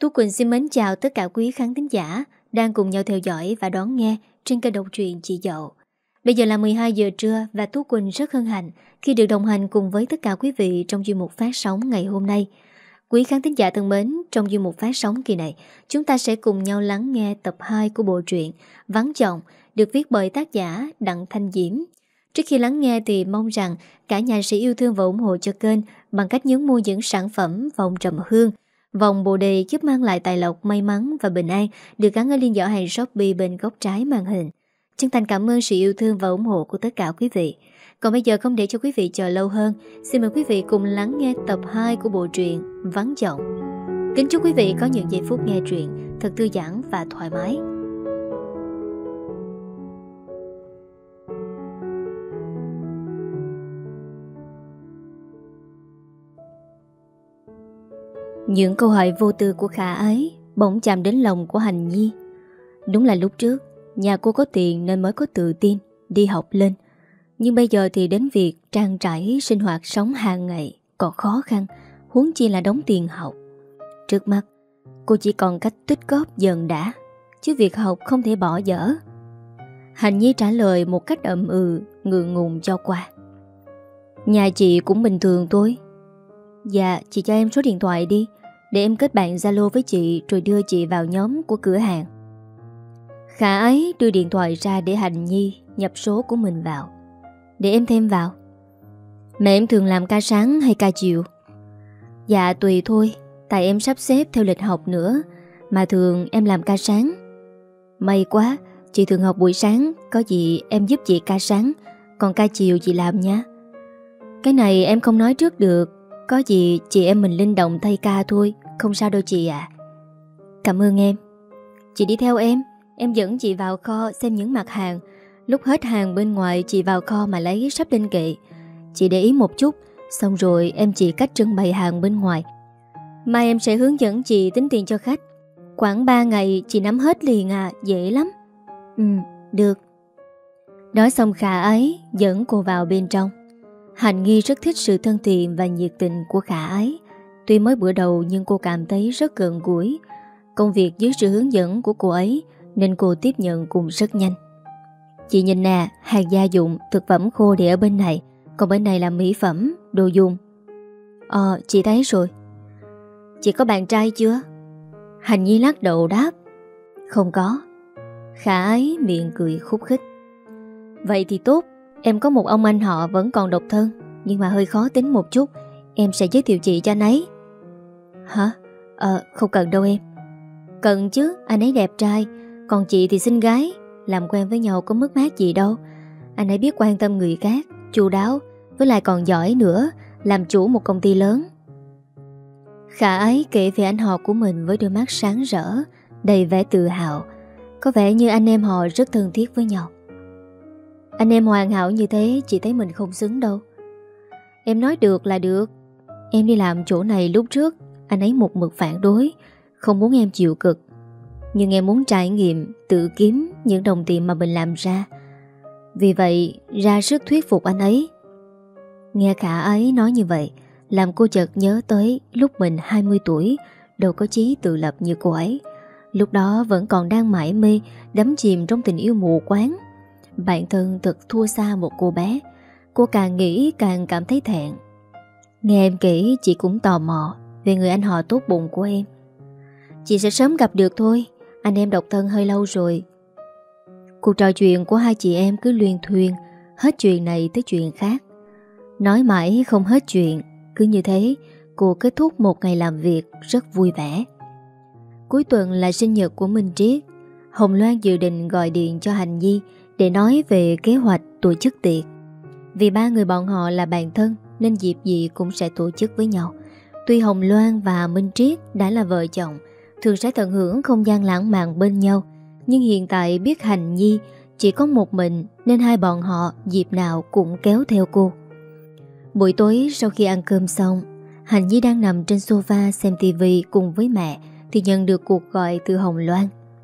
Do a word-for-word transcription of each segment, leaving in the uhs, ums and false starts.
Tú Quỳnh xin mến chào tất cả quý khán thính giả đang cùng nhau theo dõi và đón nghe trên kênh đọc truyện Chị Dậu. Bây giờ là mười hai giờ trưa và Tú Quỳnh rất hân hạnh khi được đồng hành cùng với tất cả quý vị trong chuyên mục phát sóng ngày hôm nay. Quý khán thính giả thân mến, trong chuyên mục phát sóng kỳ này, chúng ta sẽ cùng nhau lắng nghe tập hai của bộ truyện Vắng Chồng được viết bởi tác giả Đặng Thanh Diễm. Trước khi lắng nghe thì mong rằng cả nhà sẽ yêu thương và ủng hộ cho kênh bằng cách nhấn mua những sản phẩm vòng trầm hương, vòng bồ đề giúp mang lại tài lộc, may mắn và bình an được gắn ở link giỏ hàng Shopee bên góc trái màn hình. Chân thành cảm ơn sự yêu thương và ủng hộ của tất cả quý vị. Còn bây giờ không để cho quý vị chờ lâu hơn, xin mời quý vị cùng lắng nghe tập hai của bộ truyện Vắng Chồng. Kính chúc quý vị có những giây phút nghe truyện thật thư giãn và thoải mái. Những câu hỏi vô tư của Khả Ái bỗng chạm đến lòng của Hành Nhi. Đúng là lúc trước nhà cô có tiền nên mới có tự tin đi học lên, nhưng bây giờ thì đến việc trang trải sinh hoạt sống hàng ngày còn khó khăn, huống chi là đóng tiền học. Trước mắt cô chỉ còn cách tích góp dần đã, chứ việc học không thể bỏ dở. Hành Nhi trả lời một cách ậm ừ, ngượng ngùng cho qua. Nhà chị cũng bình thường thôi. Dạ, chị cho em số điện thoại đi, để em kết bạn Zalo với chị rồi đưa chị vào nhóm của cửa hàng. Khả Ái đưa điện thoại ra để Hành Nhi nhập số của mình vào. Để em thêm vào. Mẹ em thường làm ca sáng hay ca chiều? Dạ tùy thôi, tại em sắp xếp theo lịch học nữa, mà thường em làm ca sáng. May quá, chị thường học buổi sáng, có gì em giúp chị ca sáng, còn ca chiều chị làm nha. Cái này em không nói trước được, có gì chị em mình linh động thay ca thôi, không sao đâu chị ạ. À. Cảm ơn em. Chị đi theo em, em dẫn chị vào kho xem những mặt hàng. Lúc hết hàng bên ngoài chị vào kho mà lấy sắp lên kệ. Chị để ý một chút, xong rồi em chỉ cách trưng bày hàng bên ngoài. Mai em sẽ hướng dẫn chị tính tiền cho khách. Khoảng ba ngày chị nắm hết liền à, dễ lắm. Ừ, được. Nói xong Khả Ái dẫn cô vào bên trong. Hành Nghi rất thích sự thân thiện và nhiệt tình của Khả Ái. Tuy mới bữa đầu nhưng cô cảm thấy rất gần gũi. Công việc dưới sự hướng dẫn của cô ấy nên cô tiếp nhận cùng rất nhanh. Chị nhìn nè, hàng gia dụng, thực phẩm khô để ở bên này, còn bên này là mỹ phẩm, đồ dùng. Ờ, chị thấy rồi. Chị có bạn trai chưa? Hành Nhi lắc đầu đáp. Không có. Khả Ái miệng cười khúc khích. Vậy thì tốt, em có một ông anh họ vẫn còn độc thân, nhưng mà hơi khó tính một chút. Em sẽ giới thiệu chị cho anh ấy. Hả? Ờ, không cần đâu em. Cần chứ, anh ấy đẹp trai, còn chị thì xinh gái. Làm quen với nhau có mất mát gì đâu. Anh ấy biết quan tâm người khác, chu đáo, với lại còn giỏi nữa, làm chủ một công ty lớn. Khả Ái kể về anh họ của mình với đôi mắt sáng rỡ, đầy vẻ tự hào. Có vẻ như anh em họ rất thân thiết với nhau. Anh em hoàn hảo như thế, chị thấy mình không xứng đâu. Em nói được là được. Em đi làm chỗ này lúc trước, anh ấy một mực phản đối, không muốn em chịu cực. Nhưng em muốn trải nghiệm, tự kiếm những đồng tiền mà mình làm ra. Vì vậy ra sức thuyết phục anh ấy. Nghe Khả Ái nói như vậy, làm cô chợt nhớ tới lúc mình hai mươi tuổi, đâu có chí tự lập như cô ấy. Lúc đó vẫn còn đang mải mê, đắm chìm trong tình yêu mù quáng. Bản thân thật thua xa một cô bé. Cô càng nghĩ càng cảm thấy thẹn. Nghe em kể chị cũng tò mò về người anh họ tốt bụng của em. Chị sẽ sớm gặp được thôi. Anh em độc thân hơi lâu rồi. Cuộc trò chuyện của hai chị em cứ luyên thuyên, hết chuyện này tới chuyện khác. Nói mãi không hết chuyện. Cứ như thế cô kết thúc một ngày làm việc rất vui vẻ. Cuối tuần là sinh nhật của Minh Triết. Hồng Loan dự định gọi điện cho Hành Nhi để nói về kế hoạch tổ chức tiệc. Vì ba người bọn họ là bạn thân nên dịp gì cũng sẽ tổ chức với nhau. Tuy Hồng Loan và Minh Triết đã là vợ chồng, thường sẽ tận hưởng không gian lãng mạn bên nhau, nhưng hiện tại biết Hành Nhi chỉ có một mình nên hai bọn họ dịp nào cũng kéo theo cô. Buổi tối sau khi ăn cơm xong, Hành Nhi đang nằm trên sofa xem tivi cùng với mẹ thì nhận được cuộc gọi từ Hồng Loan.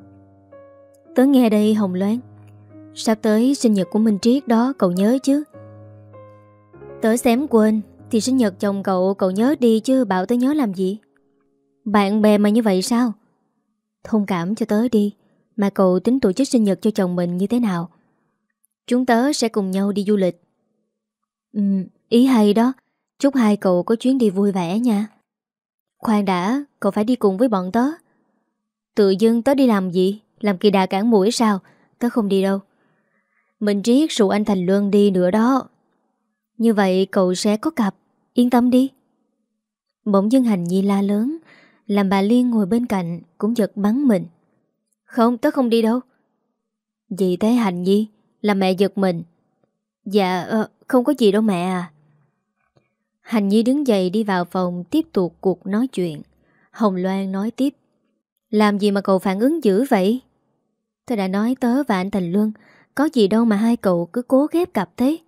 Tớ nghe đây Hồng Loan. Sắp tới sinh nhật của Minh Triết đó, cậu nhớ chứ? Tớ xém quên. Thì sinh nhật chồng cậu, cậu nhớ đi chứ bảo tớ nhớ làm gì? Bạn bè mà như vậy sao? Thông cảm cho tớ đi. Mà cậu tính tổ chức sinh nhật cho chồng mình như thế nào? Chúng tớ sẽ cùng nhau đi du lịch. Ừ, ý hay đó. Chúc hai cậu có chuyến đi vui vẻ nha. Khoan đã, cậu phải đi cùng với bọn tớ. Tự dưng tớ đi làm gì? Làm kỳ đà cản mũi sao? Tớ không đi đâu. Mình Triết rủ anh Thành Luân đi nữa đó. Như vậy cậu sẽ có cặp. Yên tâm đi. Bỗng dưng Hành Nhi la lớn, làm bà Liên ngồi bên cạnh cũng giật bắn mình. Không, tớ không đi đâu. Gì thế Hành Nhi? Làm mẹ giật mình. Dạ, ờ, không có gì đâu mẹ à. Hành Nhi đứng dậy đi vào phòng tiếp tục cuộc nói chuyện. Hồng Loan nói tiếp. Làm gì mà cậu phản ứng dữ vậy? Tôi đã nói tớ và anh Thành Luân có gì đâu mà hai cậu cứ cố ghép cặp thế.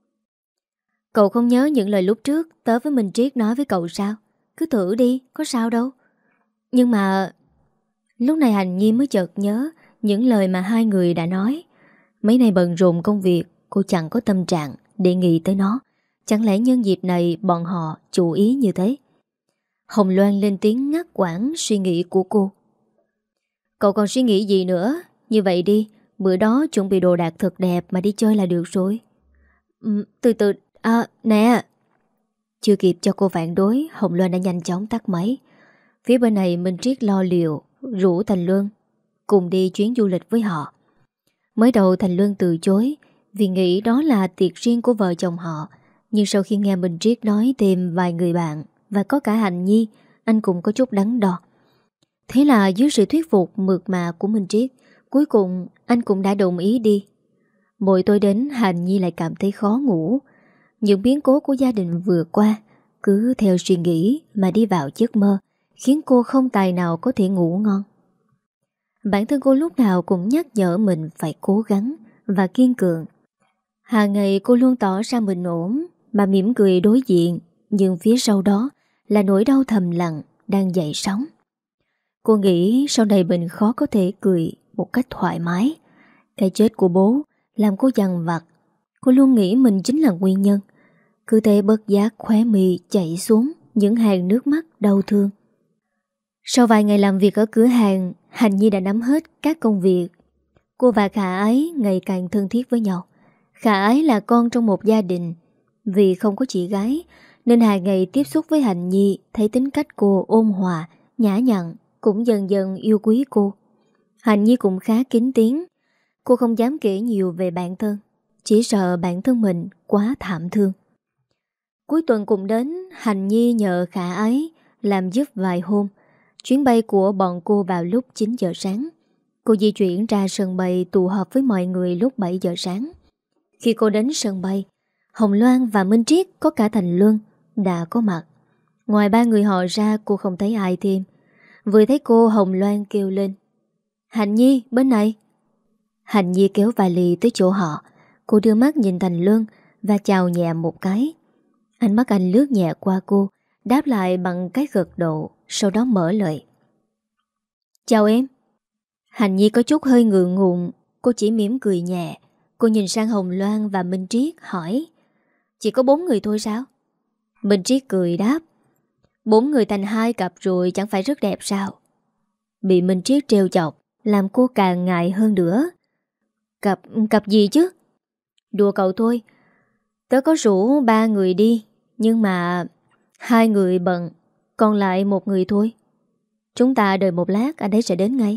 Cậu không nhớ những lời lúc trước tớ với Minh Triết nói với cậu sao? Cứ thử đi, có sao đâu. Nhưng mà... Lúc này Hành Nhi mới chợt nhớ những lời mà hai người đã nói. Mấy nay bận rộn công việc, cô chẳng có tâm trạng để nghĩ tới nó. Chẳng lẽ nhân dịp này bọn họ chủ ý như thế? Hồng Loan lên tiếng ngắt quãng suy nghĩ của cô. Cậu còn suy nghĩ gì nữa? Như vậy đi, bữa đó chuẩn bị đồ đạc thật đẹp mà đi chơi là được rồi. Ừ, từ từ, à, nè. Chưa kịp cho cô phản đối, Hồng Loan đã nhanh chóng tắt máy. Phía bên này Minh Triết lo liệu, rủ Thành Luân cùng đi chuyến du lịch với họ. Mới đầu Thành Luân từ chối vì nghĩ đó là tiệc riêng của vợ chồng họ. Nhưng sau khi nghe Minh Triết nói thêm vài người bạn và có cả Hành Nhi, anh cũng có chút đắn đo. Thế là dưới sự thuyết phục mượt mà của Minh Triết, cuối cùng anh cũng đã đồng ý đi. Mỗi tối đến Hành Nhi lại cảm thấy khó ngủ. Những biến cố của gia đình vừa qua cứ theo suy nghĩ mà đi vào giấc mơ, khiến cô không tài nào có thể ngủ ngon. Bản thân cô lúc nào cũng nhắc nhở mình phải cố gắng và kiên cường. Hàng ngày cô luôn tỏ ra bình ổn mà mỉm cười đối diện, nhưng phía sau đó là nỗi đau thầm lặng đang dậy sóng. Cô nghĩ sau này mình khó có thể cười một cách thoải mái. Cái chết của bố làm cô dằn vặt. Cô luôn nghĩ mình chính là nguyên nhân. Cứ thế bất giác khóe mi chảy xuống những hàng nước mắt đau thương. Sau vài ngày làm việc ở cửa hàng, Hành Nhi đã nắm hết các công việc. Cô và Khả Ái ngày càng thân thiết với nhau. Khả Ái là con trong một gia đình. Vì không có chị gái nên hàng ngày tiếp xúc với Hành Nhi, thấy tính cách cô ôn hòa, nhã nhặn, cũng dần dần yêu quý cô. Hành Nhi cũng khá kín tiếng. Cô không dám kể nhiều về bản thân, chỉ sợ bản thân mình quá thảm thương. Cuối tuần cùng đến, Hành Nhi nhờ Khả Ái làm giúp vài hôm. Chuyến bay của bọn cô vào lúc chín giờ sáng. Cô di chuyển ra sân bay tụ họp với mọi người lúc bảy giờ sáng. Khi cô đến sân bay, Hồng Loan và Minh Triết có cả Thành Luân đã có mặt. Ngoài ba người họ ra cô không thấy ai thêm. Vừa thấy cô, Hồng Loan kêu lên. Hành Nhi, bên này. Hành Nhi kéo vali tới chỗ họ. Cô đưa mắt nhìn Thành Luân và chào nhẹ một cái. Ánh mắt anh lướt nhẹ qua cô, đáp lại bằng cái gật độ, sau đó mở lời. Chào em. Hành Nhi có chút hơi ngượng ngùng. Cô chỉ mỉm cười nhẹ. Cô nhìn sang Hồng Loan và Minh Triết hỏi. Chỉ có bốn người thôi sao? Minh Triết cười đáp. Bốn người thành hai cặp rồi chẳng phải rất đẹp sao? Bị Minh Triết trêu chọc làm cô càng ngại hơn nữa. Cặp, cặp gì chứ? Đùa cậu thôi. Tớ có rủ ba người đi, nhưng mà hai người bận, còn lại một người thôi. Chúng ta đợi một lát, anh ấy sẽ đến ngay.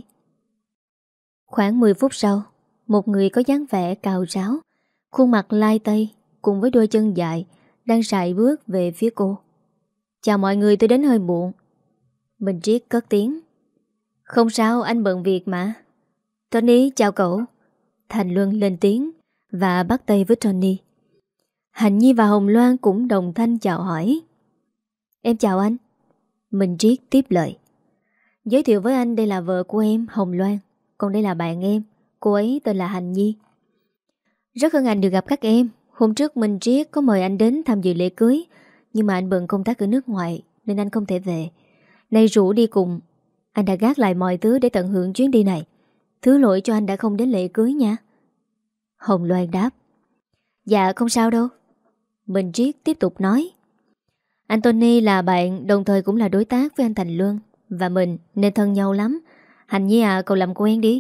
Khoảng mười phút sau, một người có dáng vẻ cao ráo, khuôn mặt lai tây cùng với đôi chân dài đang sải bước về phía cô. Chào mọi người, tôi đến hơi muộn. Minh Triết cất tiếng. Không sao, anh bận việc mà. Tony, chào cậu. Thành Luân lên tiếng và bắt tay với Tony. Hành Nhi và Hồng Loan cũng đồng thanh chào hỏi. Em chào anh. Minh Triết tiếp lời. Giới thiệu với anh, đây là vợ của em, Hồng Loan. Còn đây là bạn em, cô ấy tên là Hành Nhi. Rất hân hạnh được gặp các em. Hôm trước Minh Triết có mời anh đến tham dự lễ cưới, nhưng mà anh bận công tác ở nước ngoài nên anh không thể về. Nay rủ đi cùng, anh đã gác lại mọi thứ để tận hưởng chuyến đi này. Thứ lỗi cho anh đã không đến lễ cưới nha. Hồng Loan đáp. Dạ không sao đâu. Minh Triết tiếp tục nói. Anh Tony là bạn, đồng thời cũng là đối tác với anh Thành Luân. và mình nên thân nhau lắm. Hạnh Nhi à, cậu làm quen đi.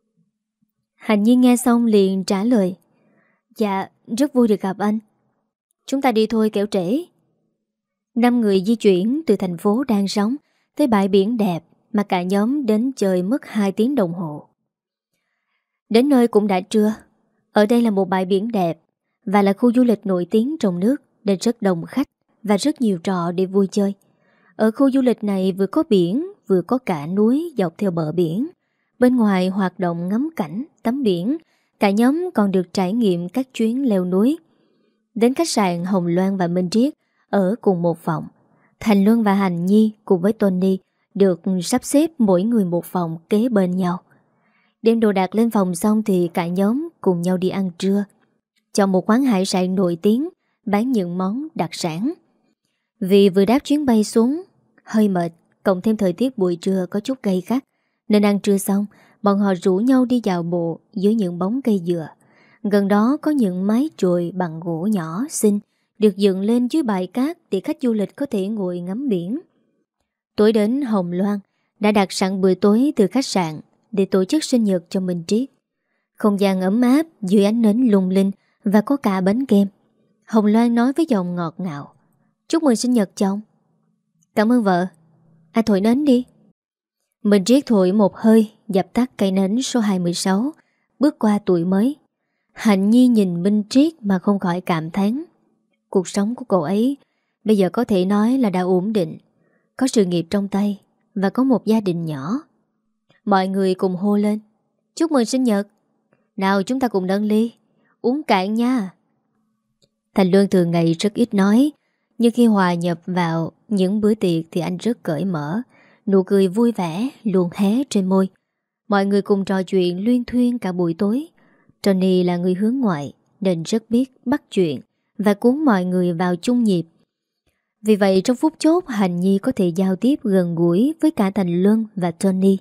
Hạnh Nhi nghe xong liền trả lời: Dạ, rất vui được gặp anh. Chúng ta đi thôi kẻo trễ. Năm người di chuyển từ thành phố đang sống tới bãi biển đẹp mà cả nhóm đến chơi mất hai tiếng đồng hồ. Đến nơi cũng đã trưa. Ở đây là một bãi biển đẹp và là khu du lịch nổi tiếng trong nước nên rất đông khách và rất nhiều trò để vui chơi. Ở khu du lịch này vừa có biển, vừa có cả núi dọc theo bờ biển. Bên ngoài hoạt động ngắm cảnh, tắm biển, cả nhóm còn được trải nghiệm các chuyến leo núi. Đến khách sạn Hồng Loan và Minh Triết ở cùng một phòng. Thành Luân và Hạnh Nhi cùng với Tony được sắp xếp mỗi người một phòng kế bên nhau. Đem đồ đạc lên phòng xong thì cả nhóm cùng nhau đi ăn trưa. Chọn một quán hải sản nổi tiếng bán những món đặc sản. Vì vừa đáp chuyến bay xuống hơi mệt, cộng thêm thời tiết buổi trưa có chút gay gắt, nên ăn trưa xong bọn họ rủ nhau đi dạo bộ dưới những bóng cây dừa. Gần đó có những mái chòi bằng gỗ nhỏ xinh được dựng lên dưới bãi cát để khách du lịch có thể ngồi ngắm biển. Tối đến, Hồng Loan đã đặt sẵn bữa tối từ khách sạn để tổ chức sinh nhật cho Minh Triết. Không gian ấm áp dưới ánh nến lung linh và có cả bánh kem. Hồng Loan nói với giọng ngọt ngào: Chúc mừng sinh nhật chồng. Cảm ơn vợ. Anh thổi nến đi. Minh Triết thổi một hơi, dập tắt cây nến số hai mươi sáu, bước qua tuổi mới. Hạnh Nhi nhìn Minh Triết mà không khỏi cảm thán. Cuộc sống của cậu ấy bây giờ có thể nói là đã ổn định, có sự nghiệp trong tay và có một gia đình nhỏ. Mọi người cùng hô lên: Chúc mừng sinh nhật. Nào chúng ta cùng nâng ly, uống cạn nha. Thành Luân thường ngày rất ít nói, nhưng khi hòa nhập vào những bữa tiệc thì anh rất cởi mở, nụ cười vui vẻ luôn hé trên môi. Mọi người cùng trò chuyện luyên thuyên cả buổi tối. Tony là người hướng ngoại nên rất biết bắt chuyện và cuốn mọi người vào chung nhịp. Vì vậy trong phút chốt, Hạnh Nhi có thể giao tiếp gần gũi với cả Thành Luân và Tony.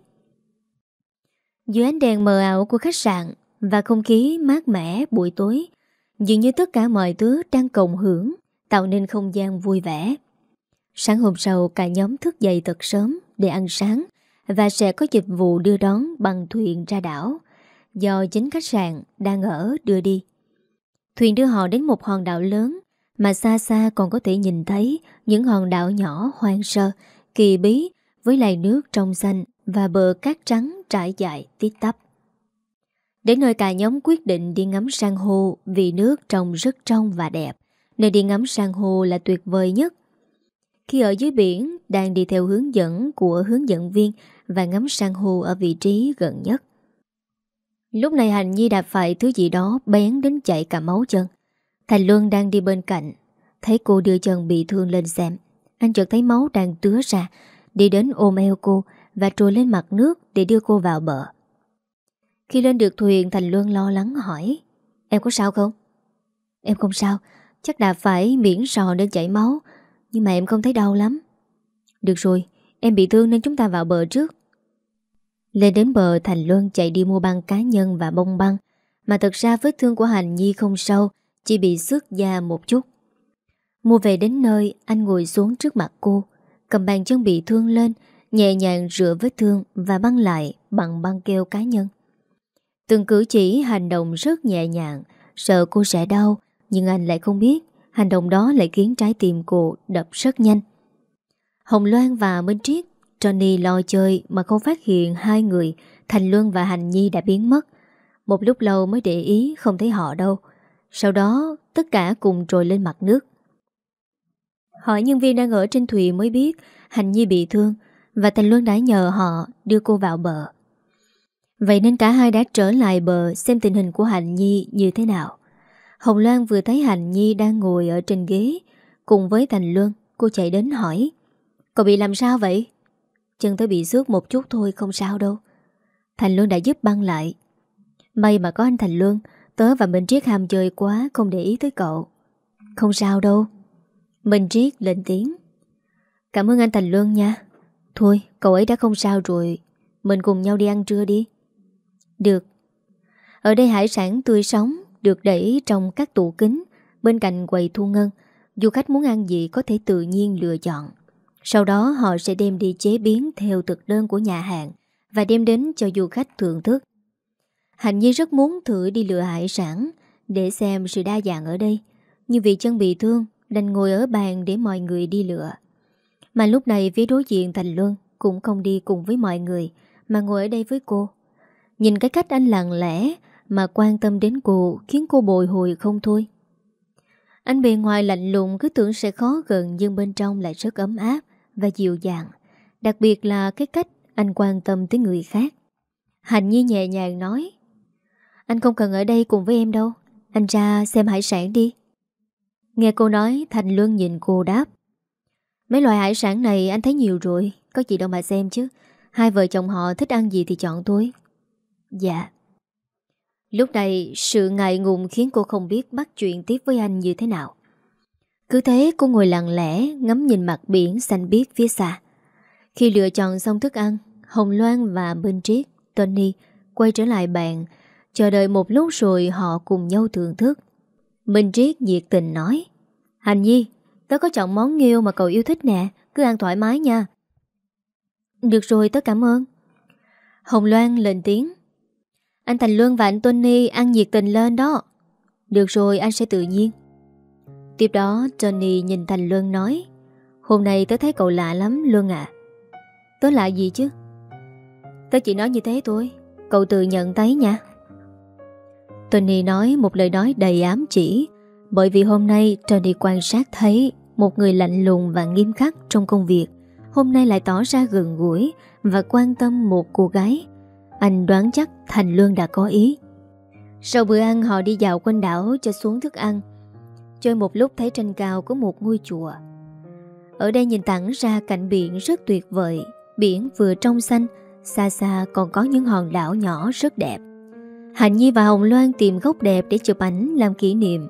Dưới ánh đèn mờ ảo của khách sạn và không khí mát mẻ buổi tối, dường như tất cả mọi thứ đang cộng hưởng, tạo nên không gian vui vẻ. Sáng hôm sau, cả nhóm thức dậy thật sớm để ăn sáng và sẽ có dịch vụ đưa đón bằng thuyền ra đảo, do chính khách sạn đang ở đưa đi. Thuyền đưa họ đến một hòn đảo lớn mà xa xa còn có thể nhìn thấy những hòn đảo nhỏ hoang sơ, kỳ bí với lầy nước trong xanh và bờ cát trắng trải dài tít tắp. Đến nơi cả nhóm quyết định đi ngắm san hô vì nước trông rất trong và đẹp, nơi đi ngắm san hô là tuyệt vời nhất. Khi ở dưới biển, đang đi theo hướng dẫn của hướng dẫn viên và ngắm san hô ở vị trí gần nhất. Lúc này Hạnh Nhi đạp phải thứ gì đó bén đến chảy cả máu chân. Thành Luân đang đi bên cạnh, thấy cô đưa chân bị thương lên xem. Anh chợt thấy máu đang tứa ra, đi đến ôm eo cô và trồi lên mặt nước để đưa cô vào bờ. Khi lên được thuyền, Thành Luân lo lắng hỏi: Em có sao không? Em không sao, chắc đạp phải miếng sò nên chảy máu, nhưng mà em không thấy đau lắm. Được rồi, em bị thương nên chúng ta vào bờ trước. Lên đến bờ, Thành Luân chạy đi mua băng cá nhân và bông băng, mà thật ra vết thương của Hạnh Nhi không sâu, chỉ bị xước da một chút. Mua về đến nơi, anh ngồi xuống trước mặt cô, cầm bàn chân bị thương lên, nhẹ nhàng rửa vết thương và băng lại bằng băng keo cá nhân. Từng cử chỉ hành động rất nhẹ nhàng, sợ cô sẽ đau, nhưng anh lại không biết hành động đó lại khiến trái tim cô đập rất nhanh. Hồng Loan và Minh Triết, Tony lo chơi mà không phát hiện hai người Thành Luân và Hạnh Nhi đã biến mất. Một lúc lâu mới để ý không thấy họ đâu. Sau đó tất cả cùng trồi lên mặt nước. Hỏi nhân viên đang ở trên thuyền mới biết Hạnh Nhi bị thương và Thành Luân đã nhờ họ đưa cô vào bờ. Vậy nên cả hai đã trở lại bờ xem tình hình của Hạnh Nhi như thế nào. Hồng Loan vừa thấy Hạnh Nhi đang ngồi ở trên ghế cùng với Thành Luân, cô chạy đến hỏi: Cậu bị làm sao vậy? Chân tớ bị xước một chút thôi, không sao đâu. Thành Luân đã giúp băng lại. May mà có anh Thành Luân, tớ và Minh Triết ham chơi quá không để ý tới cậu. Không sao đâu. Minh Triết lên tiếng: Cảm ơn anh Thành Luân nha. Thôi, cậu ấy đã không sao rồi, mình cùng nhau đi ăn trưa đi. Được. Ở đây hải sản tươi sống được đẩy trong các tủ kính bên cạnh quầy thu ngân. Du khách muốn ăn gì có thể tự nhiên lựa chọn. Sau đó họ sẽ đem đi chế biến theo thực đơn của nhà hàng và đem đến cho du khách thưởng thức. Hạnh Nhi rất muốn thử đi lựa hải sản để xem sự đa dạng ở đây, nhưng vì chân bị thương đành ngồi ở bàn để mọi người đi lựa. Mà lúc này phía đối diện Thành Luân cũng không đi cùng với mọi người mà ngồi ở đây với cô. Nhìn cái cách anh lặng lẽ mà quan tâm đến cô khiến cô bồi hồi không thôi. Anh bề ngoài lạnh lùng cứ tưởng sẽ khó gần, nhưng bên trong lại rất ấm áp và dịu dàng. Đặc biệt là cái cách anh quan tâm tới người khác. Hạnh Nhi nhẹ nhàng nói: Anh không cần ở đây cùng với em đâu, anh ra xem hải sản đi. Nghe cô nói, Thành Luân nhìn cô đáp: Mấy loại hải sản này anh thấy nhiều rồi, có gì đâu mà xem chứ. Hai vợ chồng họ thích ăn gì thì chọn thôi. Dạ. Lúc này sự ngại ngùng khiến cô không biết bắt chuyện tiếp với anh như thế nào. Cứ thế cô ngồi lặng lẽ ngắm nhìn mặt biển xanh biếc phía xa. Khi lựa chọn xong thức ăn, Hồng Loan và Minh Triết, Tony quay trở lại bàn, chờ đợi một lúc rồi họ cùng nhau thưởng thức. Minh Triết nhiệt tình nói: Hành Nhi, tớ có chọn món nghêu mà cậu yêu thích nè, cứ ăn thoải mái nha. Được rồi, tớ cảm ơn. Hồng Loan lên tiếng: Anh Thành Luân và anh Tony ăn nhiệt tình lên đó. Được rồi, anh sẽ tự nhiên. Tiếp đó Tony nhìn Thành Luân nói: Hôm nay tớ thấy cậu lạ lắm Luân à. Tớ lạ gì chứ? Tớ chỉ nói như thế thôi, cậu tự nhận thấy nha. Tony nói một lời nói đầy ám chỉ, bởi vì hôm nay Tony quan sát thấy một người lạnh lùng và nghiêm khắc trong công việc hôm nay lại tỏ ra gần gũi và quan tâm một cô gái. Anh đoán chắc Thành Luân đã có ý. Sau bữa ăn họ đi dạo quanh đảo cho xuống thức ăn. Chơi một lúc thấy trên cao có một ngôi chùa. Ở đây nhìn thẳng ra cảnh biển rất tuyệt vời. Biển vừa trong xanh, xa xa còn có những hòn đảo nhỏ rất đẹp. Hạnh Nhi và Hồng Loan tìm góc đẹp để chụp ảnh làm kỷ niệm.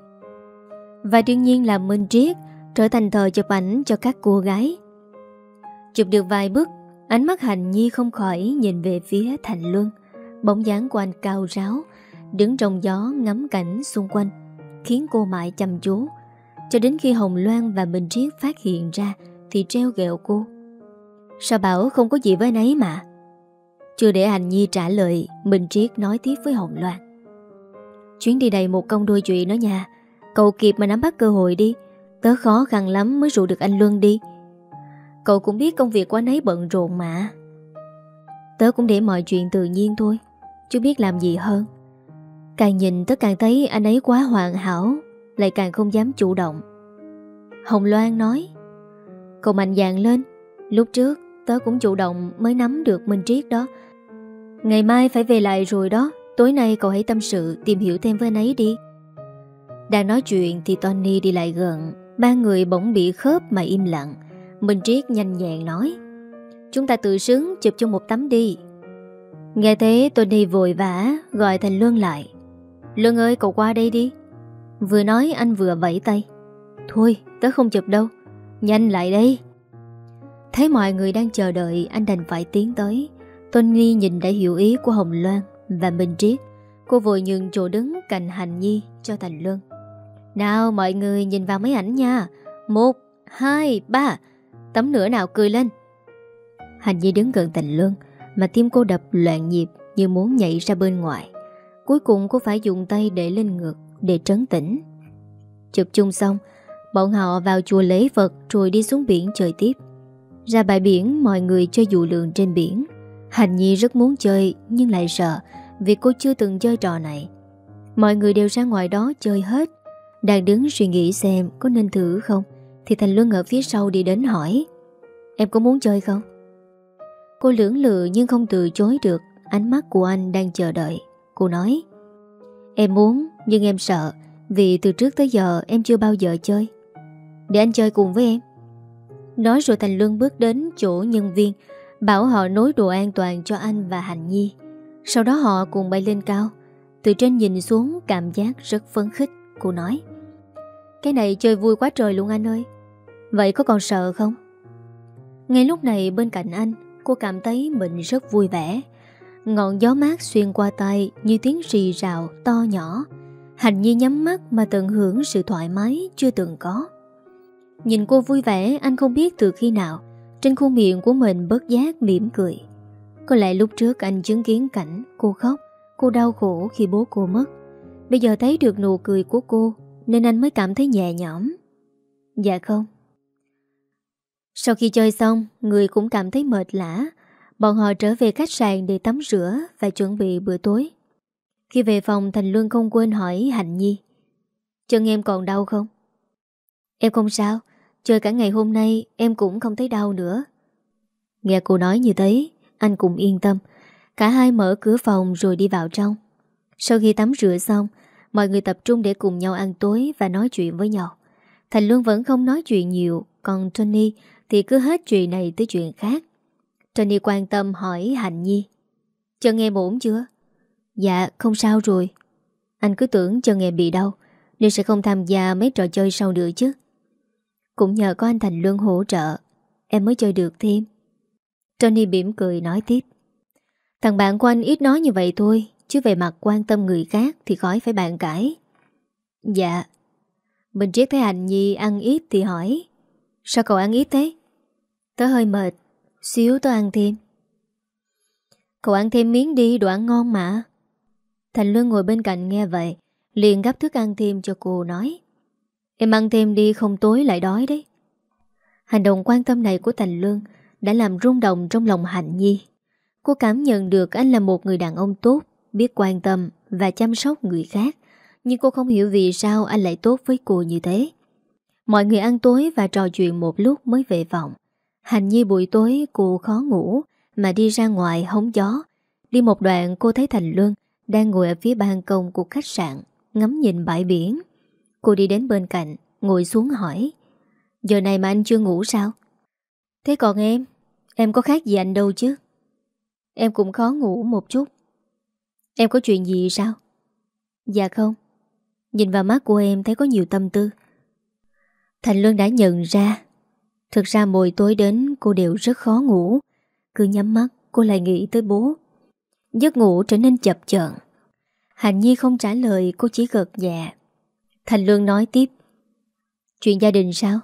Và đương nhiên là Minh Triết trở thành thợ chụp ảnh cho các cô gái. Chụp được vài bức, ánh mắt Hạnh Nhi không khỏi nhìn về phía Thành Luân. Bóng dáng của anh cao ráo, đứng trong gió ngắm cảnh xung quanh, khiến cô mãi chăm chú. Cho đến khi Hồng Loan và Minh Triết phát hiện ra thì treo ghẹo cô: Sao bảo không có gì với anh ấy mà. Chưa để Hạnh Nhi trả lời, Minh Triết nói tiếp với Hồng Loan: Chuyến đi đầy một công đôi chuyện đó nha. Cậu kịp mà nắm bắt cơ hội đi. Tớ khó khăn lắm mới rủ được anh Luân đi. Cậu cũng biết công việc của anh ấy bận rộn mà. Tớ cũng để mọi chuyện tự nhiên thôi, chứ biết làm gì hơn. Càng nhìn tớ càng thấy anh ấy quá hoàn hảo, lại càng không dám chủ động. Hồng Loan nói: Cậu mạnh dạn lên. Lúc trước tớ cũng chủ động mới nắm được Minh Triết đó. Ngày mai phải về lại rồi đó. Tối nay cậu hãy tâm sự, tìm hiểu thêm với anh ấy đi. Đang nói chuyện thì Tony đi lại gần. Ba người bỗng bị khớp mà im lặng. Minh Triết nhanh nhẹn nói: Chúng ta tự sướng chụp cho một tấm đi. Nghe thế Tony vội vã gọi Thành Luân lại: Luân ơi, cậu qua đây đi. Vừa nói anh vừa vẫy tay: Thôi tớ không chụp đâu, nhanh lại đây. Thấy mọi người đang chờ đợi, anh đành phải tiến tới. Tony nhìn đã hiểu ý của Hồng Loan và Minh Triết. Cô vội nhường chỗ đứng cạnh Hạnh Nhi cho Thành Luân. Nào mọi người nhìn vào mấy ảnh nha. Một, hai, ba. Tấm nữa nào, cười lên. Hạnh Nhi đứng gần Thành Luân mà tim cô đập loạn nhịp như muốn nhảy ra bên ngoài. Cuối cùng cô phải dùng tay để lên ngực để trấn tĩnh. Chụp chung xong, bọn họ vào chùa lễ Phật rồi đi xuống biển chơi tiếp. Ra bãi biển, mọi người chơi dù lượn trên biển. Hạnh Nhi rất muốn chơi nhưng lại sợ vì cô chưa từng chơi trò này. Mọi người đều ra ngoài đó chơi hết. Đang đứng suy nghĩ xem có nên thử không thì Thành Luân ở phía sau đi đến hỏi: Em có muốn chơi không? Cô lưỡng lự nhưng không từ chối được. Ánh mắt của anh đang chờ đợi. Cô nói: Em muốn nhưng em sợ, vì từ trước tới giờ em chưa bao giờ chơi. Để anh chơi cùng với em. Nói rồi Thành Luân bước đến chỗ nhân viên, bảo họ nối đồ an toàn cho anh và Hạnh Nhi. Sau đó họ cùng bay lên cao. Từ trên nhìn xuống cảm giác rất phấn khích. Cô nói: Cái này chơi vui quá trời luôn anh ơi. Vậy có còn sợ không? Ngay lúc này bên cạnh anh, cô cảm thấy mình rất vui vẻ. Ngọn gió mát xuyên qua tay như tiếng rì rào to nhỏ. Hạnh Nhi nhắm mắt mà tận hưởng sự thoải mái chưa từng có. Nhìn cô vui vẻ, anh không biết từ khi nào Trên khuôn miệng của mình bất giác mỉm cười. Có lẽ lúc trước anh chứng kiến cảnh cô khóc, cô đau khổ khi bố cô mất. Bây giờ thấy được nụ cười của cô nên anh mới cảm thấy nhẹ nhõm. Dạ không. Sau khi chơi xong, người cũng cảm thấy mệt lả. Bọn họ trở về khách sạn để tắm rửa và chuẩn bị bữa tối. Khi về phòng, Thành Luân không quên hỏi Hạnh Nhi: chân em còn đau không? Em không sao, chơi cả ngày hôm nay em cũng không thấy đau nữa. Nghe cô nói như thế, anh cũng yên tâm. Cả hai mở cửa phòng rồi đi vào trong. Sau khi tắm rửa xong, mọi người tập trung để cùng nhau ăn tối và nói chuyện với nhau. Thành Luân vẫn không nói chuyện nhiều, còn Tony thì cứ hết chuyện này tới chuyện khác. Tony quan tâm hỏi Hạnh Nhi: chân em ổn chưa? Dạ không sao rồi. Anh cứ tưởng chân em bị đau nên sẽ không tham gia mấy trò chơi sau nữa chứ. Cũng nhờ có anh Thành Luân hỗ trợ em mới chơi được thêm. Tony mỉm cười nói tiếp: thằng bạn của anh ít nói như vậy thôi, chứ về mặt quan tâm người khác thì khỏi phải bàn cãi. Dạ. Mình Triết thấy Hạnh Nhi ăn ít thì hỏi: sao cậu ăn ít thế? Tớ hơi mệt, xíu tớ ăn thêm. Cậu ăn thêm miếng đi, đồ ăn ngon mà. Thành Luân ngồi bên cạnh nghe vậy liền gắp thức ăn thêm cho cô, nói: em ăn thêm đi, không tối lại đói đấy. Hành động quan tâm này của Thành Luân đã làm rung động trong lòng Hạnh Nhi. Cô cảm nhận được anh là một người đàn ông tốt, biết quan tâm và chăm sóc người khác. Nhưng cô không hiểu vì sao anh lại tốt với cô như thế. Mọi người ăn tối và trò chuyện một lúc mới về phòng. Hạnh Nhi buổi tối cô khó ngủ mà đi ra ngoài hóng gió. Đi một đoạn cô thấy Thành Luân đang ngồi ở phía ban công của khách sạn, ngắm nhìn bãi biển. Cô đi đến bên cạnh, ngồi xuống hỏi: giờ này mà anh chưa ngủ sao? Thế còn em? Em có khác gì anh đâu chứ? Em cũng khó ngủ một chút. Em có chuyện gì sao? Dạ không. Nhìn vào mắt của em thấy có nhiều tâm tư. Thành Luân đã nhận ra. Thực ra mỗi tối đến cô đều rất khó ngủ. Cứ nhắm mắt cô lại nghĩ tới bố. Giấc ngủ trở nên chập chờn. Hạnh Nhi không trả lời, cô chỉ gật nhẹ. Thành Luân nói tiếp: chuyện gia đình sao?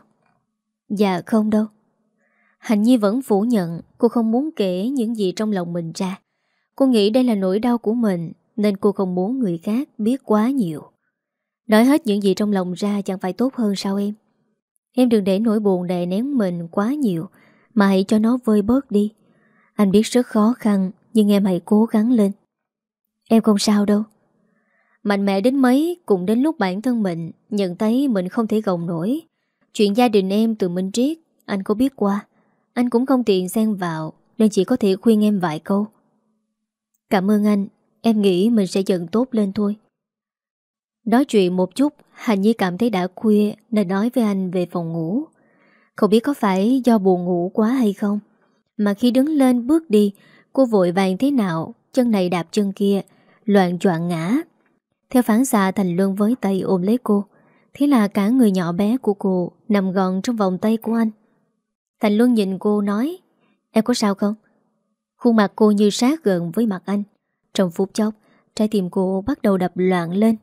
Dạ không đâu. Hạnh Nhi vẫn phủ nhận. Cô không muốn kể những gì trong lòng mình ra. Cô nghĩ đây là nỗi đau của mình, nên cô không muốn người khác biết quá nhiều. Nói hết những gì trong lòng ra chẳng phải tốt hơn sao em? Em đừng để nỗi buồn đè nén mình quá nhiều, mà hãy cho nó vơi bớt đi. Anh biết rất khó khăn, nhưng em hãy cố gắng lên. Em không sao đâu. Mạnh mẽ đến mấy cũng đến lúc bản thân mình nhận thấy mình không thể gồng nổi. Chuyện gia đình em từ Minh Triết anh có biết qua. Anh cũng không tiện xen vào, nên chỉ có thể khuyên em vài câu. Cảm ơn anh. Em nghĩ mình sẽ dần tốt lên thôi. Nói chuyện một chút, Hạnh Nhi cảm thấy đã khuya nên nói với anh về phòng ngủ. Không biết có phải do buồn ngủ quá hay không, mà khi đứng lên bước đi, cô vội vàng thế nào, chân này đạp chân kia, loạn choạng ngã. Theo phản xạ, Thành Luân với tay ôm lấy cô. Thế là cả người nhỏ bé của cô nằm gọn trong vòng tay của anh. Thành Luân nhìn cô nói: em có sao không? Khuôn mặt cô như sát gần với mặt anh. Trong phút chốc, trái tim cô bắt đầu đập loạn lên.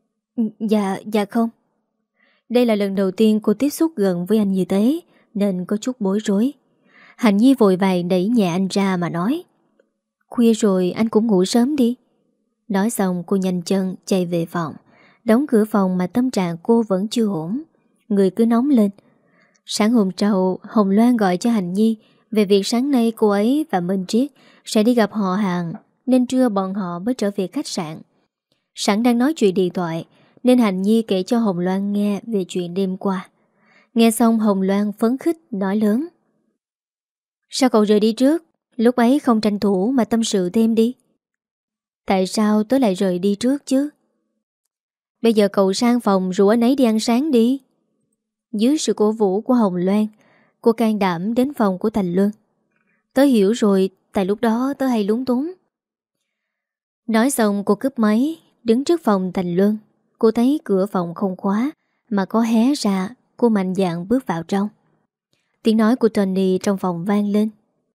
Dạ, dạ không. Đây là lần đầu tiên cô tiếp xúc gần với anh như thế, nên có chút bối rối. Hạnh Nhi vội vàng đẩy nhẹ anh ra mà nói: khuya rồi anh cũng ngủ sớm đi. Nói xong cô nhanh chân chạy về phòng, đóng cửa phòng mà tâm trạng cô vẫn chưa ổn. Người cứ nóng lên. Sáng hôm sau, Hồng Loan gọi cho Hạnh Nhi về việc sáng nay cô ấy và Minh Triết sẽ đi gặp họ hàng, nên trưa bọn họ mới trở về khách sạn. Sẵn đang nói chuyện điện thoại nên Hạnh Nhi kể cho Hồng Loan nghe về chuyện đêm qua. Nghe xong Hồng Loan phấn khích nói lớn: sao cậu rời đi trước? Lúc ấy không tranh thủ mà tâm sự thêm đi. Tại sao tớ lại rời đi trước chứ? Bây giờ cậu sang phòng rủ anh ấy đi ăn sáng đi. Dưới sự cổ vũ của Hồng Loan, cô can đảm đến phòng của Thành Luân. Tớ hiểu rồi, tại lúc đó tớ hay lúng túng. Nói xong cô cúp máy, đứng trước phòng Thành Luân. Cô thấy cửa phòng không khóa mà có hé ra. Cô mạnh dạn bước vào trong. Tiếng nói của Tony trong phòng vang lên: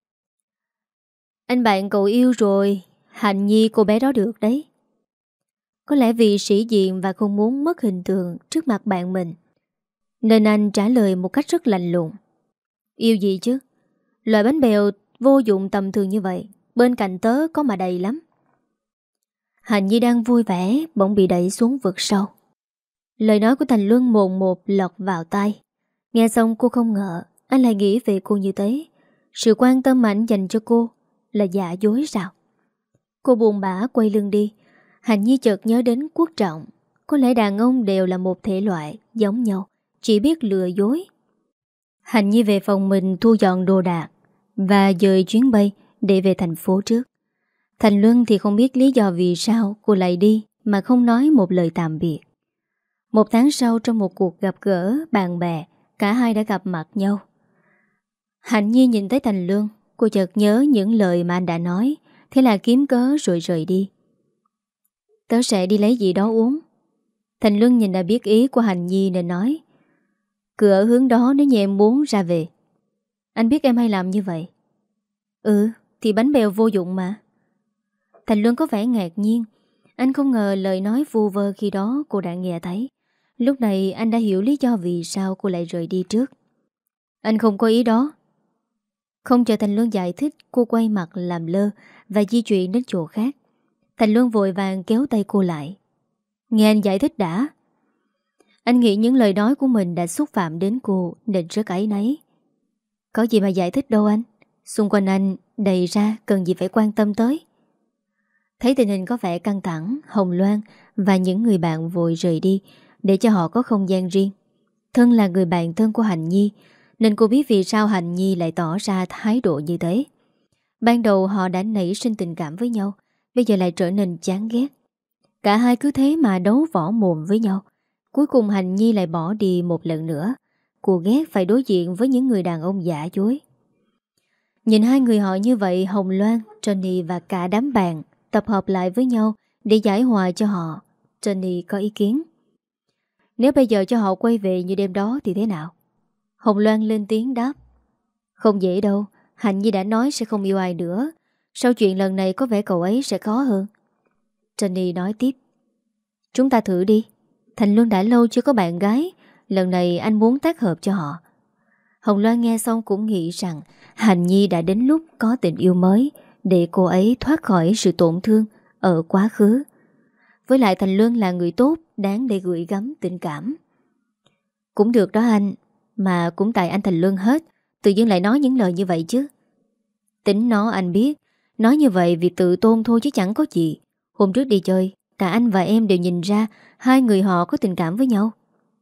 anh bạn cậu yêu rồi. Hạnh Nhi cô bé đó được đấy. Có lẽ vì sĩ diện và không muốn mất hình tượng trước mặt bạn mình, nên anh trả lời một cách rất lạnh lùng: yêu gì chứ? Loại bánh bèo vô dụng tầm thường như vậy bên cạnh tớ có mà đầy lắm. Hạnh Nhi đang vui vẻ bỗng bị đẩy xuống vực sâu. Lời nói của Thành Luân mồn một lọt vào tai. Nghe xong cô không ngờ anh lại nghĩ về cô như thế. Sự quan tâm mà anh dành cho cô là giả dối sao? Cô buồn bã quay lưng đi. Hạnh Nhi chợt nhớ đến Quốc Trọng. Có lẽ đàn ông đều là một thể loại giống nhau, chỉ biết lừa dối. Hạnh Nhi về phòng mình thu dọn đồ đạc và dời chuyến bay để về thành phố trước. Thành Luân thì không biết lý do vì sao cô lại đi mà không nói một lời tạm biệt. Một tháng sau, trong một cuộc gặp gỡ bạn bè, cả hai đã gặp mặt nhau. Hạnh Nhi nhìn thấy Thành Luân, cô chợt nhớ những lời mà anh đã nói, thế là kiếm cớ rồi rời đi. Tớ sẽ đi lấy gì đó uống. Thành Luân nhìn đã biết ý của Hạnh Nhi nên nói, cứ ở hướng đó nếu như em muốn ra về. Anh biết em hay làm như vậy. Ừ, thì bánh bèo vô dụng mà. Thành Luân có vẻ ngạc nhiên. Anh không ngờ lời nói vu vơ khi đó cô đã nghe thấy. Lúc này anh đã hiểu lý do vì sao cô lại rời đi trước. Anh không có ý đó. Không chờ Thành Luân giải thích, cô quay mặt làm lơ và di chuyển đến chỗ khác. Thành Luân vội vàng kéo tay cô lại. Nghe anh giải thích đã. Anh nghĩ những lời nói của mình đã xúc phạm đến cô nên rất áy náy. Có gì mà giải thích đâu anh. Xung quanh anh đầy ra, cần gì phải quan tâm tới. Thấy tình hình có vẻ căng thẳng, Hồng Loan và những người bạn vội rời đi để cho họ có không gian riêng. Thân là người bạn thân của Hạnh Nhi nên cô biết vì sao Hạnh Nhi lại tỏ ra thái độ như thế. Ban đầu họ đã nảy sinh tình cảm với nhau, bây giờ lại trở nên chán ghét. Cả hai cứ thế mà đấu võ mồm với nhau. Cuối cùng Hạnh Nhi lại bỏ đi một lần nữa. Cô ghét phải đối diện với những người đàn ông giả dối. Nhìn hai người họ như vậy, Hồng Loan, Johnny và cả đám bạn tập hợp lại với nhau để giải hòa cho họ. Johnny có ý kiến. Nếu bây giờ cho họ quay về như đêm đó thì thế nào? Hồng Loan lên tiếng đáp. Không dễ đâu, Hạnh Nhi đã nói sẽ không yêu ai nữa. Sau chuyện lần này có vẻ cậu ấy sẽ khó hơn. Johnny nói tiếp. Chúng ta thử đi. Thành Luân đã lâu chưa có bạn gái, lần này anh muốn tác hợp cho họ. Hồng Loan nghe xong cũng nghĩ rằng Hạnh Nhi đã đến lúc có tình yêu mới để cô ấy thoát khỏi sự tổn thương ở quá khứ. Với lại Thành Luân là người tốt, đáng để gửi gắm tình cảm. Cũng được đó anh, mà cũng tại anh Thành Luân hết, tự dưng lại nói những lời như vậy chứ. Tính nó anh biết, nói như vậy vì tự tôn thôi chứ chẳng có gì. Hôm trước đi chơi, cả anh và em đều nhìn ra hai người họ có tình cảm với nhau.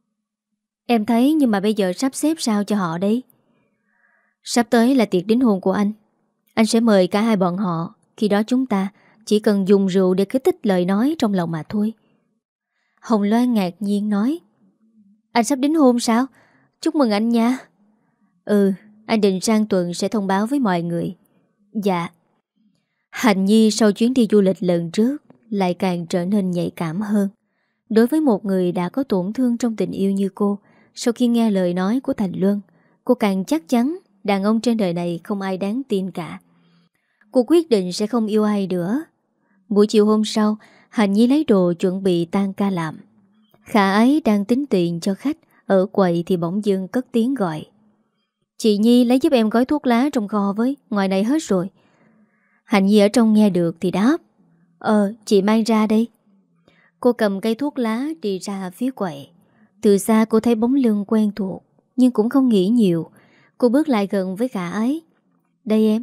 Em thấy, nhưng mà bây giờ sắp xếp sao cho họ đây? Sắp tới là tiệc đính hôn của anh. Anh sẽ mời cả hai bọn họ. Khi đó chúng ta chỉ cần dùng rượu để kích thích lời nói trong lòng mà thôi. Hồng Loan ngạc nhiên nói. Anh sắp đính hôn sao? Chúc mừng anh nha. Ừ, anh định sang tuần sẽ thông báo với mọi người. Dạ. Hạnh Nhi sau chuyến đi du lịch lần trước lại càng trở nên nhạy cảm hơn. Đối với một người đã có tổn thương trong tình yêu như cô, sau khi nghe lời nói của Thành Luân, cô càng chắc chắn đàn ông trên đời này không ai đáng tin cả. Cô quyết định sẽ không yêu ai nữa. Buổi chiều hôm sau, Hạnh Nhi lấy đồ chuẩn bị tan ca làm. Khả ấy đang tính tiền cho khách ở quầy thì bỗng dưng cất tiếng gọi. Chị Nhi lấy giúp em gói thuốc lá trong kho với, ngoài này hết rồi. Hạnh Nhi ở trong nghe được thì đáp. Ờ, chị mang ra đây. Cô cầm cây thuốc lá đi ra phía quầy. Từ xa cô thấy bóng lưng quen thuộc, nhưng cũng không nghĩ nhiều. Cô bước lại gần với Khả ấy. Đây em.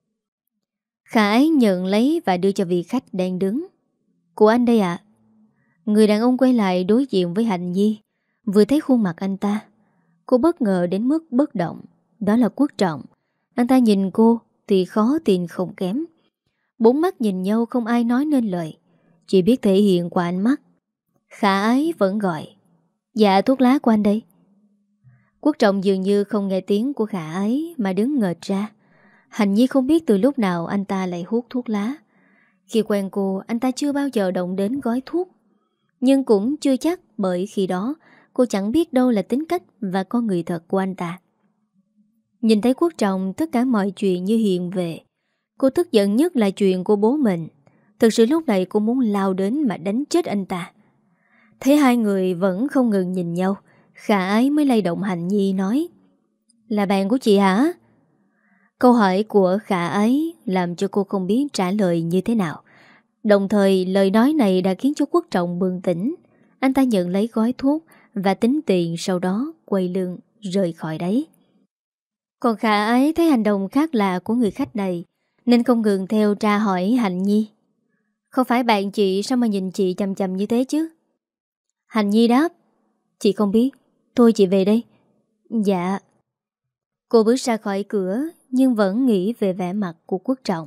Khả ấy nhận lấy và đưa cho vị khách đang đứng. Của anh đây ạ. Người đàn ông quay lại đối diện với Hạnh Nhi. Vừa thấy khuôn mặt anh ta, cô bất ngờ đến mức bất động. Đó là Quốc Trọng. Anh ta nhìn cô thì khó tin không kém. Bốn mắt nhìn nhau không ai nói nên lời, chỉ biết thể hiện qua ánh mắt. Khả ấy vẫn gọi. Dạ thuốc lá của anh đây. Quốc Trọng dường như không nghe tiếng của Khả ấy mà đứng ngợt ra. Hạnh Nhi không biết từ lúc nào anh ta lại hút thuốc lá. Khi quen cô, anh ta chưa bao giờ động đến gói thuốc. Nhưng cũng chưa chắc, bởi khi đó cô chẳng biết đâu là tính cách và con người thật của anh ta. Nhìn thấy Quốc Trọng, tất cả mọi chuyện như hiện về. Cô tức giận nhất là chuyện của bố mình. Thực sự lúc này cô muốn lao đến mà đánh chết anh ta. Thấy hai người vẫn không ngừng nhìn nhau, Khả ấy mới lay động Hạnh Nhi nói. Là bạn của chị hả? Câu hỏi của Khả ấy làm cho cô không biết trả lời như thế nào. Đồng thời lời nói này đã khiến cho Quốc Trọng bừng tỉnh. Anh ta nhận lấy gói thuốc và tính tiền, sau đó quay lưng rời khỏi đấy. Còn Khả ấy thấy hành động khác lạ của người khách này nên không ngừng theo tra hỏi Hạnh Nhi. Không phải bạn chị sao mà nhìn chị chằm chằm như thế chứ? Hạnh Nhi đáp: Chị không biết, thôi chị về đây. Dạ. Cô bước ra khỏi cửa nhưng vẫn nghĩ về vẻ mặt của Quốc Trọng.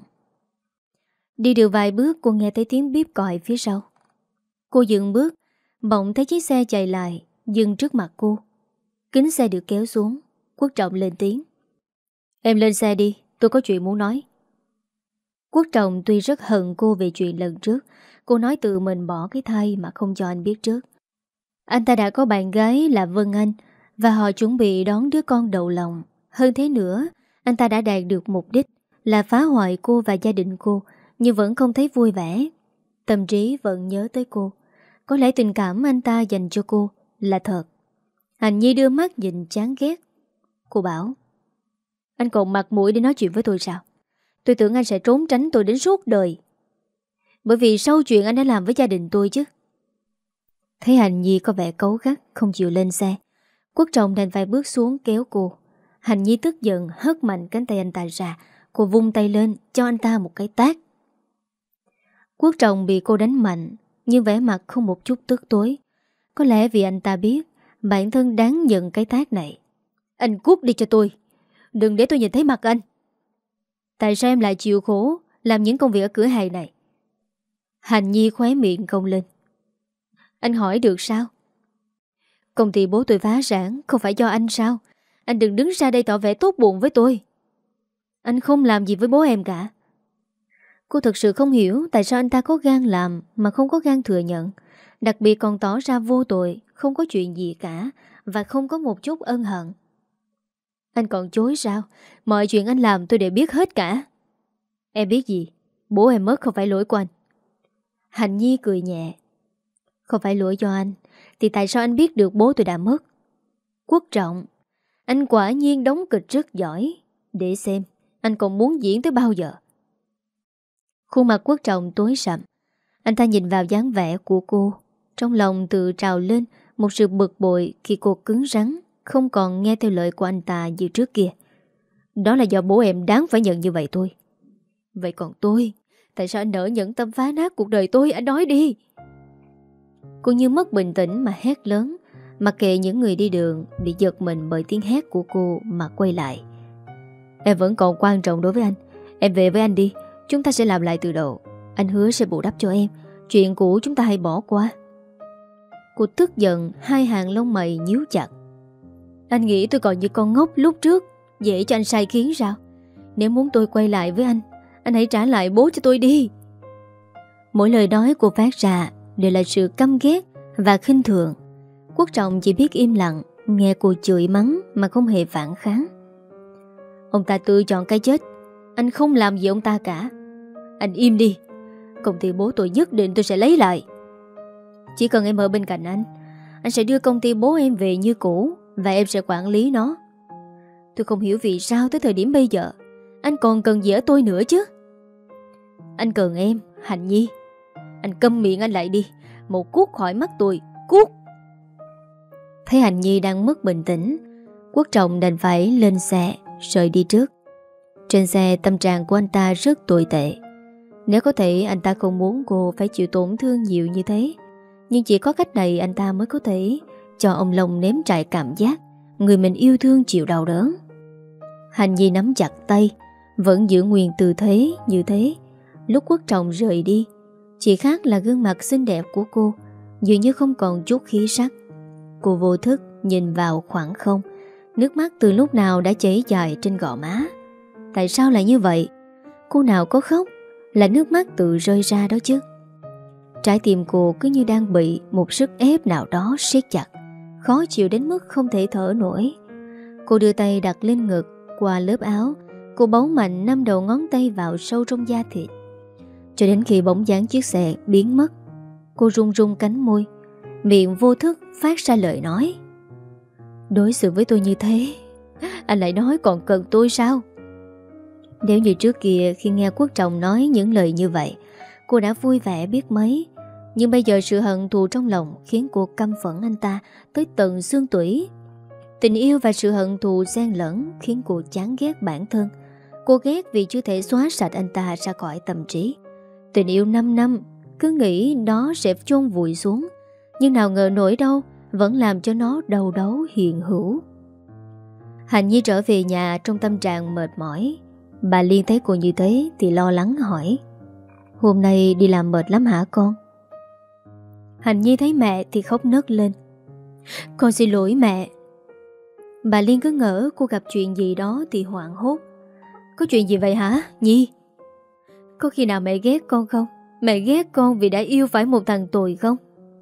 Đi được vài bước cô nghe thấy tiếng bíp còi phía sau. Cô dừng bước, bỗng thấy chiếc xe chạy lại, dừng trước mặt cô. Kính xe được kéo xuống. Quốc Trọng lên tiếng: Em lên xe đi, tôi có chuyện muốn nói. Quốc Trọng tuy rất hận cô về chuyện lần trước, cô nói tự mình bỏ cái thai mà không cho anh biết trước. Anh ta đã có bạn gái là Vân Anh và họ chuẩn bị đón đứa con đầu lòng. Hơn thế nữa, anh ta đã đạt được mục đích là phá hoại cô và gia đình cô, nhưng vẫn không thấy vui vẻ. Tâm trí vẫn nhớ tới cô. Có lẽ tình cảm anh ta dành cho cô là thật. Hạnh Nhi đưa mắt nhìn chán ghét. Cô bảo: Anh còn mặt mũi để nói chuyện với tôi sao? Tôi tưởng anh sẽ trốn tránh tôi đến suốt đời. Bởi vì sau chuyện anh đã làm với gia đình tôi chứ. Thấy Hạnh Nhi có vẻ cáu gắt không chịu lên xe, Quốc Trọng đành phải bước xuống kéo cô. Hạnh Nhi tức giận hất mạnh cánh tay anh ta ra. Cô vung tay lên cho anh ta một cái tát. Quốc Trọng bị cô đánh mạnh nhưng vẻ mặt không một chút tức tối. Có lẽ vì anh ta biết bản thân đáng nhận cái tát này. Anh cút đi cho tôi, đừng để tôi nhìn thấy mặt anh. Tại sao em lại chịu khổ làm những công việc ở cửa hàng này? Hạnh Nhi khóe miệng cong lên. Anh hỏi được sao? Công ty bố tôi phá sản không phải do anh sao? Anh đừng đứng ra đây tỏ vẻ tốt bụng với tôi. Anh không làm gì với bố em cả. Cô thực sự không hiểu tại sao anh ta có gan làm mà không có gan thừa nhận. Đặc biệt còn tỏ ra vô tội, không có chuyện gì cả và không có một chút ân hận. Anh còn chối sao? Mọi chuyện anh làm tôi đều biết hết cả. Em biết gì? Bố em mất không phải lỗi của anh. Hạnh Nhi cười nhẹ. Không phải lỗi do anh thì tại sao anh biết được bố tôi đã mất? Quốc Trọng, anh quả nhiên đóng kịch rất giỏi. Để xem anh còn muốn diễn tới bao giờ. Khuôn mặt Quốc Trọng tối sầm. Anh ta nhìn vào dáng vẻ của cô, trong lòng tự trào lên một sự bực bội khi cô cứng rắn, không còn nghe theo lời của anh ta như trước kia. Đó là do bố em đáng phải nhận như vậy thôi. Vậy còn tôi, tại sao anh nỡ nhẫn tâm phá nát cuộc đời tôi? Anh nói đi. Cô như mất bình tĩnh mà hét lớn, mặc kệ những người đi đường bị giật mình bởi tiếng hét của cô mà quay lại. Em vẫn còn quan trọng đối với anh. Em về với anh đi, chúng ta sẽ làm lại từ đầu. Anh hứa sẽ bù đắp cho em. Chuyện cũ chúng ta hãy bỏ qua. Cô tức giận, hai hàng lông mày nhíu chặt. Anh nghĩ tôi còn như con ngốc lúc trước, dễ cho anh sai khiến sao? Nếu muốn tôi quay lại với anh, anh hãy trả lại bố cho tôi đi. Mỗi lời nói cô phát ra đều là sự căm ghét và khinh thường. Quốc Trọng chỉ biết im lặng, nghe cô chửi mắng mà không hề phản kháng. Ông ta tự chọn cái chết, anh không làm gì ông ta cả. Anh im đi. Công ty bố tôi nhất định tôi sẽ lấy lại. Chỉ cần em ở bên cạnh anh, anh sẽ đưa công ty bố em về như cũ và em sẽ quản lý nó. Tôi không hiểu vì sao tới thời điểm bây giờ anh còn cần gì ở tôi nữa chứ. Anh cần em, Hạnh Nhi. Anh câm miệng anh lại đi. Một cút khỏi mắt tôi, cút. Thấy Hạnh Nhi đang mất bình tĩnh, Quốc Trọng đành phải lên xe rời đi trước. Trên xe tâm trạng của anh ta rất tồi tệ. Nếu có thể anh ta không muốn cô phải chịu tổn thương nhiều như thế, nhưng chỉ có cách này anh ta mới có thể cho ông Long nếm trải cảm giác người mình yêu thương chịu đau đớn. Hạnh Nhi nắm chặt tay, vẫn giữ nguyên tư thế như thế. Lúc Quốc Trọng rời đi, chỉ khác là gương mặt xinh đẹp của cô dường như không còn chút khí sắc. Cô vô thức nhìn vào khoảng không. Nước mắt từ lúc nào đã chảy dài trên gò má. Tại sao lại như vậy? Cô nào có khóc, là nước mắt tự rơi ra đó chứ. Trái tim cô cứ như đang bị một sức ép nào đó siết chặt, khó chịu đến mức không thể thở nổi. Cô đưa tay đặt lên ngực. Qua lớp áo, cô bấu mạnh năm đầu ngón tay vào sâu trong da thịt, cho đến khi bóng dáng chiếc xe biến mất. Cô run run cánh môi, miệng vô thức phát ra lời nói. Đối xử với tôi như thế, anh lại nói còn cần tôi sao? Nếu như trước kia khi nghe Quốc Trọng nói những lời như vậy, cô đã vui vẻ biết mấy. Nhưng bây giờ sự hận thù trong lòng khiến cô căm phẫn anh ta tới tận xương tủy. Tình yêu và sự hận thù xen lẫn khiến cô chán ghét bản thân. Cô ghét vì chưa thể xóa sạch anh ta ra khỏi tâm trí. Tình yêu năm năm, cứ nghĩ nó sẽ chôn vùi xuống, nhưng nào ngờ nổi đâu vẫn làm cho nó đầu đấu hiện hữu. Hạnh Nhi trở về nhà trong tâm trạng mệt mỏi. Bà Liên thấy cô như thế thì lo lắng hỏi: "Hôm nay đi làm mệt lắm hả con?" Hạnh Nhi thấy mẹ thì khóc nấc lên: "Con xin lỗi mẹ." Bà Liên cứ ngỡ cô gặp chuyện gì đó thì hoảng hốt: "Có chuyện gì vậy hả Nhi? Có khi nào mẹ ghét con không? Mẹ ghét con vì đã yêu phải một thằng tồi không?"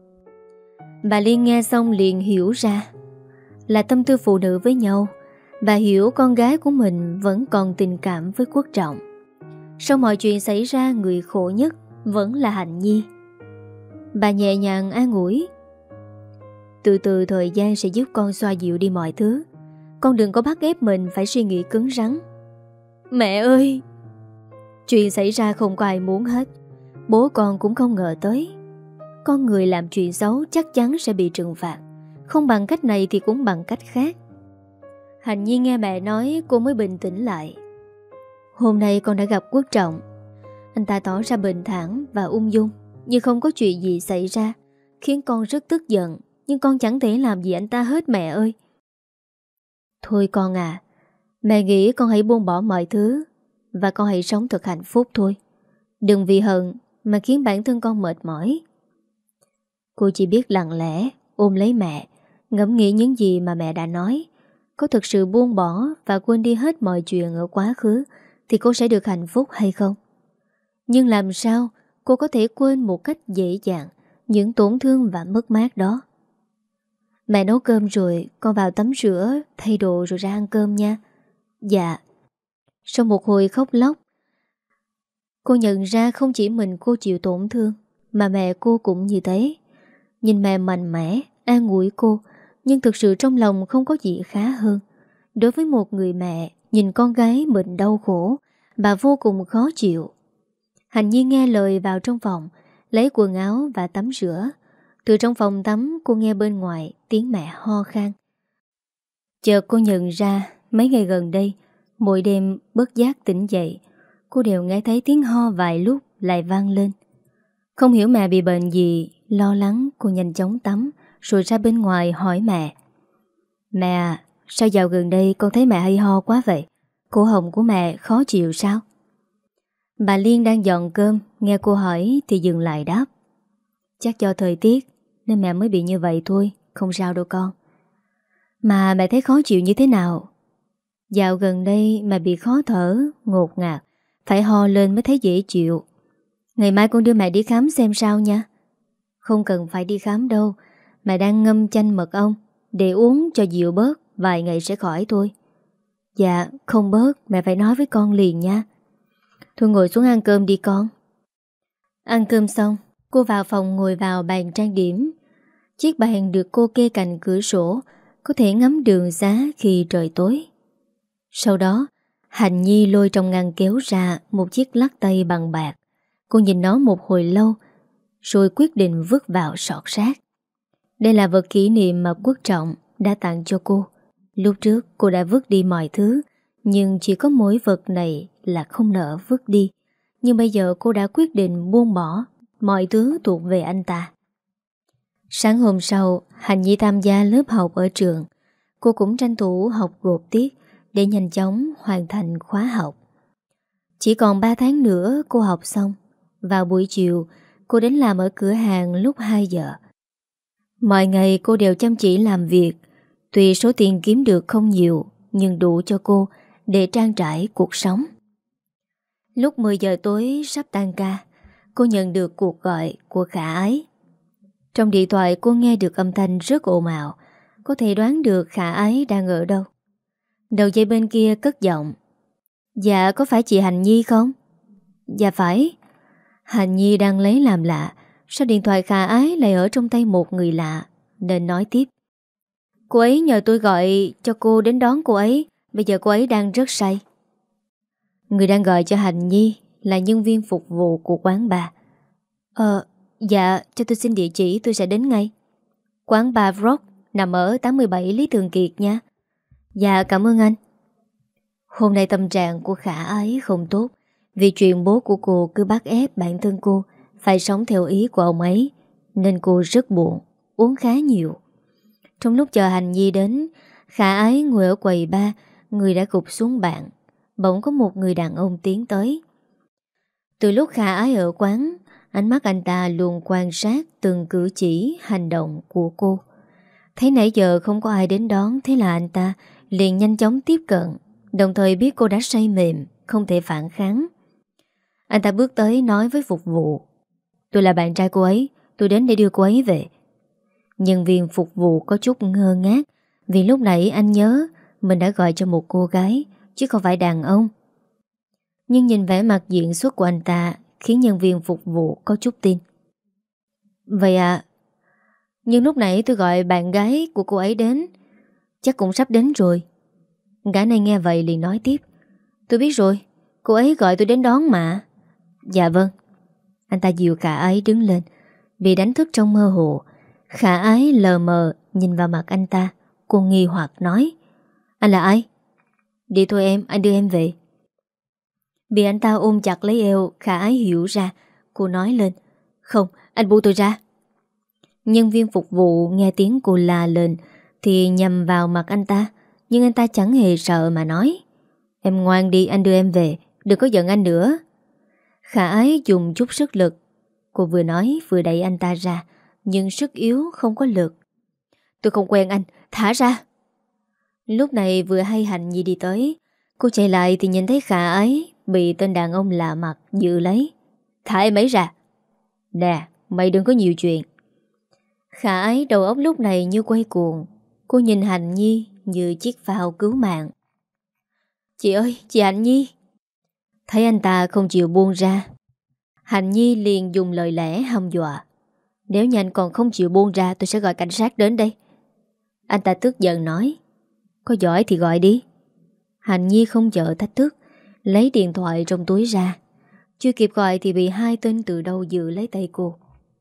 Bà Liên nghe xong liền hiểu ra là tâm tư phụ nữ với nhau. Bà hiểu con gái của mình vẫn còn tình cảm với Quốc Trọng. Sau mọi chuyện xảy ra, người khổ nhất vẫn là Hạnh Nhi. Bà nhẹ nhàng an ủi: "Từ từ thời gian sẽ giúp con xoa dịu đi mọi thứ. Con đừng có bắt ép mình phải suy nghĩ cứng rắn." "Mẹ ơi!" Chuyện xảy ra không có ai muốn hết. Bố con cũng không ngờ tới. Con người làm chuyện xấu chắc chắn sẽ bị trừng phạt, không bằng cách này thì cũng bằng cách khác. Hạnh Nhi nghe mẹ nói cô mới bình tĩnh lại. Hôm nay con đã gặp Quốc Trọng. Anh ta tỏ ra bình thản và ung dung, như không có chuyện gì xảy ra, khiến con rất tức giận. Nhưng con chẳng thể làm gì anh ta hết mẹ ơi. Thôi con à, mẹ nghĩ con hãy buông bỏ mọi thứ và con hãy sống thật hạnh phúc thôi. Đừng vì hận mà khiến bản thân con mệt mỏi. Cô chỉ biết lặng lẽ ôm lấy mẹ, ngẫm nghĩ những gì mà mẹ đã nói. Có thực sự buông bỏ và quên đi hết mọi chuyện ở quá khứ thì cô sẽ được hạnh phúc hay không? Nhưng làm sao cô có thể quên một cách dễ dàng những tổn thương và mất mát đó? Mẹ nấu cơm rồi, con vào tắm rửa, thay đồ rồi ra ăn cơm nha. Dạ. Sau một hồi khóc lóc, cô nhận ra không chỉ mình cô chịu tổn thương, mà mẹ cô cũng như thế. Nhìn mẹ mạnh mẽ, an ủi cô, nhưng thực sự trong lòng không có gì khá hơn. Đối với một người mẹ, nhìn con gái mình đau khổ, bà vô cùng khó chịu. Hạnh Nhi nghe lời vào trong phòng, lấy quần áo và tắm rửa. Từ trong phòng tắm cô nghe bên ngoài tiếng mẹ ho khan. Chợt cô nhận ra mấy ngày gần đây, mỗi đêm bất giác tỉnh dậy, cô đều nghe thấy tiếng ho vài lúc lại vang lên. Không hiểu mẹ bị bệnh gì, lo lắng cô nhanh chóng tắm rồi ra bên ngoài hỏi mẹ: "Mẹ à, sao dạo gần đây con thấy mẹ hay ho quá vậy? Cổ họng của mẹ khó chịu sao?" Bà Liên đang dọn cơm, nghe cô hỏi thì dừng lại đáp: "Chắc do thời tiết nên mẹ mới bị như vậy thôi, không sao đâu con." "Mà mẹ thấy khó chịu như thế nào?" "Dạo gần đây mẹ bị khó thở, ngột ngạt, phải ho lên mới thấy dễ chịu. Ngày mai con đưa mẹ đi khám xem sao nha." "Không cần phải đi khám đâu, mẹ đang ngâm chanh mật ong để uống cho dịu bớt, vài ngày sẽ khỏi thôi." "Dạ, không bớt, mẹ phải nói với con liền nha." "Thôi ngồi xuống ăn cơm đi con." Ăn cơm xong, cô vào phòng ngồi vào bàn trang điểm. Chiếc bàn được cô kê cạnh cửa sổ, có thể ngắm đường xá khi trời tối. Sau đó, Hạnh Nhi lôi trong ngăn kéo ra một chiếc lắc tay bằng bạc. Cô nhìn nó một hồi lâu, rồi quyết định vứt vào sọt rác. Đây là vật kỷ niệm mà Quốc Trọng đã tặng cho cô. Lúc trước cô đã vứt đi mọi thứ, nhưng chỉ có mỗi vật này là không nỡ vứt đi. Nhưng bây giờ cô đã quyết định buông bỏ, mọi thứ thuộc về anh ta. Sáng hôm sau, Hạnh Nhi tham gia lớp học ở trường. Cô cũng tranh thủ học gộp tiết để nhanh chóng hoàn thành khóa học. Chỉ còn ba tháng nữa cô học xong. Vào buổi chiều, cô đến làm ở cửa hàng lúc hai giờ. Mọi ngày cô đều chăm chỉ làm việc. Tuy số tiền kiếm được không nhiều, nhưng đủ cho cô để trang trải cuộc sống. Lúc mười giờ tối sắp tan ca, cô nhận được cuộc gọi của Khả Ái. Trong điện thoại cô nghe được âm thanh rất ồn ào, có thể đoán được Khả Ái đang ở đâu. Đầu dây bên kia cất giọng: "Dạ, có phải chị Hạnh Nhi không?" "Dạ phải." Hạnh Nhi đang lấy làm lạ, sao điện thoại Khả Ái lại ở trong tay một người lạ, nên nói tiếp: "Cô ấy nhờ tôi gọi cho cô đến đón cô ấy, bây giờ cô ấy đang rất say." Người đang gọi cho Hạnh Nhi là nhân viên phục vụ của quán bar. Ờ, dạ, cho tôi xin địa chỉ tôi sẽ đến ngay. Quán bar Rock nằm ở tám mươi bảy Lý Thường Kiệt nha. Dạ, cảm ơn anh. Hôm nay tâm trạng của Khả Ái không tốt vì chuyện bố của cô cứ bắt ép bản thân cô phải sống theo ý của ông ấy, nên cô rất buồn, uống khá nhiều. Trong lúc chờ Hành Nhi đến, Khả Ái ngồi ở quầy bar, người đã gục xuống bàn. Bỗng có một người đàn ông tiến tới. Từ lúc Khả Ái ở quán, ánh mắt anh ta luôn quan sát từng cử chỉ, hành động của cô. Thấy nãy giờ không có ai đến đón, thế là anh ta liền nhanh chóng tiếp cận, đồng thời biết cô đã say mềm, không thể phản kháng. Anh ta bước tới nói với phục vụ: Tôi là bạn trai cô ấy, tôi đến để đưa cô ấy về. Nhân viên phục vụ có chút ngơ ngác, vì lúc nãy anh nhớ mình đã gọi cho một cô gái, chứ không phải đàn ông. Nhưng nhìn vẻ mặt diễn xuất của anh ta khiến nhân viên phục vụ có chút tin. Vậy à, nhưng lúc nãy tôi gọi bạn gái của cô ấy đến, chắc cũng sắp đến rồi. Gã này nghe vậy liền nói tiếp: Tôi biết rồi, cô ấy gọi tôi đến đón mà. Dạ vâng. Anh ta dìu Khả Ái đứng lên. Bị đánh thức trong mơ hồ, Khả Ái lờ mờ nhìn vào mặt anh ta. Cô nghi hoặc nói: Anh là ai? Đi thôi em, anh đưa em về. Bị anh ta ôm chặt lấy eo, Khả Ái hiểu ra. Cô nói lên: Không, anh buông tôi ra. Nhân viên phục vụ nghe tiếng cô la lên thì nhằm vào mặt anh ta, nhưng anh ta chẳng hề sợ mà nói: Em ngoan đi, anh đưa em về, đừng có giận anh nữa. Khả Ái dùng chút sức lực. Cô vừa nói vừa đẩy anh ta ra, nhưng sức yếu không có lực. Tôi không quen anh, thả ra. Lúc này vừa hay Hạnh Nhi đi tới. Cô chạy lại thì nhìn thấy Khả Ái bị tên đàn ông lạ mặt giữ lấy. Thả em ấy ra. Nè, mày đừng có nhiều chuyện. Khả Ái đầu óc lúc này như quay cuồng. Cô nhìn Hạnh Nhi như chiếc phao cứu mạng. Chị ơi, chị Hạnh Nhi. Thấy anh ta không chịu buông ra, Hạnh Nhi liền dùng lời lẽ hăm dọa: Nếu như anh còn không chịu buông ra, tôi sẽ gọi cảnh sát đến đây. Anh ta tức giận nói: Có giỏi thì gọi đi. Hạnh Nhi không chờ thách thức, lấy điện thoại trong túi ra. Chưa kịp gọi thì bị hai tên từ đâu giữ lấy tay cô.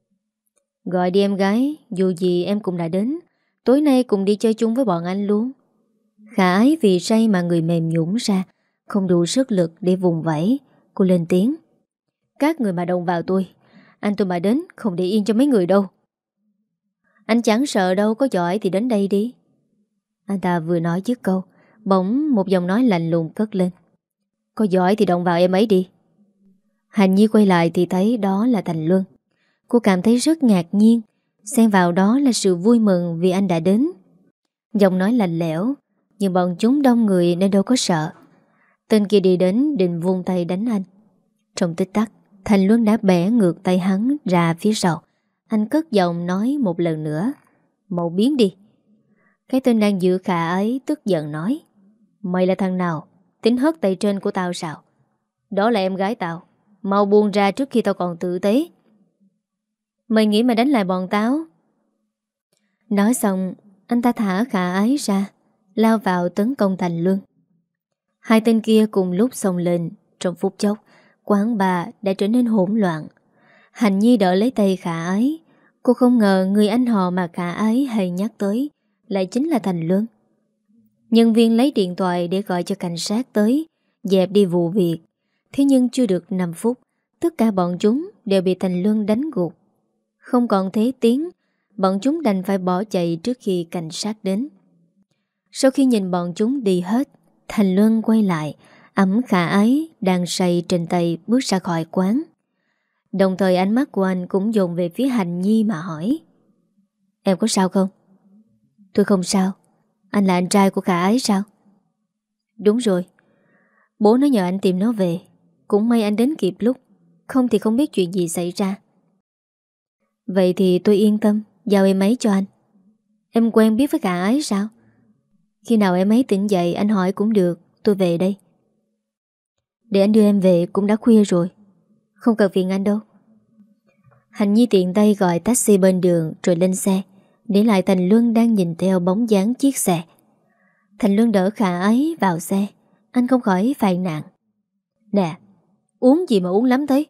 Gọi đi em gái, dù gì em cũng đã đến, tối nay cùng đi chơi chung với bọn anh luôn. Khả Ái vì say mà người mềm nhũn ra, không đủ sức lực để vùng vẫy. Cô lên tiếng: Các người mà động vào tôi, anh tôi mà đến không để yên cho mấy người đâu. Anh chẳng sợ đâu, có giỏi thì đến đây đi. Anh ta vừa nói dứt câu, bỗng một giọng nói lạnh lùng cất lên: Có giỏi thì động vào em ấy đi. Hành Nhi quay lại thì thấy đó là Thành Luân. Cô cảm thấy rất ngạc nhiên, xen vào đó là sự vui mừng vì anh đã đến. Giọng nói lạnh lẽo, nhưng bọn chúng đông người nên đâu có sợ. Tên kia đi đến định vung tay đánh anh. Trong tích tắc, Thành Luân đã bẻ ngược tay hắn ra phía sau. Anh cất giọng nói một lần nữa: Mau biến đi. Cái tên đang giữ Khả ấy tức giận nói: Mày là thằng nào, tính hất tay trên của tao sao? Đó là em gái tao, mau buông ra trước khi tao còn tử tế. Mày nghĩ mày đánh lại bọn tao? Nói xong, anh ta thả Khả Ái ra, lao vào tấn công Thành Luân. Hai tên kia cùng lúc xông lên. Trong phút chốc, quán bar đã trở nên hỗn loạn. Hạnh Nhi đỡ lấy tay Khả Ái. Cô không ngờ người anh họ mà Khả Ái hay nhắc tới lại chính là Thành Luân. Nhân viên lấy điện thoại để gọi cho cảnh sát tới dẹp đi vụ việc. Thế nhưng chưa được năm phút, tất cả bọn chúng đều bị Thành Luân đánh gục. Không còn thế tiếng, bọn chúng đành phải bỏ chạy trước khi cảnh sát đến. Sau khi nhìn bọn chúng đi hết, Thành Luân quay lại, ẵm Khả Ái đang say trên tay bước ra khỏi quán. Đồng thời ánh mắt của anh cũng dồn về phía Hạnh Nhi mà hỏi: Em có sao không? Tôi không sao. Anh là anh trai của Khả Ái sao? Đúng rồi. Bố nó nhờ anh tìm nó về. Cũng may anh đến kịp lúc, không thì không biết chuyện gì xảy ra. Vậy thì tôi yên tâm, giao em ấy cho anh. Em quen biết với Khả Ái sao? Khi nào em ấy tỉnh dậy anh hỏi cũng được. Tôi về đây. Để anh đưa em về, cũng đã khuya rồi. Không cần phiền anh đâu. Hạnh Nhi tiện tay gọi taxi bên đường rồi lên xe, để lại Thành Luân đang nhìn theo bóng dáng chiếc xe. Thành Luân đỡ Khả Ái vào xe. Anh không khỏi phàn nàn: Nè, uống gì mà uống lắm thế?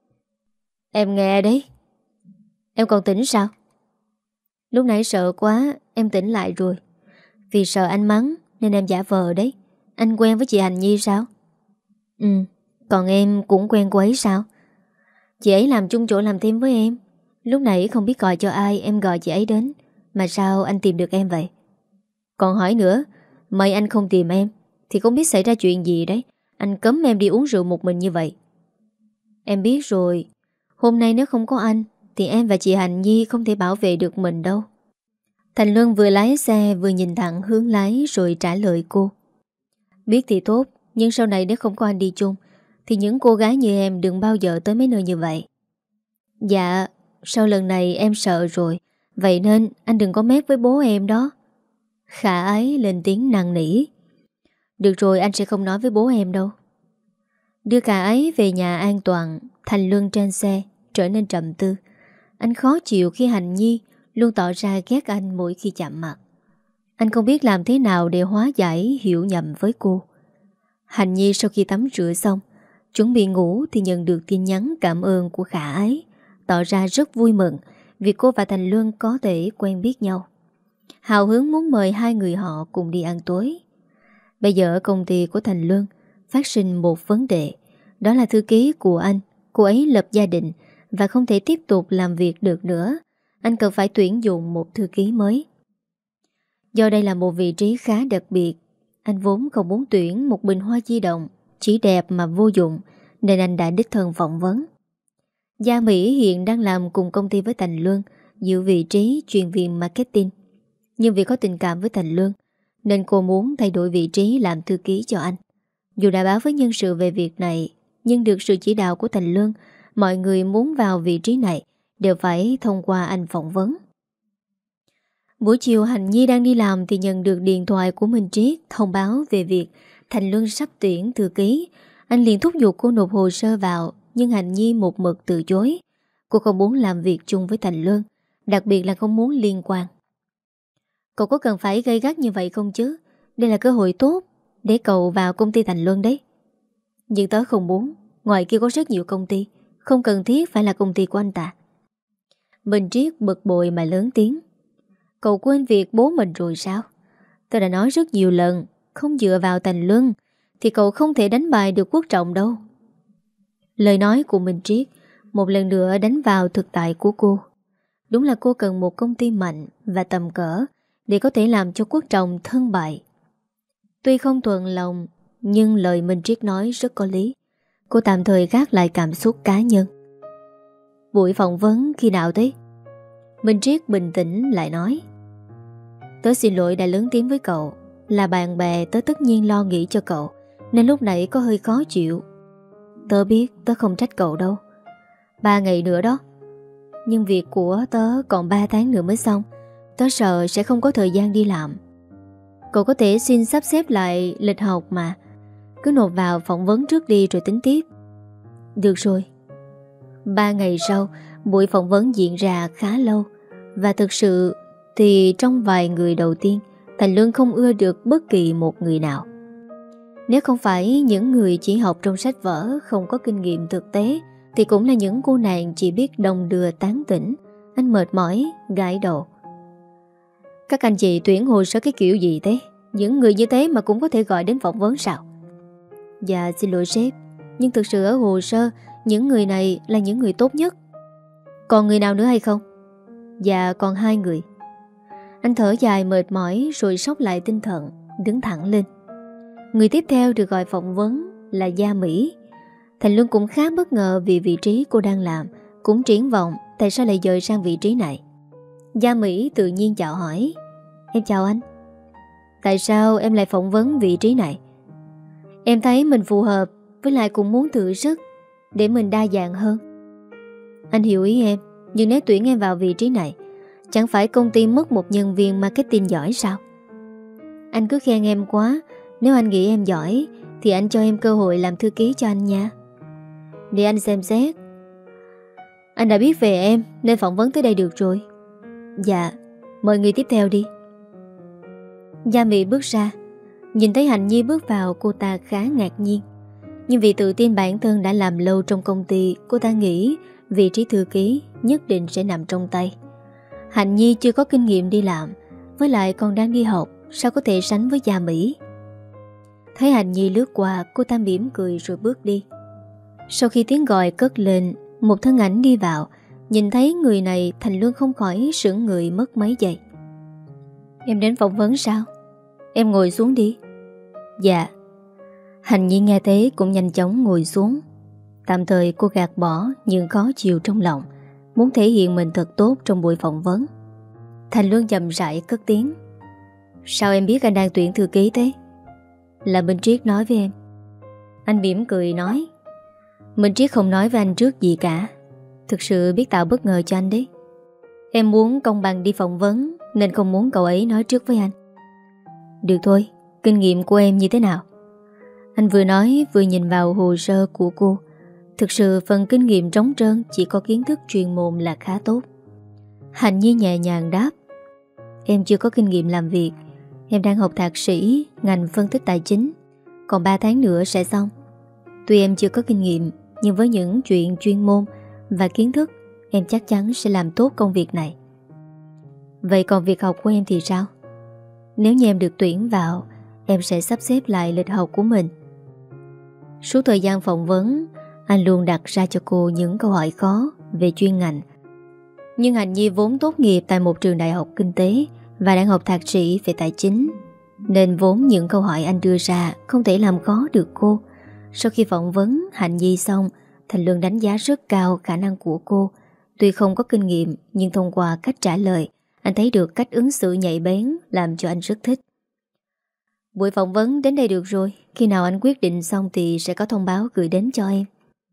Em nghe đấy. Em còn tỉnh sao? Lúc nãy sợ quá, em tỉnh lại rồi. Vì sợ anh mắng nên em giả vờ đấy. Anh quen với chị Hành Nhi sao? Ừ, còn em cũng quen cô ấy sao? Chị ấy làm chung chỗ làm thêm với em. Lúc nãy không biết gọi cho ai, em gọi chị ấy đến. Mà sao anh tìm được em vậy? Còn hỏi nữa, may anh không tìm em thì không biết xảy ra chuyện gì đấy. Anh cấm em đi uống rượu một mình như vậy. Em biết rồi. Hôm nay nếu không có anh thì em và chị Hành Nhi không thể bảo vệ được mình đâu. Thành Luân vừa lái xe vừa nhìn thẳng hướng lái rồi trả lời cô. Biết thì tốt, nhưng sau này nếu không có anh đi chung thì những cô gái như em đừng bao giờ tới mấy nơi như vậy. Dạ, sau lần này em sợ rồi. Vậy nên anh đừng có mét với bố em đó. Khả Ái lên tiếng năn nỉ. Được rồi, anh sẽ không nói với bố em đâu. Đưa Khả Ái về nhà an toàn, Thành Luân trên xe trở nên trầm tư. Anh khó chịu khi Hành Nhi luôn tỏ ra ghét anh mỗi khi chạm mặt. Anh không biết làm thế nào để hóa giải hiểu nhầm với cô. Hành Nhi sau khi tắm rửa xong, chuẩn bị ngủ thì nhận được tin nhắn cảm ơn của Khả Ái, tỏ ra rất vui mừng vì cô và Thành Luân có thể quen biết nhau. Hào hứng muốn mời hai người họ cùng đi ăn tối. Bây giờ ở công ty của Thành Luân phát sinh một vấn đề. Đó là thư ký của anh. Cô ấy lập gia đình và không thể tiếp tục làm việc được nữa. Anh cần phải tuyển dụng một thư ký mới. Do đây là một vị trí khá đặc biệt, anh vốn không muốn tuyển một bình hoa di động chỉ đẹp mà vô dụng, nên anh đã đích thân phỏng vấn. Gia Mỹ hiện đang làm cùng công ty với Thành Luân, giữ vị trí chuyên viên marketing. Nhưng vì có tình cảm với Thành Luân nên cô muốn thay đổi vị trí làm thư ký cho anh. Dù đã báo với nhân sự về việc này, nhưng được sự chỉ đạo của Thành Luân, mọi người muốn vào vị trí này đều phải thông qua anh phỏng vấn. Buổi chiều Hành Nhi đang đi làm thì nhận được điện thoại của Minh Triết thông báo về việc Thành Luân sắp tuyển thư ký. Anh liền thúc giục cô nộp hồ sơ vào, nhưng Hành Nhi một mực từ chối. Cô không muốn làm việc chung với Thành Luân, đặc biệt là không muốn liên quan. Cậu có cần phải gay gắt như vậy không chứ? Đây là cơ hội tốt để cậu vào công ty Thành Luân đấy. Nhưng tớ không muốn. Ngoài kia có rất nhiều công ty, không cần thiết phải là công ty của anh ta. Minh Triết bực bội mà lớn tiếng. Cậu quên việc bố mình rồi sao? Tôi đã nói rất nhiều lần, không dựa vào Thành Luân thì cậu không thể đánh bại được Quốc Trọng đâu. Lời nói của Minh Triết một lần nữa đánh vào thực tại của cô. Đúng là cô cần một công ty mạnh và tầm cỡ để có thể làm cho Quốc Trọng thân bại. Tuy không thuận lòng, nhưng lời Minh Triết nói rất có lý. Cô tạm thời gác lại cảm xúc cá nhân. Buổi phỏng vấn khi nào thế? Minh Triết bình tĩnh lại nói. Tớ xin lỗi đã lớn tiếng với cậu. Là bạn bè tớ tất nhiên lo nghĩ cho cậu, nên lúc nãy có hơi khó chịu. Tớ biết tớ không trách cậu đâu. Ba ngày nữa đó. Nhưng việc của tớ còn ba tháng nữa mới xong. Tớ sợ sẽ không có thời gian đi làm. Cậu có thể xin sắp xếp lại lịch học mà. Cứ nộp vào phỏng vấn trước đi rồi tính tiếp. Được rồi. Ba ngày sau, buổi phỏng vấn diễn ra khá lâu. Và thực sự thì trong vài người đầu tiên, Thành Luân không ưa được bất kỳ một người nào. Nếu không phải những người chỉ học trong sách vở, không có kinh nghiệm thực tế, thì cũng là những cô nàng chỉ biết đồng đưa tán tỉnh. Anh mệt mỏi, gãi đầu. Các anh chị tuyển hồ sơ cái kiểu gì thế? Những người như thế mà cũng có thể gọi đến phỏng vấn sao? Dạ xin lỗi sếp, nhưng thực sự ở hồ sơ những người này là những người tốt nhất. Còn người nào nữa hay không? Dạ còn hai người. Anh thở dài mệt mỏi rồi sốc lại tinh thần, đứng thẳng lên. Người tiếp theo được gọi phỏng vấn là Gia Mỹ. Thành Luân cũng khá bất ngờ vì vị trí cô đang làm, cũng triển vọng tại sao lại dời sang vị trí này. Gia Mỹ tự nhiên chào hỏi. Em chào anh. Tại sao em lại phỏng vấn vị trí này? Em thấy mình phù hợp, với lại cũng muốn thử sức để mình đa dạng hơn. Anh hiểu ý em, nhưng nếu tuyển em vào vị trí này, chẳng phải công ty mất một nhân viên marketing giỏi sao? Anh cứ khen em quá. Nếu anh nghĩ em giỏi thì anh cho em cơ hội làm thư ký cho anh nha. Để anh xem xét. Anh đã biết về em nên phỏng vấn tới đây được rồi. Dạ, mời người tiếp theo đi. Gia Mỹ bước ra. Nhìn thấy Hành Nhi bước vào, cô ta khá ngạc nhiên. Nhưng vì tự tin bản thân đã làm lâu trong công ty, cô ta nghĩ vị trí thư ký nhất định sẽ nằm trong tay. Hạnh Nhi chưa có kinh nghiệm đi làm, với lại còn đang đi học, sao có thể sánh với Gia Mỹ. Thấy Hạnh Nhi lướt qua, cô ta mỉm cười rồi bước đi. Sau khi tiếng gọi cất lên, một thân ảnh đi vào. Nhìn thấy người này, Thành Luân không khỏi sững người mất mấy giây. Em đến phỏng vấn sao? Em ngồi xuống đi. Dạ. Hạnh Nhi nghe thế cũng nhanh chóng ngồi xuống. Tạm thời cô gạt bỏ những khó chịu trong lòng, muốn thể hiện mình thật tốt trong buổi phỏng vấn. Thành Luân chậm rãi cất tiếng. Sao em biết anh đang tuyển thư ký thế? Là Minh Triết nói với em. Anh mỉm cười nói. Minh Triết không nói với anh trước gì cả. Thực sự biết tạo bất ngờ cho anh đấy. Em muốn công bằng đi phỏng vấn, nên không muốn cậu ấy nói trước với anh. Được thôi, kinh nghiệm của em như thế nào? Anh vừa nói vừa nhìn vào hồ sơ của cô. Thực sự phần kinh nghiệm trống trơn, chỉ có kiến thức chuyên môn là khá tốt. Hạnh Nhi nhẹ nhàng đáp. Em chưa có kinh nghiệm làm việc. Em đang học thạc sĩ ngành phân tích tài chính, còn ba tháng nữa sẽ xong. Tuy em chưa có kinh nghiệm, nhưng với những chuyện chuyên môn và kiến thức, em chắc chắn sẽ làm tốt công việc này. Vậy còn việc học của em thì sao? Nếu như em được tuyển vào, em sẽ sắp xếp lại lịch học của mình. Suốt thời gian phỏng vấn, anh luôn đặt ra cho cô những câu hỏi khó về chuyên ngành. Nhưng Hạnh Nhi vốn tốt nghiệp tại một trường đại học kinh tế và đang học thạc sĩ về tài chính, nên vốn những câu hỏi anh đưa ra không thể làm khó được cô. Sau khi phỏng vấn Hạnh Nhi xong, Thành Luân đánh giá rất cao khả năng của cô. Tuy không có kinh nghiệm, nhưng thông qua cách trả lời, anh thấy được cách ứng xử nhạy bén, làm cho anh rất thích. Buổi phỏng vấn đến đây được rồi. Khi nào anh quyết định xong thì sẽ có thông báo gửi đến cho em.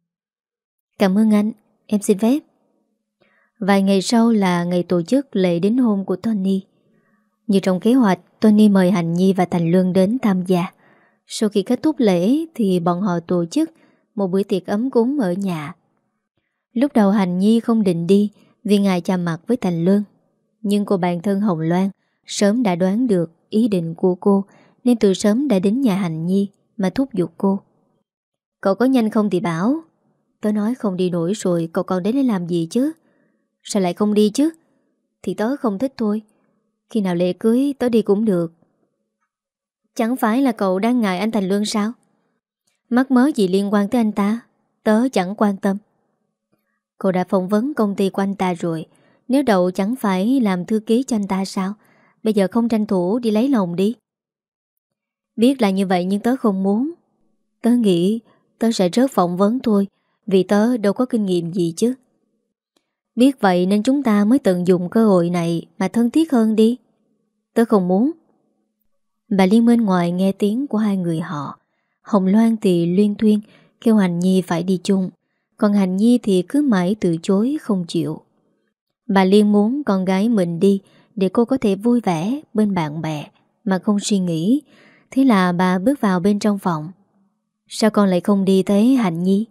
Cảm ơn anh, em xin phép. Vài ngày sau là ngày tổ chức lễ đính hôn của Tony. Như trong kế hoạch, Tony mời Hạnh Nhi và Thành Luân đến tham gia. Sau khi kết thúc lễ thì bọn họ tổ chức một bữa tiệc ấm cúng ở nhà. Lúc đầu Hạnh Nhi không định đi vì ngại chạm mặt với Thành Luân. Nhưng cô bạn thân Hồng Loan sớm đã đoán được ý định của cô, nên từ sớm đã đến nhà Hạnh Nhi mà thúc giục cô. Cậu có nhanh không thì bảo. Tớ nói không đi nổi rồi, cậu còn đến đây làm gì chứ? Sao lại không đi chứ? Thì tớ không thích thôi. Khi nào lễ cưới tớ đi cũng được. Chẳng phải là cậu đang ngại anh Thành Luân sao? Mắc mớ gì liên quan tới anh ta? Tớ chẳng quan tâm. Cậu đã phỏng vấn công ty của anh ta rồi. Nếu đậu chẳng phải làm thư ký cho anh ta sao? Bây giờ không tranh thủ đi lấy lòng đi. Biết là như vậy nhưng tớ không muốn. Tớ nghĩ tớ sẽ rớt phỏng vấn thôi, vì tớ đâu có kinh nghiệm gì chứ. Biết vậy nên chúng ta mới tận dụng cơ hội này mà thân thiết hơn đi. Tớ không muốn. Bà Liên bên ngoài nghe tiếng của hai người họ. Hồng Loan thì luyên thuyên kêu Hạnh Nhi phải đi chung, còn Hạnh Nhi thì cứ mãi từ chối không chịu. Bà Liên muốn con gái mình đi để cô có thể vui vẻ bên bạn bè mà không suy nghĩ. Thế là bà bước vào bên trong phòng. Sao con lại không đi thế Hạnh Nhi?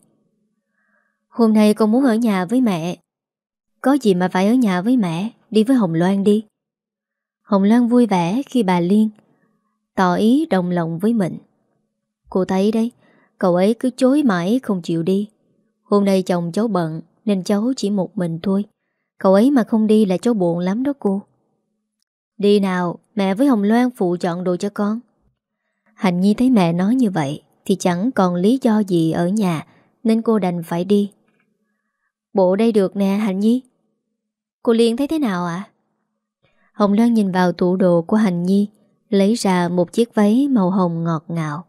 Hôm nay con muốn ở nhà với mẹ. Có gì mà phải ở nhà với mẹ, đi với Hồng Loan đi. Hồng Loan vui vẻ khi bà Liên tỏ ý đồng lòng với mình. Cô thấy đấy, cậu ấy cứ chối mãi không chịu đi. Hôm nay chồng cháu bận nên cháu chỉ một mình thôi. Cậu ấy mà không đi là cháu buồn lắm đó cô. Đi nào, mẹ với Hồng Loan phụ chọn đồ cho con. Hạnh Nhi thấy mẹ nói như vậy thì chẳng còn lý do gì ở nhà, nên cô đành phải đi. Bộ đây được nè Hạnh Nhi. Cô Liên thấy thế nào ạ? À? Hồng Loan nhìn vào tủ đồ của Hạnh Nhi, lấy ra một chiếc váy màu hồng ngọt ngào.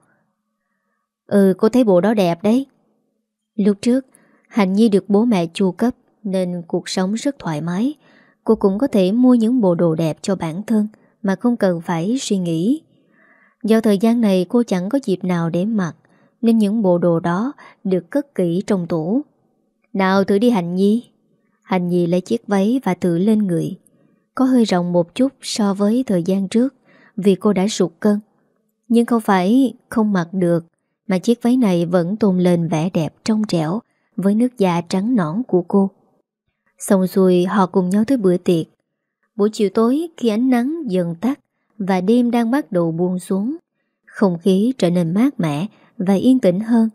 Ừ, cô thấy bộ đó đẹp đấy. Lúc trước Hạnh Nhi được bố mẹ chu cấp nên cuộc sống rất thoải mái. Cô cũng có thể mua những bộ đồ đẹp cho bản thân mà không cần phải suy nghĩ. Do thời gian này cô chẳng có dịp nào để mặc, nên những bộ đồ đó được cất kỹ trong tủ. Nào thử đi Hạnh Nhi. Hạnh Nhi lấy chiếc váy và thử lên người. Có hơi rộng một chút so với thời gian trước, vì cô đã sụt cân. Nhưng không phải không mặc được, mà chiếc váy này vẫn tôn lên vẻ đẹp trong trẻo với nước da trắng nõn của cô. Xong xuôi họ cùng nhau tới bữa tiệc. Buổi chiều tối khi ánh nắng dần tắt và đêm đang bắt đầu buông xuống, không khí trở nên mát mẻ và yên tĩnh hơn.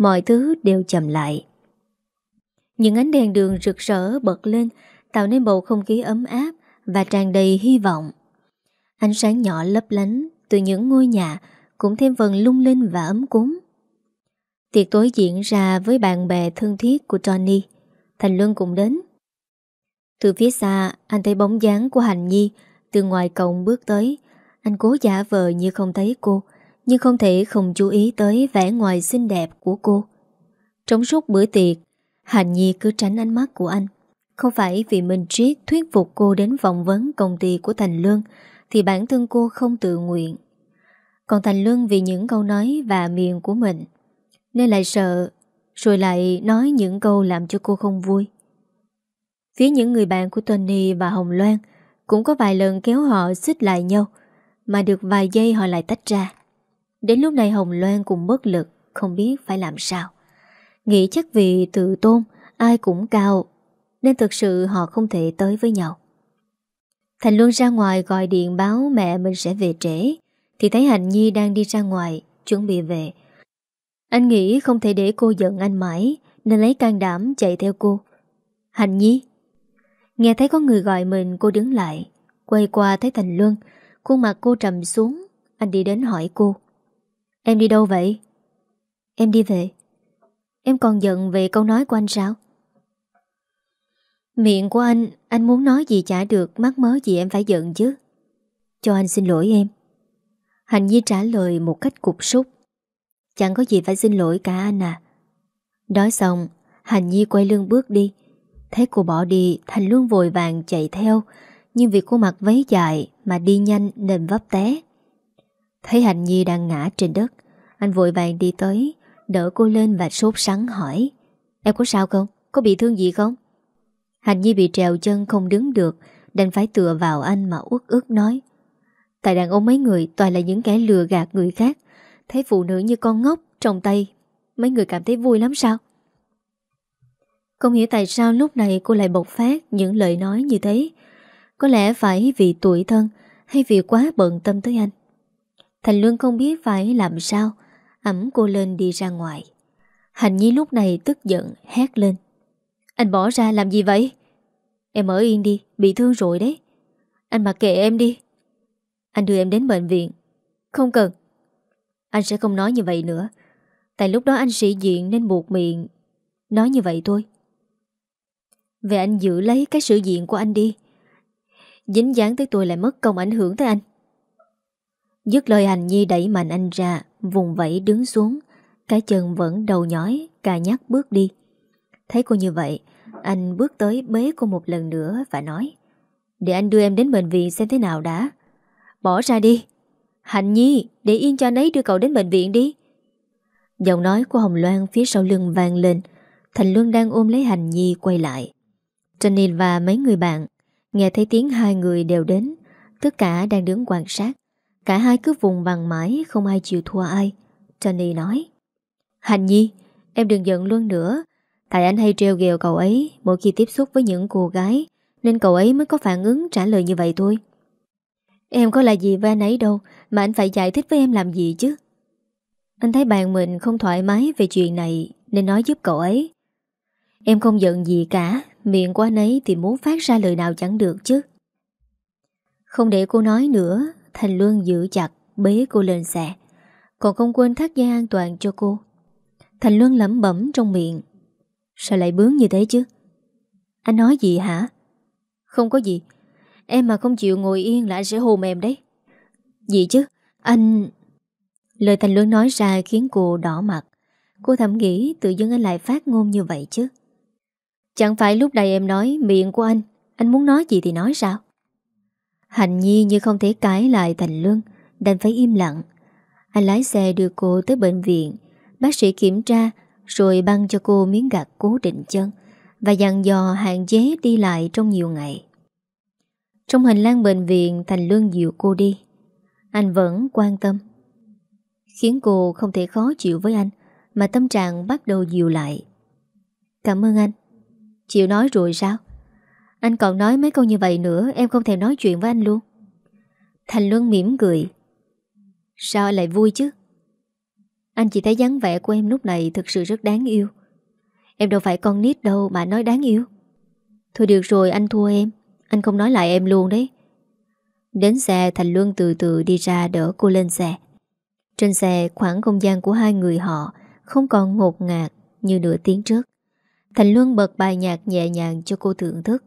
mọi thứ đều chậm lại. Những ánh đèn đường rực rỡ bật lên, tạo nên bầu không khí ấm áp và tràn đầy hy vọng. Ánh sáng nhỏ lấp lánh từ những ngôi nhà cũng thêm phần lung linh và ấm cúng. Tiệc tối diễn ra với bạn bè thân thiết của Tony. Thành Luân cũng đến. Từ phía xa, anh thấy bóng dáng của Hạnh Nhi từ ngoài cổng bước tới. Anh cố giả vờ như không thấy cô, nhưng không thể không chú ý tới vẻ ngoài xinh đẹp của cô. Trong suốt bữa tiệc, Hạnh Nhi cứ tránh ánh mắt của anh. Không phải vì Minh Triết thuyết phục cô đến phỏng vấn công ty của Thành Luân, thì bản thân cô không tự nguyện. Còn Thành Luân vì những câu nói và miệng của mình, nên lại sợ, rồi lại nói những câu làm cho cô không vui. Phía những người bạn của Tony và Hồng Loan cũng có vài lần kéo họ xích lại nhau, mà được vài giây họ lại tách ra. Đến lúc này Hồng Loan cũng bất lực, không biết phải làm sao. Nghĩ chắc vì tự tôn ai cũng cao, nên thực sự họ không thể tới với nhau. Thành Luân ra ngoài gọi điện báo mẹ mình sẽ về trễ, thì thấy Hạnh Nhi đang đi ra ngoài chuẩn bị về. Anh nghĩ không thể để cô giận anh mãi, nên lấy can đảm chạy theo cô. Hạnh Nhi. Nghe thấy có người gọi mình, cô đứng lại, quay qua thấy Thành Luân. Khuôn mặt cô trầm xuống. Anh đi đến hỏi cô: Em đi đâu vậy? Em đi về. Em còn giận về câu nói của anh sao? Miệng của anh, anh muốn nói gì chả được, mắc mớ gì em phải giận chứ. Cho anh xin lỗi em. Hạnh Nhi trả lời một cách cục súc: Chẳng có gì phải xin lỗi cả anh à. Nói xong, Hạnh Nhi quay lưng bước đi. Thấy cô bỏ đi, Thành Luân vội vàng chạy theo, nhưng vì cô mặc váy dài mà đi nhanh nên vấp té. Thấy Hạnh Nhi đang ngã trên đất, anh vội vàng đi tới, đỡ cô lên và sốt sắng hỏi: Em có sao không? Có bị thương gì không? Hạnh Nhi bị trèo chân không đứng được, đành phải tựa vào anh mà uất ức nói: Tại đàn ông mấy người toàn là những kẻ lừa gạt người khác. Thấy phụ nữ như con ngốc trong tay, mấy người cảm thấy vui lắm sao? Không hiểu tại sao lúc này cô lại bộc phát những lời nói như thế. Có lẽ phải vì tuổi thân, hay vì quá bận tâm tới anh. Thành Luân không biết phải làm sao, ẵm cô lên đi ra ngoài. Hạnh Nhi lúc này tức giận hét lên: Anh bỏ ra làm gì vậy? Em ở yên đi, bị thương rồi đấy. Anh mặc kệ em đi. Anh đưa em đến bệnh viện. Không cần. Anh sẽ không nói như vậy nữa. Tại lúc đó anh sĩ diện nên buộc miệng nói như vậy thôi. Vậy anh giữ lấy cái sự diện của anh đi. Dính dáng tới tôi lại mất công ảnh hưởng tới anh. Dứt lời, Hạnh Nhi đẩy mạnh anh ra, vùng vẫy đứng xuống, cái chân vẫn đầu nhói, cà nhắc bước đi. Thấy cô như vậy, anh bước tới bế cô một lần nữa và nói: Để anh đưa em đến bệnh viện xem thế nào đã. Bỏ ra đi. Hạnh Nhi, để yên cho anh ấy đưa cậu đến bệnh viện đi. Giọng nói của Hồng Loan phía sau lưng vang lên. Thành Luân đang ôm lấy Hạnh Nhi quay lại. Johnny và mấy người bạn nghe thấy tiếng hai người đều đến. Tất cả đang đứng quan sát. Cả hai cứ vùng vằng mãi, không ai chịu thua ai. Johnny nói: Hạnh Nhi, em đừng giận Luân nữa. Tại anh hay trêu ghẹo cậu ấy mỗi khi tiếp xúc với những cô gái, nên cậu ấy mới có phản ứng trả lời như vậy thôi. Em có là gì với anh ấy đâu mà anh phải giải thích với em làm gì chứ. Anh thấy bạn mình không thoải mái về chuyện này nên nói giúp cậu ấy. Em không giận gì cả. Miệng của anh ấy thì muốn phát ra lời nào chẳng được chứ. Không để cô nói nữa, Thành Luân giữ chặt bế cô lên xe, còn không quên thắt dây an toàn cho cô. Thành Luân lẩm bẩm trong miệng: Sao lại bướng như thế chứ? Anh nói gì hả? Không có gì. Em mà không chịu ngồi yên là anh sẽ hôn em đấy. Gì chứ? Anh... Lời Thành Luân nói ra khiến cô đỏ mặt. Cô thầm nghĩ tự dưng anh lại phát ngôn như vậy chứ. Chẳng phải lúc này em nói miệng của anh, anh muốn nói gì thì nói sao? Hạnh Nhi như không thể cãi lại Thành Luân, đành phải im lặng. Anh lái xe đưa cô tới bệnh viện. Bác sĩ kiểm tra rồi băng cho cô miếng gạc cố định chân và dặn dò hạn chế đi lại trong nhiều ngày. Trong hành lang bệnh viện, Thành Luân dìu cô đi. Anh vẫn quan tâm, khiến cô không thể khó chịu với anh, mà tâm trạng bắt đầu dịu lại. Cảm ơn anh. Chịu nói rồi sao? Anh còn nói mấy câu như vậy nữa, em không thèm nói chuyện với anh luôn. Thành Luân mỉm cười. Sao anh lại vui chứ? Anh chỉ thấy dáng vẻ của em lúc này thực sự rất đáng yêu. Em đâu phải con nít đâu mà nói đáng yêu. Thôi được rồi, anh thua em. Anh không nói lại em luôn đấy. Đến xe, Thành Luân từ từ đi ra đỡ cô lên xe. Trên xe, khoảng không gian của hai người họ không còn ngột ngạt như nửa tiếng trước. Thành Luân bật bài nhạc nhẹ nhàng cho cô thưởng thức.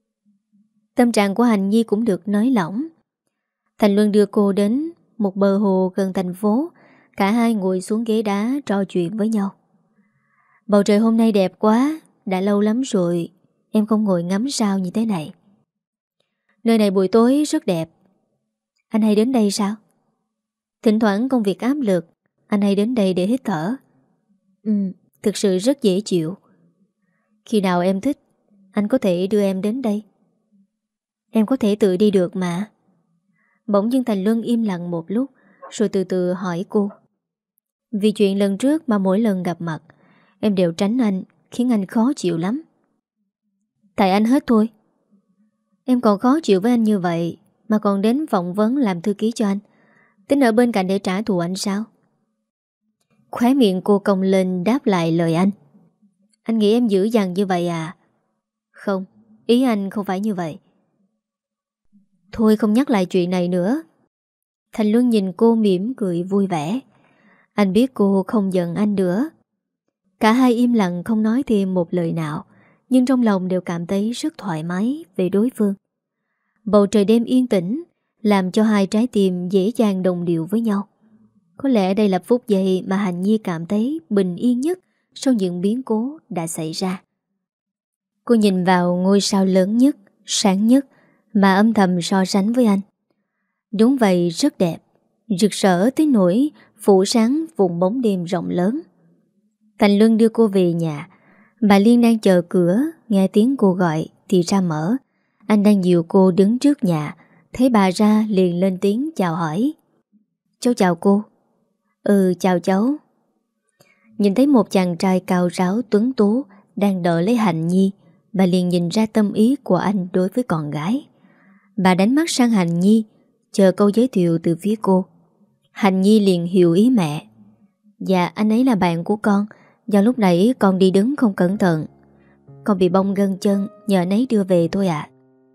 Tâm trạng của Hành Nhi cũng được nới lỏng. Thành Luân đưa cô đến một bờ hồ gần thành phố. Cả hai ngồi xuống ghế đá trò chuyện với nhau. Bầu trời hôm nay đẹp quá. Đã lâu lắm rồi em không ngồi ngắm sao như thế này. Nơi này buổi tối rất đẹp. Anh hay đến đây sao? Thỉnh thoảng công việc áp lực, anh hay đến đây để hít thở. Ừ, thực sự rất dễ chịu. Khi nào em thích, anh có thể đưa em đến đây. Em có thể tự đi được mà. Bỗng dưng Thành Luân im lặng một lúc, rồi từ từ hỏi cô. Vì chuyện lần trước mà mỗi lần gặp mặt em đều tránh anh, khiến anh khó chịu lắm. Tại anh hết thôi. Em còn khó chịu với anh như vậy mà còn đến phỏng vấn làm thư ký cho anh, tính ở bên cạnh để trả thù anh sao? Khóe miệng cô cong lên đáp lại lời anh. Anh nghĩ em dữ dằn như vậy à? Không, ý anh không phải như vậy. Thôi không nhắc lại chuyện này nữa. Thành Luân nhìn cô mỉm cười vui vẻ. Anh biết cô không giận anh nữa. Cả hai im lặng không nói thêm một lời nào, nhưng trong lòng đều cảm thấy rất thoải mái về đối phương. Bầu trời đêm yên tĩnh làm cho hai trái tim dễ dàng đồng điệu với nhau. Có lẽ đây là phút giây mà Hành Nhi cảm thấy bình yên nhất sau những biến cố đã xảy ra. Cô nhìn vào ngôi sao lớn nhất, sáng nhất mà âm thầm so sánh với anh. Đúng vậy, rất đẹp, rực rỡ tới nỗi phủ sáng vùng bóng đêm rộng lớn. Thành Luân đưa cô về nhà. Bà Liên đang chờ cửa, nghe tiếng cô gọi thì ra mở. Anh đang dìu cô đứng trước nhà, thấy bà ra liền lên tiếng chào hỏi. Cháu chào cô. Ừ, chào cháu. Nhìn thấy một chàng trai cao ráo tuấn tú đang đợi lấy Hạnh Nhi, bà liền nhìn ra tâm ý của anh đối với con gái. Bà đánh mắt sang Hạnh Nhi, chờ câu giới thiệu từ phía cô. Hạnh Nhi liền hiểu ý mẹ. Dạ, anh ấy là bạn của con. Do lúc nãy con đi đứng không cẩn thận, con bị bong gân chân, nhờ anh ấy đưa về thôi ạ. À.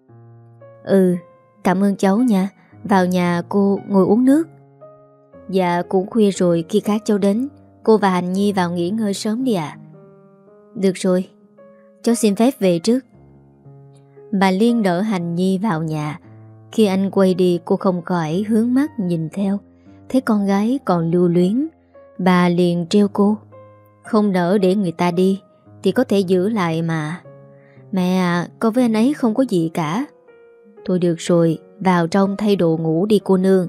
Ừ, cảm ơn cháu nha. Vào nhà cô ngồi uống nước. Dạ, cũng khuya rồi, khi khác cháu đến. Cô và Hành Nhi vào nghỉ ngơi sớm đi ạ. À. Được rồi, cháu xin phép về trước. Bà Liên đỡ Hành Nhi vào nhà. Khi anh quay đi, cô không khỏi hướng mắt nhìn theo. Thấy con gái còn lưu luyến, bà liền trêu cô. Không nỡ để người ta đi thì có thể giữ lại mà. Mẹ à, con với anh ấy không có gì cả. Thôi được rồi, vào trong thay đồ ngủ đi cô nương.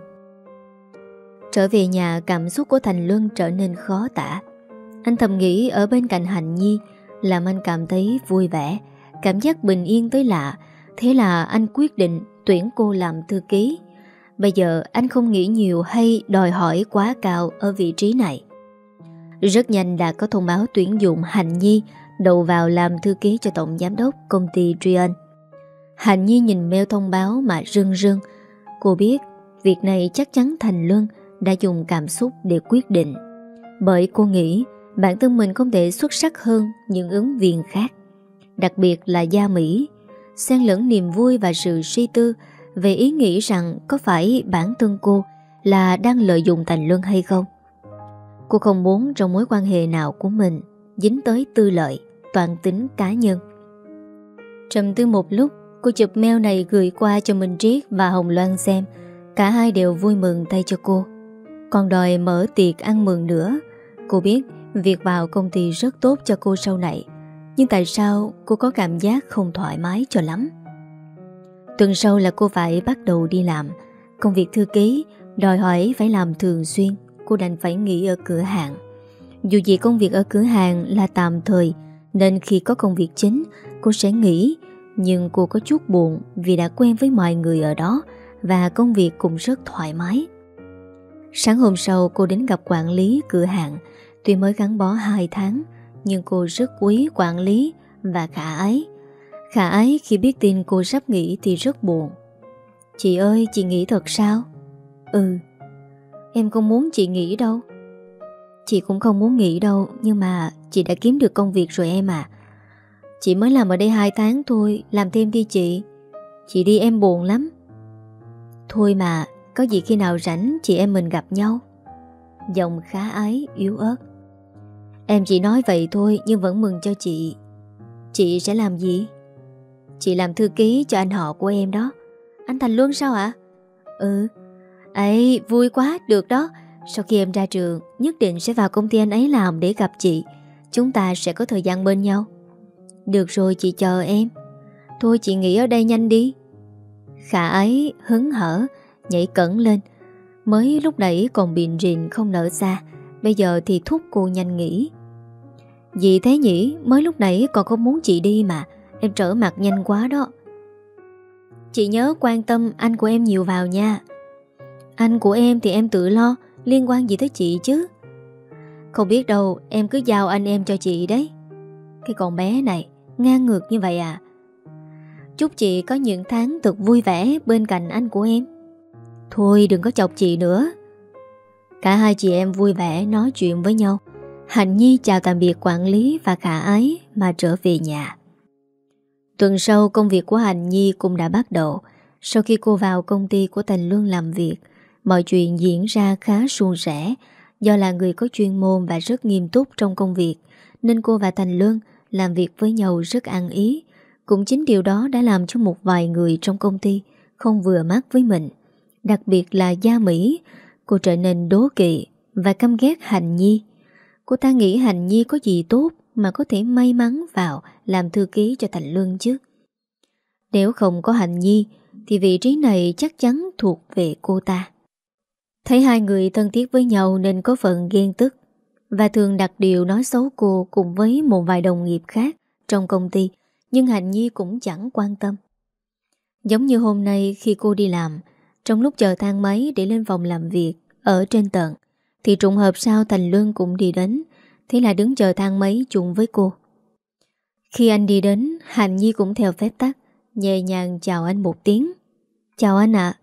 Trở về nhà, cảm xúc của Thành Luân trở nên khó tả. Anh thầm nghĩ ở bên cạnh Hạnh Nhi làm anh cảm thấy vui vẻ, cảm giác bình yên tới lạ. Thế là anh quyết định tuyển cô làm thư ký. Bây giờ anh không nghĩ nhiều hay đòi hỏi quá cao ở vị trí này. Rất nhanh đã có thông báo tuyển dụng Hạnh Nhi đầu vào làm thư ký cho tổng giám đốc công ty Trian. Hạnh Nhi nhìn mail thông báo mà rưng rưng. Cô biết việc này chắc chắn Thành Luân đã dùng cảm xúc để quyết định, bởi cô nghĩ bản thân mình không thể xuất sắc hơn những ứng viên khác, đặc biệt là Gia Mỹ. Xen lẫn niềm vui và sự suy tư về ý nghĩ rằng có phải bản thân cô là đang lợi dụng Thành Luân hay không. Cô không muốn trong mối quan hệ nào của mình dính tới tư lợi, toàn tính cá nhân. Trầm tư một lúc, cô chụp mail này gửi qua cho Minh Triết và Hồng Loan xem. Cả hai đều vui mừng thay cho cô, còn đòi mở tiệc ăn mừng nữa. Cô biết việc vào công ty rất tốt cho cô sau này, nhưng tại sao cô có cảm giác không thoải mái cho lắm. Tuần sau là cô phải bắt đầu đi làm. Công việc thư ký đòi hỏi phải làm thường xuyên. Cô đành phải nghỉ ở cửa hàng. Dù gì công việc ở cửa hàng là tạm thời, nên khi có công việc chính cô sẽ nghỉ. Nhưng cô có chút buồn vì đã quen với mọi người ở đó và công việc cũng rất thoải mái. Sáng hôm sau cô đến gặp quản lý cửa hàng. Tuy mới gắn bó hai tháng, nhưng cô rất quý quản lý và Khả Ái. Khả Ái khi biết tin cô sắp nghỉ thì rất buồn. Chị ơi, chị nghỉ thật sao? Ừ. Em không muốn chị nghỉ đâu. Chị cũng không muốn nghỉ đâu, nhưng mà chị đã kiếm được công việc rồi em à. Chị mới làm ở đây hai tháng thôi, làm thêm đi chị. Chị đi em buồn lắm. Thôi mà, có gì khi nào rảnh chị em mình gặp nhau. Giọng khá ái, yếu ớt. Em chỉ nói vậy thôi nhưng vẫn mừng cho chị. Chị sẽ làm gì? Chị làm thư ký cho anh họ của em đó. Anh Thành Luân sao ạ? Ừ. Ấy, vui quá, được đó. Sau khi em ra trường, nhất định sẽ vào công ty anh ấy làm để gặp chị. Chúng ta sẽ có thời gian bên nhau. Được rồi, chị chờ em. Thôi chị nghỉ ở đây nhanh đi. Khả ấy hứng hở, nhảy cẩn lên. Mới lúc nãy còn bịn rịn không nở xa, bây giờ thì thúc cô nhanh nghỉ. Gì thế nhỉ? Mới lúc nãy còn không muốn chị đi mà. Em trở mặt nhanh quá đó. Chị nhớ quan tâm anh của em nhiều vào nha. Anh của em thì em tự lo, liên quan gì tới chị chứ? Không biết đâu, em cứ giao anh em cho chị đấy. Cái con bé này ngang ngược như vậy à? Chúc chị có những tháng thật vui vẻ bên cạnh anh của em. Thôi đừng có chọc chị nữa. Cả hai chị em vui vẻ nói chuyện với nhau. Hạnh Nhi chào tạm biệt quản lý và Khả Ái mà trở về nhà. Tuần sau công việc của Hạnh Nhi cũng đã bắt đầu. Sau khi cô vào công ty của Thành Luân làm việc, mọi chuyện diễn ra khá suôn sẻ. Do là người có chuyên môn và rất nghiêm túc trong công việc, nên cô và Thành Luân làm việc với nhau rất ăn ý. Cũng chính điều đó đã làm cho một vài người trong công ty không vừa mắt với mình. Đặc biệt là Gia Mỹ, cô trở nên đố kỵ và căm ghét Hạnh Nhi. Cô ta nghĩ Hạnh Nhi có gì tốt mà có thể may mắn vào làm thư ký cho Thành Luân chứ. Nếu không có Hạnh Nhi thì vị trí này chắc chắn thuộc về cô ta. Thấy hai người thân thiết với nhau nên có phần ghen tức, và thường đặt điều nói xấu cô cùng với một vài đồng nghiệp khác trong công ty, nhưng Hạnh Nhi cũng chẳng quan tâm. Giống như hôm nay khi cô đi làm, trong lúc chờ thang máy để lên phòng làm việc ở trên tầng, thì trùng hợp sao Thành Luân cũng đi đến, thế là đứng chờ thang máy chung với cô. Khi anh đi đến, Hạnh Nhi cũng theo phép tắc, nhẹ nhàng chào anh một tiếng. Chào anh ạ.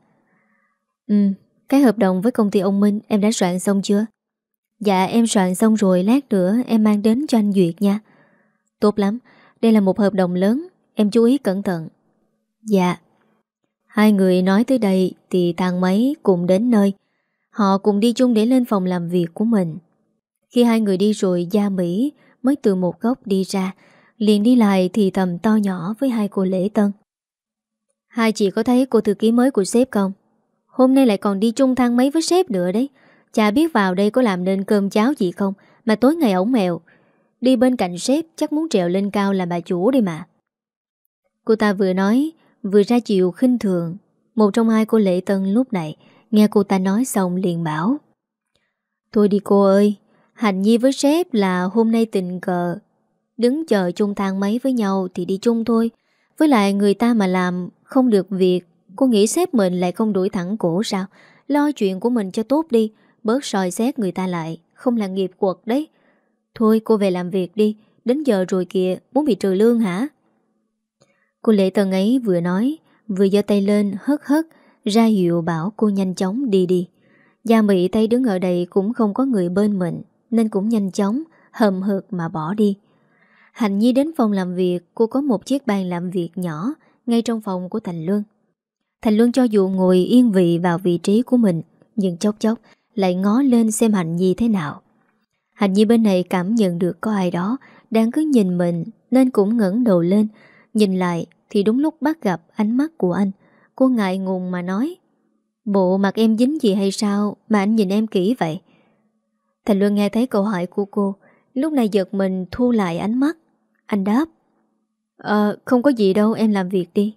Ừ, cái hợp đồng với công ty ông Minh em đã soạn xong chưa? Dạ em soạn xong rồi, lát nữa em mang đến cho anh duyệt nha. Tốt lắm, đây là một hợp đồng lớn, em chú ý cẩn thận. Dạ. Hai người nói tới đây thì thang máy cùng đến nơi. Họ cùng đi chung để lên phòng làm việc của mình. Khi hai người đi rồi, Gia Mỹ mới từ một góc đi ra, liền đi lại thì thầm to nhỏ với hai cô lễ tân. Hai chị có thấy cô thư ký mới của sếp không? Hôm nay lại còn đi chung thang máy với sếp nữa đấy. Chả biết vào đây có làm nên cơm cháo gì không mà tối ngày ổng mèo. Đi bên cạnh sếp chắc muốn trèo lên cao làm bà chủ đây mà. Cô ta vừa nói vừa ra chiều khinh thường. Một trong hai cô lễ tân lúc này nghe cô ta nói xong liền bảo: Thôi đi cô ơi, Hạnh Nhi với sếp là hôm nay tình cờ đứng chờ chung thang máy với nhau thì đi chung thôi. Với lại người ta mà làm không được việc, cô nghĩ sếp mình lại không đuổi thẳng cổ sao? Lo chuyện của mình cho tốt đi, bớt soi xét người ta lại, không là nghiệp quật đấy. Thôi cô về làm việc đi, đến giờ rồi kìa, muốn bị trừ lương hả? Cô lễ tân ấy vừa nói vừa giơ tay lên hất hất ra hiệu bảo cô nhanh chóng đi đi. Gia Mỹ thấy đứng ở đây cũng không có người bên mình, nên cũng nhanh chóng hầm hực mà bỏ đi. Hạnh Nhi đến phòng làm việc, cô có một chiếc bàn làm việc nhỏ ngay trong phòng của Thành Luân. Thành Luân cho dù ngồi yên vị vào vị trí của mình, nhưng chốc chốc lại ngó lên xem Hạnh Nhi thế nào. Hạnh Nhi bên này cảm nhận được có ai đó đang cứ nhìn mình nên cũng ngẩng đầu lên. Nhìn lại thì đúng lúc bắt gặp ánh mắt của anh. Cô ngại ngùng mà nói: Bộ mặt em dính gì hay sao mà anh nhìn em kỹ vậy? Thành Luân nghe thấy câu hỏi của cô, lúc này giật mình thu lại ánh mắt. Anh đáp: Ờ, không có gì đâu, em làm việc đi.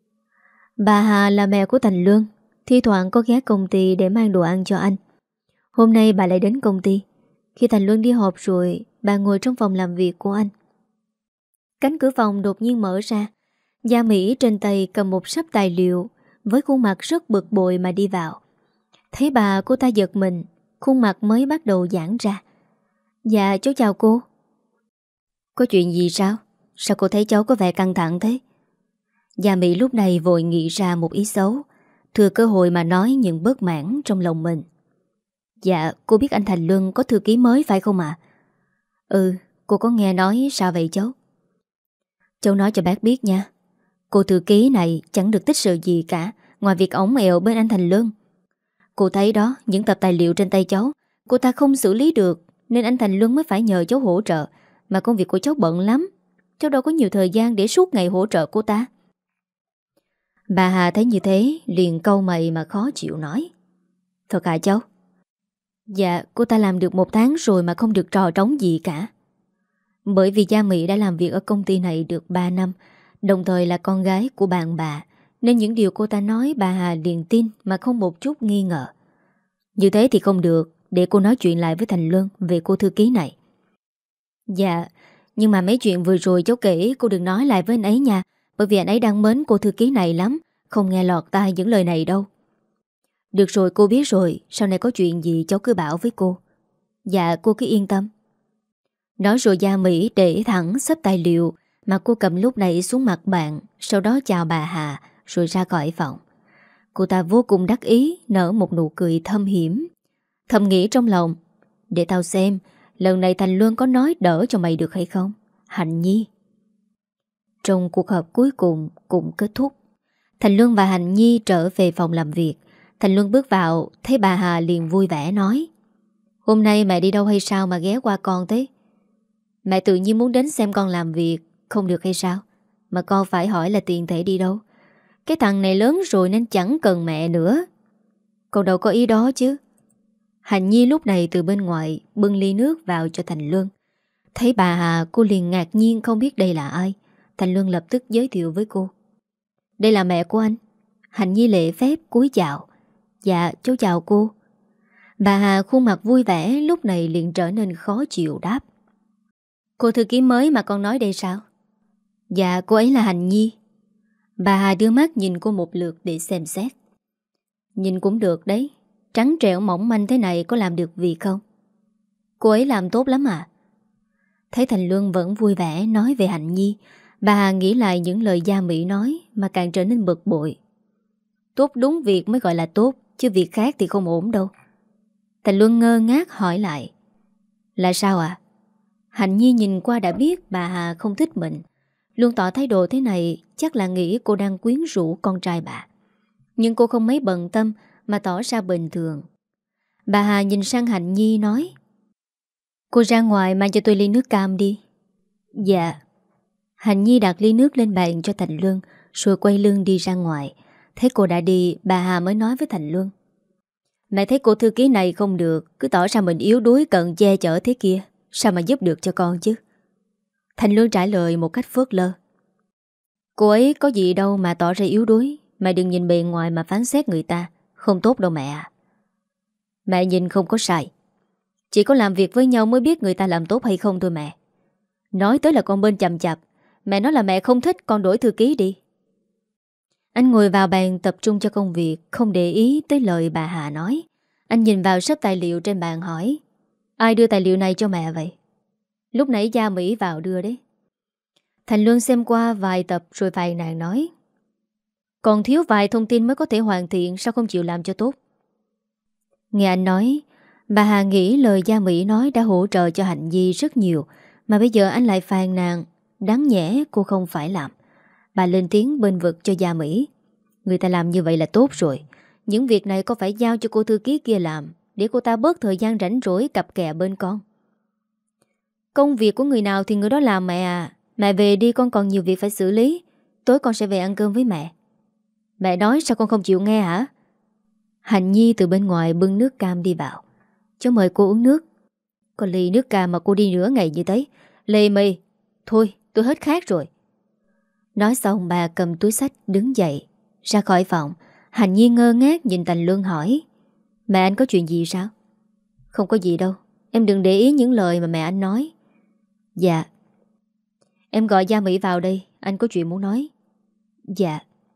Bà Hà là mẹ của Thành Luân, thi thoảng có ghé công ty để mang đồ ăn cho anh. Hôm nay bà lại đến công ty. Khi Thành Luân đi họp rồi, bà ngồi trong phòng làm việc của anh. Cánh cửa phòng đột nhiên mở ra. Gia Mỹ trên tay cầm một sấp tài liệu, với khuôn mặt rất bực bội mà đi vào. Thấy bà, cô ta giật mình, khuôn mặt mới bắt đầu giãn ra. Dạ cháu chào cô. Có chuyện gì sao? Sao cô thấy cháu có vẻ căng thẳng thế? Gia Mỹ lúc này vội nghĩ ra một ý xấu, thừa cơ hội mà nói những bất mãn trong lòng mình. Dạ, cô biết anh Thành Luân có thư ký mới phải không ạ? Ừ, cô có nghe nói sao vậy cháu? Cháu nói cho bác biết nha. Cô thư ký này chẳng được tích sự gì cả, ngoài việc ổng ẹo bên anh Thành Luân. Cô thấy đó, những tập tài liệu trên tay cháu, cô ta không xử lý được, nên anh Thành Luân mới phải nhờ cháu hỗ trợ. Mà công việc của cháu bận lắm, cháu đâu có nhiều thời gian để suốt ngày hỗ trợ cô ta. Bà Hà thấy như thế, liền cau mày mà khó chịu nói. Thật hả cháu? Dạ, cô ta làm được một tháng rồi mà không được trò trống gì cả. Bởi vì Gia Mỹ đã làm việc ở công ty này được ba năm, đồng thời là con gái của bạn bà, nên những điều cô ta nói bà Hà liền tin mà không một chút nghi ngờ. Như thế thì không được, để cô nói chuyện lại với Thành Luân về cô thư ký này. Dạ, nhưng mà mấy chuyện vừa rồi cháu kể cô đừng nói lại với anh ấy nha, bởi vì anh ấy đang mến cô thư ký này lắm, không nghe lọt tai những lời này đâu. Được rồi, cô biết rồi, sau này có chuyện gì cháu cứ bảo với cô. Dạ, cô cứ yên tâm. Nói rồi Gia Mỹ để thẳng xếp tài liệu mà cô cầm lúc nãy xuống mặt bàn, sau đó chào bà Hà rồi ra khỏi phòng. Cô ta vô cùng đắc ý, nở một nụ cười thâm hiểm, thầm nghĩ trong lòng, để tao xem lần này Thành Luân có nói đỡ cho mày được hay không, Hạnh Nhi. Trong cuộc họp cuối cùng cũng kết thúc, Thành Luân và Hạnh Nhi trở về phòng làm việc. Thành Luân bước vào, thấy bà Hà liền vui vẻ nói: Hôm nay mẹ đi đâu hay sao mà ghé qua con thế? Mẹ tự nhiên muốn đến xem con làm việc, không được hay sao? Mà con phải hỏi là tiền thể đi đâu. Cái thằng này lớn rồi nên chẳng cần mẹ nữa. Con đâu có ý đó chứ. Hạnh Nhi lúc này từ bên ngoài bưng ly nước vào cho Thành Luân. Thấy bà Hà, cô liền ngạc nhiên không biết đây là ai. Thành Luân lập tức giới thiệu với cô: Đây là mẹ của anh. Hạnh Nhi lễ phép cúi chào. Dạ, cháu chào cô. Bà Hà khuôn mặt vui vẻ lúc này liền trở nên khó chịu đáp: Cô thư ký mới mà con nói đây sao? Dạ, cô ấy là Hạnh Nhi. Bà Hà đưa mắt nhìn cô một lượt để xem xét. Nhìn cũng được đấy, trắng trẻo mỏng manh thế này có làm được việc không? Cô ấy làm tốt lắm à? Thấy Thành Luân vẫn vui vẻ nói về Hạnh Nhi, bà Hà nghĩ lại những lời Gia Mỹ nói mà càng trở nên bực bội. Tốt đúng việc mới gọi là tốt, chứ việc khác thì không ổn đâu. Thành Luân ngơ ngác hỏi lại: Là sao ạ? À? Hạnh Nhi nhìn qua đã biết bà Hà không thích mình. Luôn tỏ thái độ thế này chắc là nghĩ cô đang quyến rũ con trai bà. Nhưng cô không mấy bận tâm mà tỏ ra bình thường. Bà Hà nhìn sang Hạnh Nhi nói: Cô ra ngoài mang cho tôi ly nước cam đi. Dạ. Hạnh Nhi đặt ly nước lên bàn cho Thành Luân rồi quay lưng đi ra ngoài. Thấy cô đã đi, bà Hà mới nói với Thành Luân: Mẹ thấy cô thư ký này không được, cứ tỏ ra mình yếu đuối cần che chở thế kia, sao mà giúp được cho con chứ? Thành Luân trả lời một cách phớt lơ: Cô ấy có gì đâu mà tỏ ra yếu đuối. Mẹ đừng nhìn bề ngoài mà phán xét người ta, không tốt đâu mẹ à. Mẹ nhìn không có sai, chỉ có làm việc với nhau mới biết người ta làm tốt hay không thôi mẹ. Nói tới là con bên chằm chạp, mẹ nói là mẹ không thích, con đổi thư ký đi. Anh ngồi vào bàn tập trung cho công việc, không để ý tới lời bà Hà nói. Anh nhìn vào sắp tài liệu trên bàn hỏi: Ai đưa tài liệu này cho mẹ vậy? Lúc nãy Gia Mỹ vào đưa đấy. Thành Luân xem qua vài tập rồi phàn nàn nói: Còn thiếu vài thông tin mới có thể hoàn thiện, sao không chịu làm cho tốt? Nghe anh nói, bà Hà nghĩ lời Gia Mỹ nói đã hỗ trợ cho Hạnh Nhi rất nhiều, mà bây giờ anh lại phàn nàn đáng nhẽ cô không phải làm. Bà lên tiếng bên vực cho Gia Mỹ: Người ta làm như vậy là tốt rồi, những việc này có phải giao cho cô thư ký kia làm, để cô ta bớt thời gian rảnh rỗi cặp kè bên con. Công việc của người nào thì người đó làm mẹ à. Mẹ về đi, con còn nhiều việc phải xử lý. Tối con sẽ về ăn cơm với mẹ. Mẹ nói sao con không chịu nghe hả? Hạnh Nhi từ bên ngoài bưng nước cam đi vào. Cháu mời cô uống nước. Còn ly nước cam mà cô đi nửa ngày như thế, lê mê. Thôi tôi hết khát rồi. Nói xong bà cầm túi xách đứng dậy ra khỏi phòng. Hạnh Nhi ngơ ngác nhìn Thành Luân hỏi: Mẹ anh có chuyện gì sao? Không có gì đâu, em đừng để ý những lời mà mẹ anh nói. Dạ. Em gọi Gia Mỹ vào đây, anh có chuyện muốn nói. Dạ.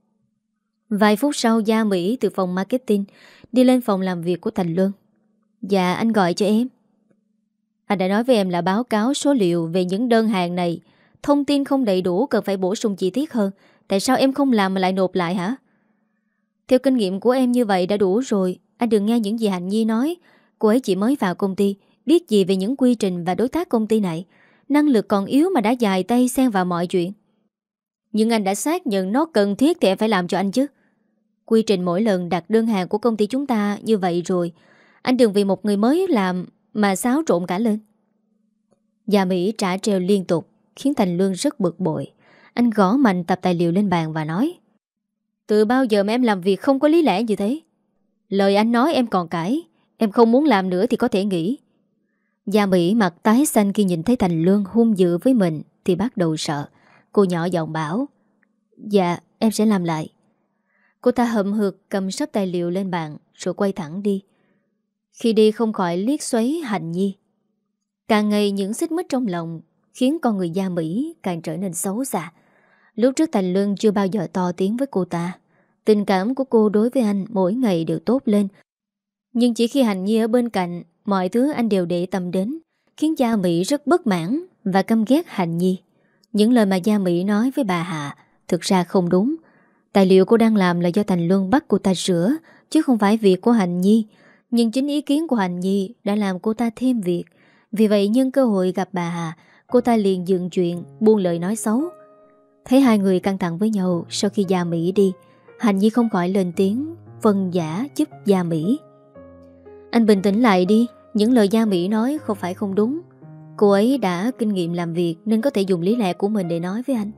Vài phút sau Gia Mỹ từ phòng marketing đi lên phòng làm việc của Thành Luân. Dạ, anh gọi cho em. Anh đã nói với em là báo cáo số liệu về những đơn hàng này, thông tin không đầy đủ, cần phải bổ sung chi tiết hơn. Tại sao em không làm mà lại nộp lại hả? Theo kinh nghiệm của em như vậy đã đủ rồi. Anh đừng nghe những gì Hạnh Nhi nói. Cô ấy chỉ mới vào công ty, biết gì về những quy trình và đối tác công ty này. Năng lực còn yếu mà đã dài tay xen vào mọi chuyện. Nhưng anh đã xác nhận nó cần thiết thì em phải làm cho anh chứ. Quy trình mỗi lần đặt đơn hàng của công ty chúng ta như vậy rồi. Anh đừng vì một người mới làm mà xáo trộn cả lên. Gia Mỹ trả treo liên tục, khiến Thành Luân rất bực bội. Anh gõ mạnh tập tài liệu lên bàn và nói: từ bao giờ mà em làm việc không có lý lẽ như thế? Lời anh nói em còn cãi. Em không muốn làm nữa thì có thể nghỉ. Gia Mỹ mặt tái xanh khi nhìn thấy Thành Luân hung dữ với mình thì bắt đầu sợ. Cô nhỏ giọng bảo: dạ em sẽ làm lại. Cô ta hậm hực cầm sắp tài liệu lên bàn rồi quay thẳng đi. Khi đi không khỏi liếc xoáy Hạnh Nhi. Càng ngày những xích mích trong lòng khiến con người Gia Mỹ càng trở nên xấu xa. Lúc trước Thành Luân chưa bao giờ to tiếng với cô ta. Tình cảm của cô đối với anh mỗi ngày đều tốt lên. Nhưng chỉ khi Hạnh Nhi ở bên cạnh, mọi thứ anh đều để tâm đến, khiến Gia Mỹ rất bất mãn và căm ghét Hạnh Nhi. Những lời mà Gia Mỹ nói với bà Hạ thực ra không đúng. Tài liệu cô đang làm là do Thành Luân bắt cô ta sửa, chứ không phải việc của Hạnh Nhi. Nhưng chính ý kiến của Hạnh Nhi đã làm cô ta thêm việc. Vì vậy nhân cơ hội gặp bà Hà, cô ta liền dựng chuyện, buông lời nói xấu. Thấy hai người căng thẳng với nhau sau khi Gia Mỹ đi, Hạnh Nhi không khỏi lên tiếng vâng giả giúp Gia Mỹ. Anh bình tĩnh lại đi. Những lời Gia Mỹ nói không phải không đúng. Cô ấy đã kinh nghiệm làm việc nên có thể dùng lý lẽ của mình để nói với anh.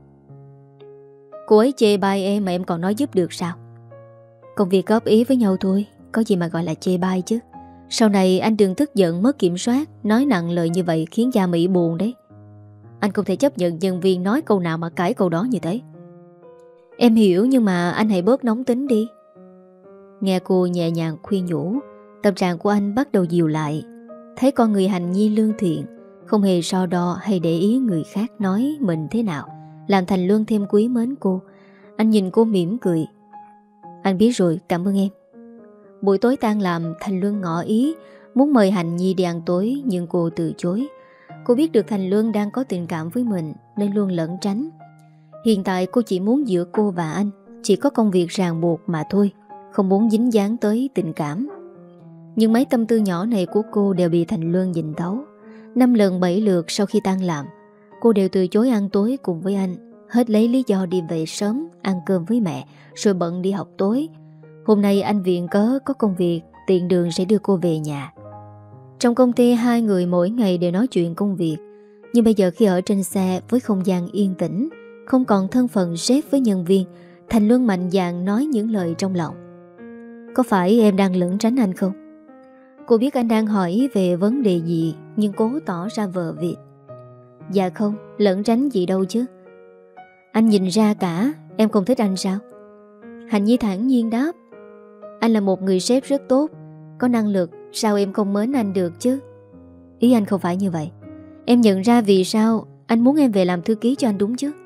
Cô ấy chê bai em mà em còn nói giúp được sao? Công việc góp ý với nhau thôi, có gì mà gọi là chê bai chứ. Sau này anh đừng tức giận mất kiểm soát, nói nặng lời như vậy khiến Gia Mỹ buồn đấy. Anh không thể chấp nhận nhân viên nói câu nào mà cãi câu đó như thế. Em hiểu nhưng mà anh hãy bớt nóng tính đi. Nghe cô nhẹ nhàng khuyên nhủ, tâm trạng của anh bắt đầu dịu lại. Thấy con người Hạnh Nhi lương thiện, không hề so đo hay để ý người khác nói mình thế nào, làm Thành Luân thêm quý mến cô. Anh nhìn cô mỉm cười. Anh biết rồi, cảm ơn em. Buổi tối tan làm, Thành Luân ngỏ ý muốn mời Hạnh Nhi đi ăn tối, nhưng cô từ chối. Cô biết được Thành Luân đang có tình cảm với mình nên luôn lẩn tránh. Hiện tại cô chỉ muốn giữa cô và anh chỉ có công việc ràng buộc mà thôi, không muốn dính dáng tới tình cảm. Nhưng mấy tâm tư nhỏ này của cô đều bị Thành Luân nhìn thấu. Năm lần bảy lượt sau khi tan làm, cô đều từ chối ăn tối cùng với anh, hết lấy lý do đi về sớm ăn cơm với mẹ rồi bận đi học tối. Hôm nay anh viện cớ có công việc, tiện đường sẽ đưa cô về nhà. Trong công ty hai người mỗi ngày đều nói chuyện công việc. Nhưng bây giờ khi ở trên xe với không gian yên tĩnh, không còn thân phận sếp với nhân viên, Thành Luân mạnh dạn nói những lời trong lòng. Có phải em đang lẩn tránh anh không? Cô biết anh đang hỏi về vấn đề gì, nhưng cố tỏ ra vờ vịt. Dạ không, lẩn tránh gì đâu chứ. Anh nhìn ra cả, em không thích anh sao? Hạnh Nhi thản nhiên đáp. Anh là một người sếp rất tốt, có năng lực, sao em không mến anh được chứ? Ý anh không phải như vậy. Em nhận ra vì sao anh muốn em về làm thư ký cho anh đúng chứ?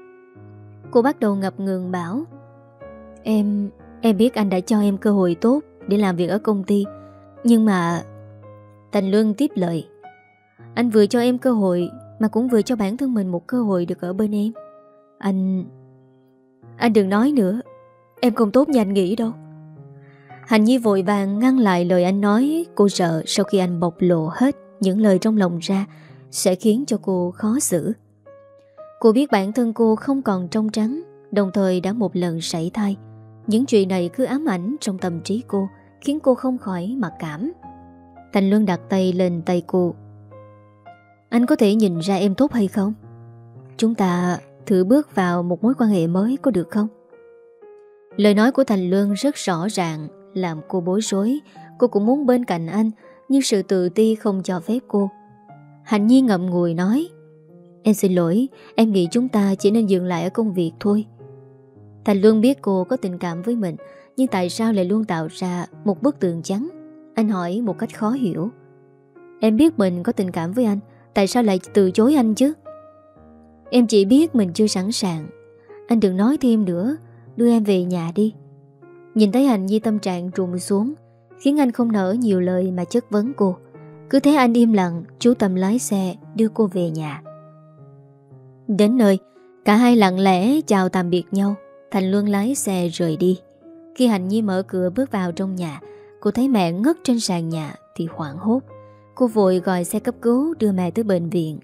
Cô bắt đầu ngập ngừng bảo. Em, em biết anh đã cho em cơ hội tốt để làm việc ở công ty. Nhưng mà... Thành Luân tiếp lời. Anh vừa cho em cơ hội mà cũng vừa cho bản thân mình một cơ hội được ở bên em. Anh... Anh đừng nói nữa. Em không tốt như anh nghĩ đâu. Hạnh Nhi vội vàng ngăn lại lời anh nói. Cô sợ sau khi anh bộc lộ hết những lời trong lòng ra sẽ khiến cho cô khó xử. Cô biết bản thân cô không còn trong trắng, đồng thời đã một lần sảy thai. Những chuyện này cứ ám ảnh trong tâm trí cô, khiến cô không khỏi mặc cảm. Thành Luân đặt tay lên tay cô. Anh có thể nhìn ra em tốt hay không? Chúng ta thử bước vào một mối quan hệ mới có được không? Lời nói của Thành Luân rất rõ ràng, làm cô bối rối. Cô cũng muốn bên cạnh anh, nhưng sự tự ti không cho phép cô. Hạnh Nhi ngậm ngùi nói. Em xin lỗi, em nghĩ chúng ta chỉ nên dừng lại ở công việc thôi. Thành Luân biết cô có tình cảm với mình, nhưng tại sao lại luôn tạo ra một bức tường trắng? Anh hỏi một cách khó hiểu. Em biết mình có tình cảm với anh, tại sao lại từ chối anh chứ? Em chỉ biết mình chưa sẵn sàng. Anh đừng nói thêm nữa, đưa em về nhà đi. Nhìn thấy Hạnh Nhi tâm trạng trùng xuống, khiến anh không nỡ nhiều lời mà chất vấn cô. Cứ thế anh im lặng, chú tâm lái xe đưa cô về nhà. Đến nơi, cả hai lặng lẽ chào tạm biệt nhau. Thành Luân lái xe rời đi. Khi Hạnh Nhi mở cửa bước vào trong nhà, Cô thấy mẹ ngất trên sàn nhà thì hoảng hốt. Cô vội gọi xe cấp cứu đưa mẹ tới bệnh viện.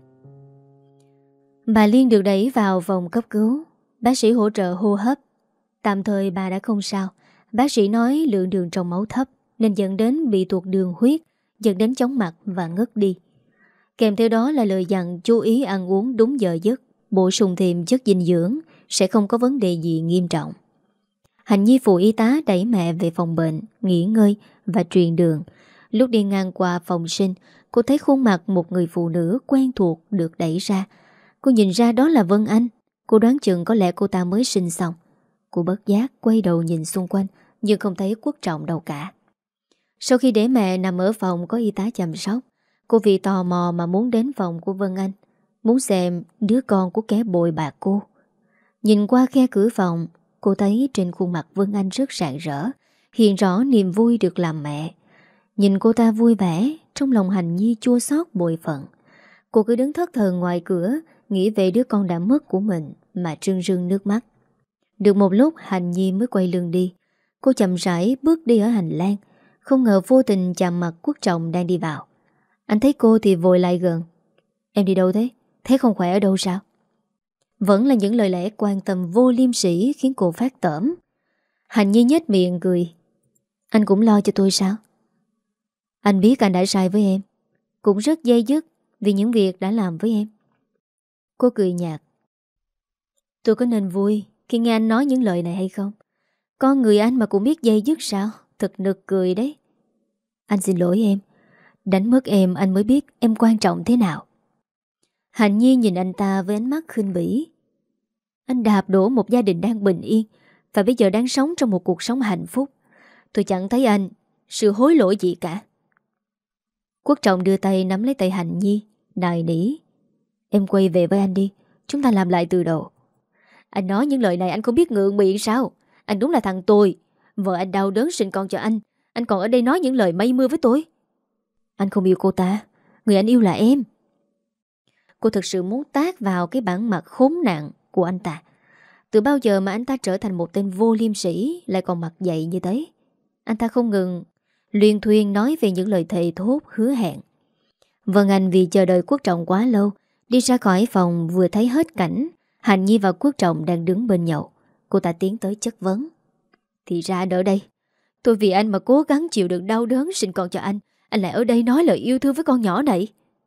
Bà Liên được đẩy vào phòng cấp cứu. Bác sĩ hỗ trợ hô hấp. Tạm thời bà đã không sao. Bác sĩ nói lượng đường trong máu thấp nên dẫn đến bị tụt đường huyết, dẫn đến chóng mặt và ngất đi. Kèm theo đó là lời dặn chú ý ăn uống đúng giờ giấc, bổ sung thêm chất dinh dưỡng, sẽ không có vấn đề gì nghiêm trọng. Hạnh Nhi phụ y tá đẩy mẹ về phòng bệnh, nghỉ ngơi và truyền đường. Lúc đi ngang qua phòng sinh, cô thấy khuôn mặt một người phụ nữ quen thuộc được đẩy ra. Cô nhìn ra đó là Vân Anh. Cô đoán chừng có lẽ cô ta mới sinh xong. Cô bất giác quay đầu nhìn xung quanh, nhưng không thấy Quốc Trọng đâu cả. Sau khi để mẹ nằm ở phòng có y tá chăm sóc, cô vì tò mò mà muốn đến phòng của Vân Anh, muốn xem đứa con của kẻ bội bạc cô. Nhìn qua khe cửa phòng, cô thấy trên khuôn mặt Vân Anh rất rạng rỡ, hiện rõ niềm vui được làm mẹ. Nhìn cô ta vui vẻ, trong lòng Hạnh Nhi chua xót bội phận. Cô cứ đứng thất thần ngoài cửa, nghĩ về đứa con đã mất của mình mà rưng rưng nước mắt. Được một lúc Hạnh Nhi mới quay lưng đi. Cô chậm rãi bước đi ở hành lang, không ngờ vô tình chạm mặt Quốc Trọng đang đi vào. Anh thấy cô thì vội lại gần. Em đi đâu thế? Thấy không khỏe ở đâu sao? Vẫn là những lời lẽ quan tâm vô liêm sỉ khiến cô phát tởm. Hạnh Nhi nhếch miệng cười. Anh cũng lo cho tôi sao? Anh biết anh đã sai với em, cũng rất dây dứt vì những việc đã làm với em. Cô cười nhạt. Tôi có nên vui khi nghe anh nói những lời này hay không? Con người anh mà cũng biết dây dứt sao? Thật nực cười đấy. Anh xin lỗi em. Đánh mất em anh mới biết em quan trọng thế nào. Hạnh Nhi nhìn anh ta với ánh mắt khinh bỉ. Anh đạp đổ một gia đình đang bình yên và bây giờ đang sống trong một cuộc sống hạnh phúc. Tôi chẳng thấy anh sự hối lỗi gì cả. Quốc Trọng đưa tay nắm lấy tay Hạnh Nhi, nài nỉ. Em quay về với anh đi, chúng ta làm lại từ đầu. Anh nói những lời này anh không biết ngượng miệng sao? Anh đúng là thằng tồi. Vợ anh đau đớn sinh con cho anh, anh còn ở đây nói những lời mây mưa với tôi. Anh không yêu cô ta, người anh yêu là em. Cô thực sự muốn tát vào cái bản mặt khốn nạn của anh ta. Từ bao giờ mà anh ta trở thành một tên vô liêm sỉ, lại còn mặt dậy như thế? Anh ta không ngừng luyên thuyên nói về những lời thề thốt hứa hẹn. Vân Anh vì chờ đợi Quốc Trọng quá lâu, đi ra khỏi phòng vừa thấy hết cảnh Hạnh Nhi và Quốc Trọng đang đứng bên nhậu. Cô ta tiến tới chất vấn. Thì ra đỡ đây, tôi vì anh mà cố gắng chịu đựng đau đớn sinh con cho anh, anh lại ở đây nói lời yêu thương với con nhỏ này.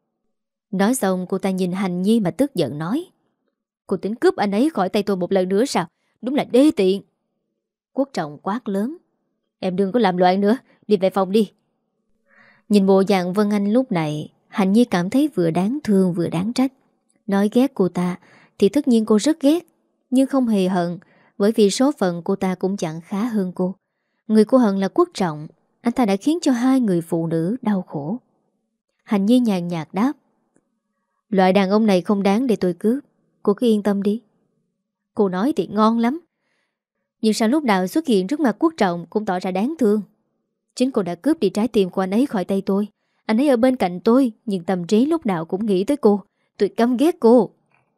Nói xong cô ta nhìn Hạnh Nhi mà tức giận nói. Cô tính cướp anh ấy khỏi tay tôi một lần nữa sao? Đúng là đê tiện. Quốc Trọng quát lớn. Em đừng có làm loạn nữa, đi về phòng đi. Nhìn bộ dạng Vân Anh lúc này, Hạnh Nhi cảm thấy vừa đáng thương vừa đáng trách. Nói ghét cô ta thì tất nhiên cô rất ghét, nhưng không hề hận, bởi vì số phận cô ta cũng chẳng khá hơn cô. Người cô hận là Quốc Trọng. Anh ta đã khiến cho hai người phụ nữ đau khổ. Hạnh Nhi nhàn nhạt đáp. Loại đàn ông này không đáng để tôi cướp. Cô cứ yên tâm đi. Cô nói thì ngon lắm, nhưng sao lúc nào xuất hiện trước mặt Quốc Trọng cũng tỏ ra đáng thương. Chính cô đã cướp đi trái tim của anh ấy khỏi tay tôi. Anh ấy ở bên cạnh tôi, nhưng tâm trí lúc nào cũng nghĩ tới cô. Tôi căm ghét cô.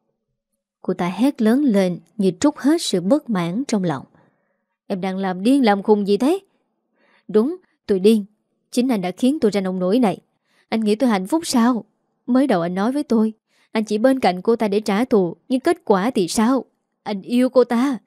Cô ta hét lớn lên như trút hết sự bất mãn trong lòng. Em đang làm điên làm khùng gì thế? Đúng, tôi điên. Chính anh đã khiến tôi ra nông nỗi này. Anh nghĩ tôi hạnh phúc sao? Mới đầu anh nói với tôi anh chỉ bên cạnh cô ta để trả thù, nhưng kết quả thì sao? Anh yêu cô ta.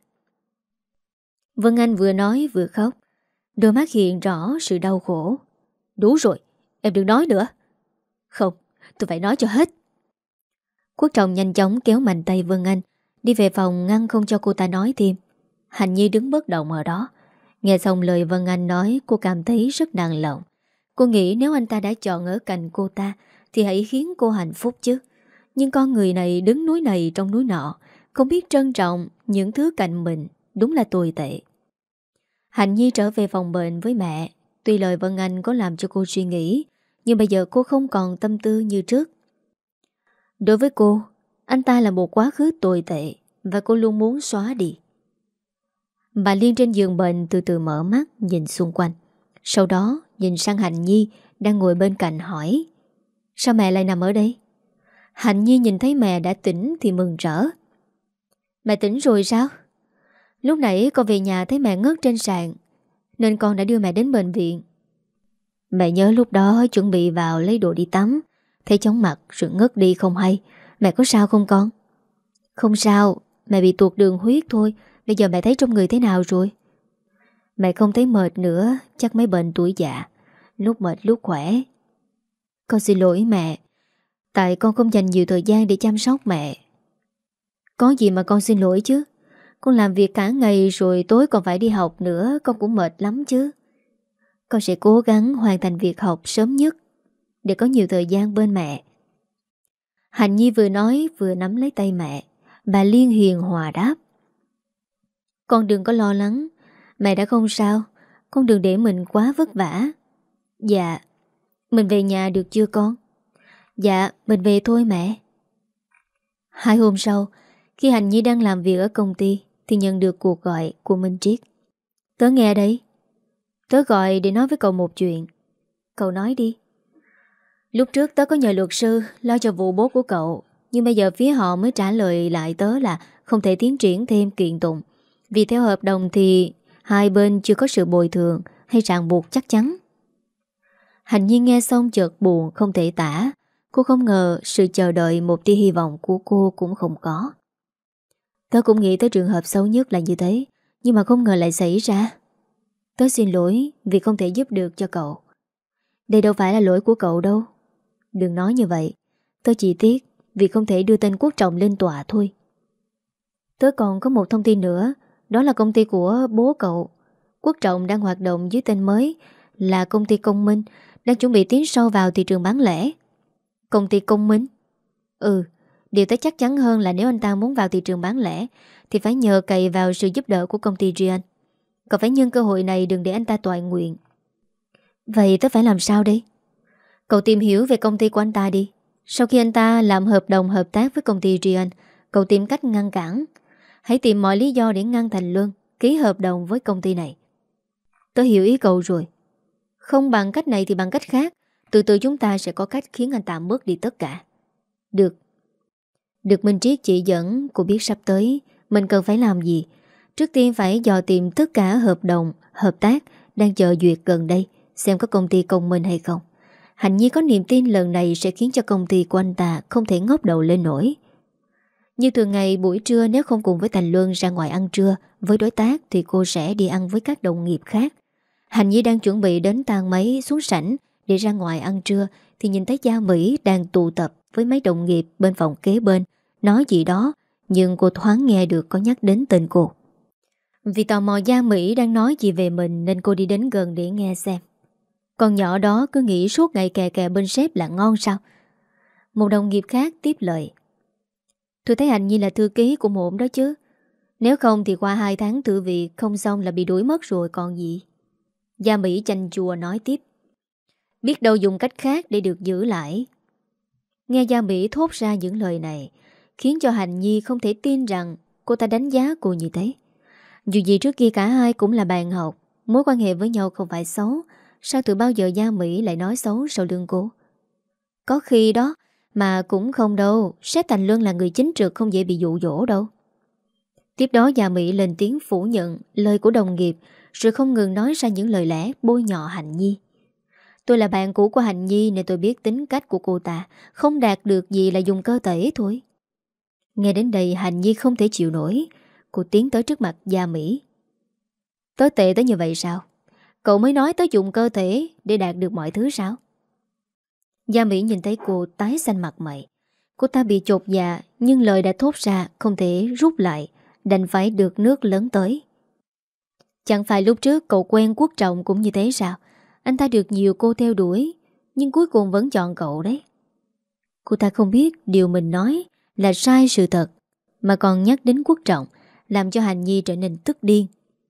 Vân Anh vừa nói vừa khóc, đôi mắt hiện rõ sự đau khổ. Đủ rồi, em đừng nói nữa. Không, tôi phải nói cho hết. Quốc Trọng nhanh chóng kéo mạnh tay Vân Anh đi về phòng ngăn không cho cô ta nói thêm. Hạnh Nhi đứng bất động ở đó. Nghe xong lời Vân Anh nói, cô cảm thấy rất nặng lòng. Cô nghĩ nếu anh ta đã chọn ở cạnh cô ta thì hãy khiến cô hạnh phúc chứ. Nhưng con người này đứng núi này trong núi nọ, không biết trân trọng những thứ cạnh mình, đúng là tồi tệ. Hạnh Nhi trở về phòng bệnh với mẹ. Tuy lời Vân Anh có làm cho cô suy nghĩ, nhưng bây giờ cô không còn tâm tư như trước. Đối với cô, anh ta là một quá khứ tồi tệ và cô luôn muốn xóa đi. Bà Liên trên giường bệnh từ từ mở mắt nhìn xung quanh. Sau đó nhìn sang Hạnh Nhi đang ngồi bên cạnh hỏi. Sao mẹ lại nằm ở đây? Hạnh Nhi nhìn thấy mẹ đã tỉnh thì mừng rỡ. Mẹ tỉnh rồi sao? Lúc nãy con về nhà thấy mẹ ngất trên sàn, nên con đã đưa mẹ đến bệnh viện. Mẹ nhớ lúc đó chuẩn bị vào lấy đồ đi tắm, thấy chóng mặt rồi ngất đi không hay. Mẹ có sao không con? Không sao, mẹ bị tuột đường huyết thôi. Bây giờ mẹ thấy trong người thế nào rồi? Mẹ không thấy mệt nữa, chắc mấy bệnh tuổi già, lúc mệt lúc khỏe. Con xin lỗi mẹ, tại con không dành nhiều thời gian để chăm sóc mẹ. Có gì mà con xin lỗi chứ? Con làm việc cả ngày rồi tối còn phải đi học nữa, con cũng mệt lắm chứ. Con sẽ cố gắng hoàn thành việc học sớm nhất để có nhiều thời gian bên mẹ. Hạnh Nhi vừa nói vừa nắm lấy tay mẹ. Bà Liên hiền hòa đáp: Con đừng có lo lắng, mẹ đã không sao. Con đừng để mình quá vất vả. Dạ. Mình về nhà được chưa con? Dạ, mình về thôi mẹ. Hai hôm sau, khi Hạnh Nhi đang làm việc ở công ty thì nhận được cuộc gọi của Minh Triết. Tớ nghe đây. Tớ gọi để nói với cậu một chuyện. Cậu nói đi. Lúc trước tớ có nhờ luật sư lo cho vụ bố của cậu, nhưng bây giờ phía họ mới trả lời lại tớ là không thể tiến triển thêm kiện tụng, vì theo hợp đồng thì hai bên chưa có sự bồi thường hay ràng buộc chắc chắn. Hạnh Nhiên nghe xong chợt buồn không thể tả. Cô không ngờ sự chờ đợi một tia hy vọng của cô cũng không có. Tớ cũng nghĩ tới trường hợp xấu nhất là như thế, nhưng mà không ngờ lại xảy ra. Tớ xin lỗi vì không thể giúp được cho cậu. Đây đâu phải là lỗi của cậu đâu. Đừng nói như vậy. Tớ chỉ tiếc vì không thể đưa tên Quốc Trọng lên tòa thôi. Tớ còn có một thông tin nữa. Đó là công ty của bố cậu, Quốc Trọng, đang hoạt động dưới tên mới là công ty Công Minh, đang chuẩn bị tiến sâu vào thị trường bán lẻ. Công ty Công Minh? Ừ. Điều tớ chắc chắn hơn là nếu anh ta muốn vào thị trường bán lẻ thì phải nhờ cậy vào sự giúp đỡ của công ty Rian. Cậu phải nhân cơ hội này, đừng để anh ta toại nguyện. Vậy tớ phải làm sao đây? Cậu tìm hiểu về công ty của anh ta đi. Sau khi anh ta làm hợp đồng hợp tác với công ty Rian, cậu tìm cách ngăn cản. Hãy tìm mọi lý do để ngăn Thành Luân ký hợp đồng với công ty này. Tớ hiểu ý cậu rồi. Không bằng cách này thì bằng cách khác. Từ từ chúng ta sẽ có cách khiến anh ta mất đi tất cả. Được. Được Minh Triết chỉ dẫn, cô biết sắp tới mình cần phải làm gì. Trước tiên phải dò tìm tất cả hợp đồng, hợp tác đang chờ duyệt gần đây, xem có công ty Công Minh hay không. Hạnh Nhi có niềm tin lần này sẽ khiến cho công ty của anh ta không thể ngóc đầu lên nổi. Như thường ngày buổi trưa, nếu không cùng với Thành Luân ra ngoài ăn trưa với đối tác thì cô sẽ đi ăn với các đồng nghiệp khác. Hạnh Nhi đang chuẩn bị đến thang máy xuống sảnh để ra ngoài ăn trưa thì nhìn thấy Gia Mỹ đang tụ tập với mấy đồng nghiệp bên phòng kế bên nói gì đó, nhưng cô thoáng nghe được có nhắc đến tên cô. Vì tò mò Gia Mỹ đang nói gì về mình nên cô đi đến gần để nghe xem. Con nhỏ đó cứ nghĩ suốt ngày kè kè bên sếp là ngon sao? Một đồng nghiệp khác tiếp lời: Tôi thấy Hạnh Nhi là thư ký cũng ổn đó chứ. Nếu không thì qua hai tháng thử việc không xong là bị đuổi mất rồi còn gì. Gia Mỹ chanh chùa nói tiếp: Biết đâu dùng cách khác để được giữ lại. Nghe Gia Mỹ thốt ra những lời này khiến cho Hạnh Nhi không thể tin rằng cô ta đánh giá cô như thế. Dù gì trước kia cả hai cũng là bạn học, mối quan hệ với nhau không phải xấu. Sao từ bao giờ Gia Mỹ lại nói xấu sau lưng cô? Có khi đó mà cũng không đâu. Sếp Thành Luân là người chính trực, không dễ bị dụ dỗ đâu. Tiếp đó Gia Mỹ lên tiếng phủ nhận lời của đồng nghiệp, rồi không ngừng nói ra những lời lẽ bôi nhọ Hạnh Nhi. Tôi là bạn cũ của Hạnh Nhi nên tôi biết tính cách của cô ta, không đạt được gì là dùng cơ thể thôi. Nghe đến đây Hạnh Nhi không thể chịu nổi. Cô tiến tới trước mặt Gia Mỹ. Tớ tệ tới như vậy sao? Cậu mới nói tới dùng cơ thể để đạt được mọi thứ sao? Gia Mỹ nhìn thấy cô tái xanh mặt mày. Cô ta bị chột dạ, nhưng lời đã thốt ra không thể rút lại, đành phải được nước lớn tới. Chẳng phải lúc trước cậu quen Quốc Trọng cũng như thế sao? Anh ta được nhiều cô theo đuổi, nhưng cuối cùng vẫn chọn cậu đấy. Cô ta không biết điều mình nói là sai sự thật, mà còn nhắc đến Quốc Trọng, làm cho Hạnh Nhi trở nên tức điên.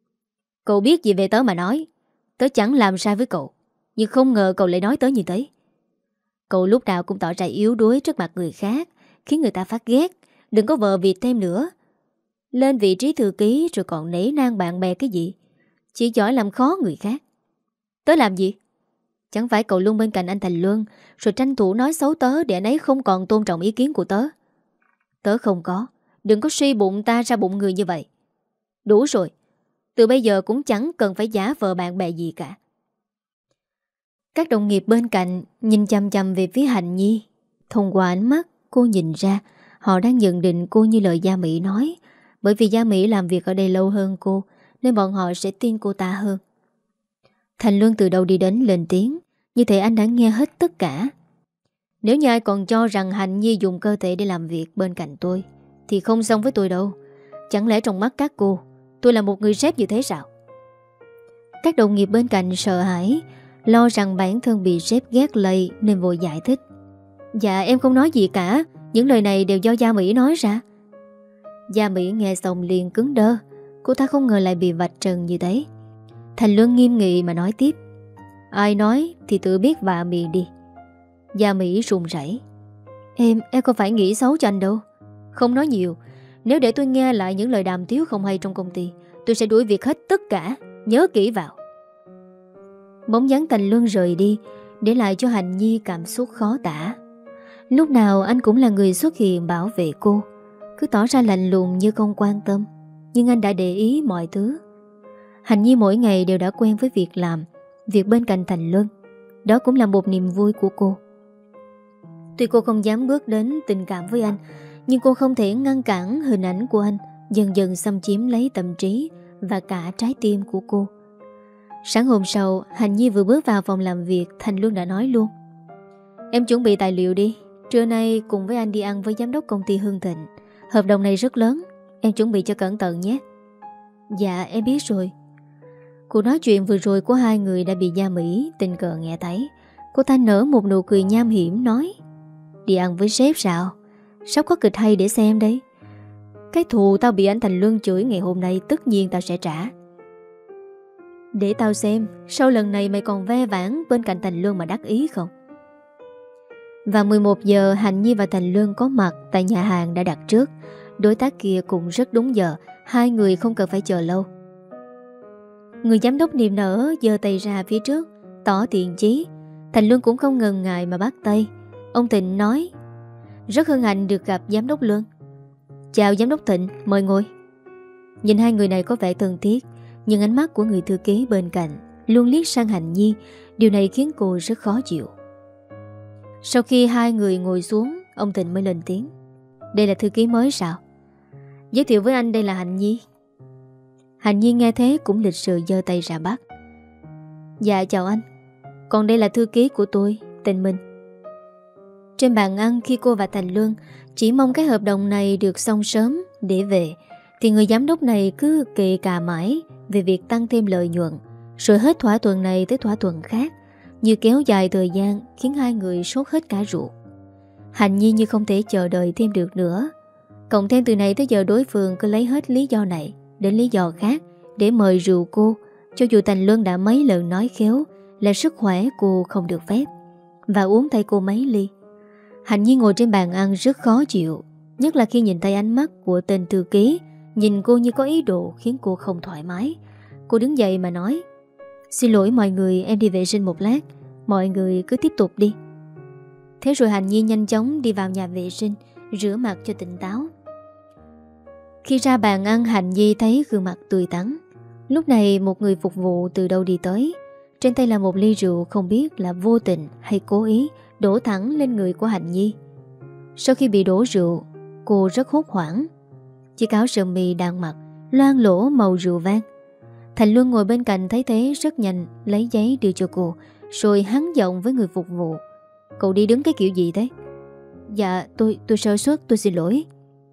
Cậu biết gì về tớ mà nói? Tớ chẳng làm sai với cậu, nhưng không ngờ cậu lại nói tớ như thế. Cậu lúc nào cũng tỏ ra yếu đuối trước mặt người khác, khiến người ta phát ghét. Đừng có vờ vịt thêm nữa. Lên vị trí thư ký rồi còn nể nang bạn bè cái gì? Chỉ giỏi làm khó người khác. Tớ làm gì? Chẳng phải cậu luôn bên cạnh anh Thành Luân rồi tranh thủ nói xấu tớ để anh ấy không còn tôn trọng ý kiến của tớ? Tớ không có. Đừng có suy bụng ta ra bụng người như vậy. Đủ rồi. Từ bây giờ cũng chẳng cần phải giả vờ bạn bè gì cả. Các đồng nghiệp bên cạnh nhìn chằm chằm về phía Hạnh Nhi. Thông qua ánh mắt cô nhìn ra họ đang nhận định cô như lời Gia Mỹ nói. Bởi vì Gia Mỹ làm việc ở đây lâu hơn cô, nên bọn họ sẽ tin cô ta hơn. Thành Luân từ đầu đi đến lên tiếng, như thể anh đã nghe hết tất cả. Nếu như ai còn cho rằng Hạnh Nhi dùng cơ thể để làm việc bên cạnh tôi thì không xong với tôi đâu. Chẳng lẽ trong mắt các cô tôi là một người sếp như thế sao? Các đồng nghiệp bên cạnh sợ hãi, lo rằng bản thân bị sếp ghét lây nên vội giải thích. Dạ em không nói gì cả, những lời này đều do Gia Mỹ nói ra. Gia Mỹ nghe xong liền cứng đơ. Cô ta không ngờ lại bị vạch trần như thế. Thành Luân nghiêm nghị mà nói tiếp. Ai nói thì tự biết vạ miệng đi. Gia Mỹ run rẩy. Em, em không phải nghĩ xấu cho anh đâu. Không nói nhiều. Nếu để tôi nghe lại những lời đàm tiếu không hay trong công ty, tôi sẽ đuổi việc hết tất cả. Nhớ kỹ vào. Bóng dáng Thành Luân rời đi, để lại cho Hạnh Nhi cảm xúc khó tả. Lúc nào anh cũng là người xuất hiện bảo vệ cô, cứ tỏ ra lạnh lùng như không quan tâm. Nhưng anh đã để ý mọi thứ. Hạnh Nhi mỗi ngày đều đã quen với việc làm, việc bên cạnh Thành Luân. Đó cũng là một niềm vui của cô. Tuy cô không dám bước đến tình cảm với anh, nhưng cô không thể ngăn cản hình ảnh của anh dần dần xâm chiếm lấy tâm trí và cả trái tim của cô. Sáng hôm sau, Hạnh Nhi vừa bước vào phòng làm việc, Thành Luân đã nói luôn. Em chuẩn bị tài liệu đi. Trưa nay cùng với anh đi ăn với giám đốc công ty Hưng Thịnh. Hợp đồng này rất lớn, em chuẩn bị cho cẩn thận nhé. Dạ em biết rồi. Cuộc nói chuyện vừa rồi của hai người đã bị Gia Mỹ tình cờ nghe thấy. Cô ta nở một nụ cười nham hiểm nói. Đi ăn với sếp sao? Sắp có kịch hay để xem đấy. Cái thù tao bị anh Thành Luân chửi ngày hôm nay tất nhiên tao sẽ trả. Để tao xem sau lần này mày còn ve vãn bên cạnh Thành Luân mà đắc ý không. Và mười một giờ Hạnh Nhi và Thành Luân có mặt tại nhà hàng đã đặt trước. Đối tác kia cũng rất đúng giờ. Hai người không cần phải chờ lâu. Người giám đốc niềm nở giơ tay ra phía trước, tỏ thiện chí. Thành Luân cũng không ngần ngại mà bắt tay. Ông Thịnh nói. Rất hân hạnh được gặp giám đốc Luân. Chào giám đốc Thịnh, mời ngồi. Nhìn hai người này có vẻ thân thiết, nhưng ánh mắt của người thư ký bên cạnh luôn liếc sang Hạnh Nhi. Điều này khiến cô rất khó chịu. Sau khi hai người ngồi xuống, ông Thịnh mới lên tiếng. Đây là thư ký mới sao? Giới thiệu với anh đây là Hạnh Nhi. Hạnh Nhi nghe thế cũng lịch sự giơ tay ra bắt. Dạ chào anh. Còn đây là thư ký của tôi, tên Minh. Trên bàn ăn khi cô và Thành Luân chỉ mong cái hợp đồng này được xong sớm để về, thì người giám đốc này cứ kệ cà mãi về việc tăng thêm lợi nhuận, rồi hết thỏa thuận này tới thỏa thuận khác, như kéo dài thời gian khiến hai người sốt hết cả ruột. Hạnh Nhi như không thể chờ đợi thêm được nữa. Cộng thêm từ này tới giờ đối phương cứ lấy hết lý do này đến lý do khác để mời rượu cô, cho dù Thành Luân đã mấy lần nói khéo là sức khỏe cô không được phép, và uống thay cô mấy ly. Hạnh Nhi ngồi trên bàn ăn rất khó chịu, nhất là khi nhìn thấy ánh mắt của tên thư ký nhìn cô như có ý đồ khiến cô không thoải mái. Cô đứng dậy mà nói. Xin lỗi mọi người, em đi vệ sinh một lát. Mọi người cứ tiếp tục đi. Thế rồi Hạnh Nhi nhanh chóng đi vào nhà vệ sinh, rửa mặt cho tỉnh táo. Khi ra bàn ăn, Hạnh Nhi thấy gương mặt tươi tắn. Lúc này một người phục vụ từ đâu đi tới. Trên tay là một ly rượu, không biết là vô tình hay cố ý đổ thẳng lên người của Hạnh Nhi. Sau khi bị đổ rượu, cô rất hốt hoảng. Chiếc áo sơ mi đang mặc loang lỗ màu rượu vang. Thành Luân ngồi bên cạnh thấy thế rất nhanh lấy giấy đưa cho cô, rồi hắn giọng với người phục vụ. Cậu đi đứng cái kiểu gì thế? Dạ tôi tôi sơ suất, tôi xin lỗi.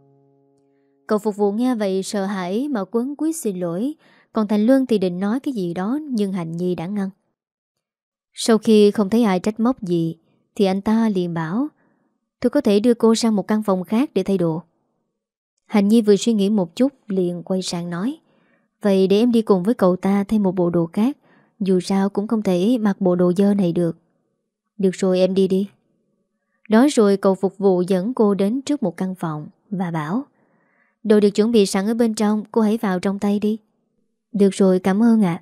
Cậu phục vụ nghe vậy sợ hãi mà quấn quýt xin lỗi. Còn Thành Luân thì định nói cái gì đó, nhưng Hạnh Nhi đã ngăn. Sau khi không thấy ai trách móc gì thì anh ta liền bảo. Tôi có thể đưa cô sang một căn phòng khác để thay đồ. Hạnh Nhi vừa suy nghĩ một chút liền quay sang nói. Vậy để em đi cùng với cậu ta thay một bộ đồ khác. Dù sao cũng không thể mặc bộ đồ dơ này được. Được rồi, em đi đi. Nói rồi cậu phục vụ dẫn cô đến trước một căn phòng và bảo. Đồ được chuẩn bị sẵn ở bên trong, cô hãy vào trong tay đi. Được rồi, cảm ơn ạ.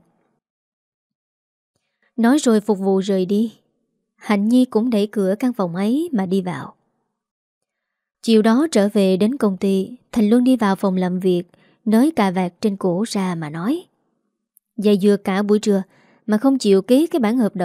Nói rồi phục vụ rời đi. Hạnh Nhi cũng đẩy cửa căn phòng ấy mà đi vào. Chiều đó trở về đến công ty, Thành Luân đi vào phòng làm việc, nới cà vạt trên cổ ra mà nói. Dày dừa cả buổi trưa mà không chịu ký cái bản hợp đồng,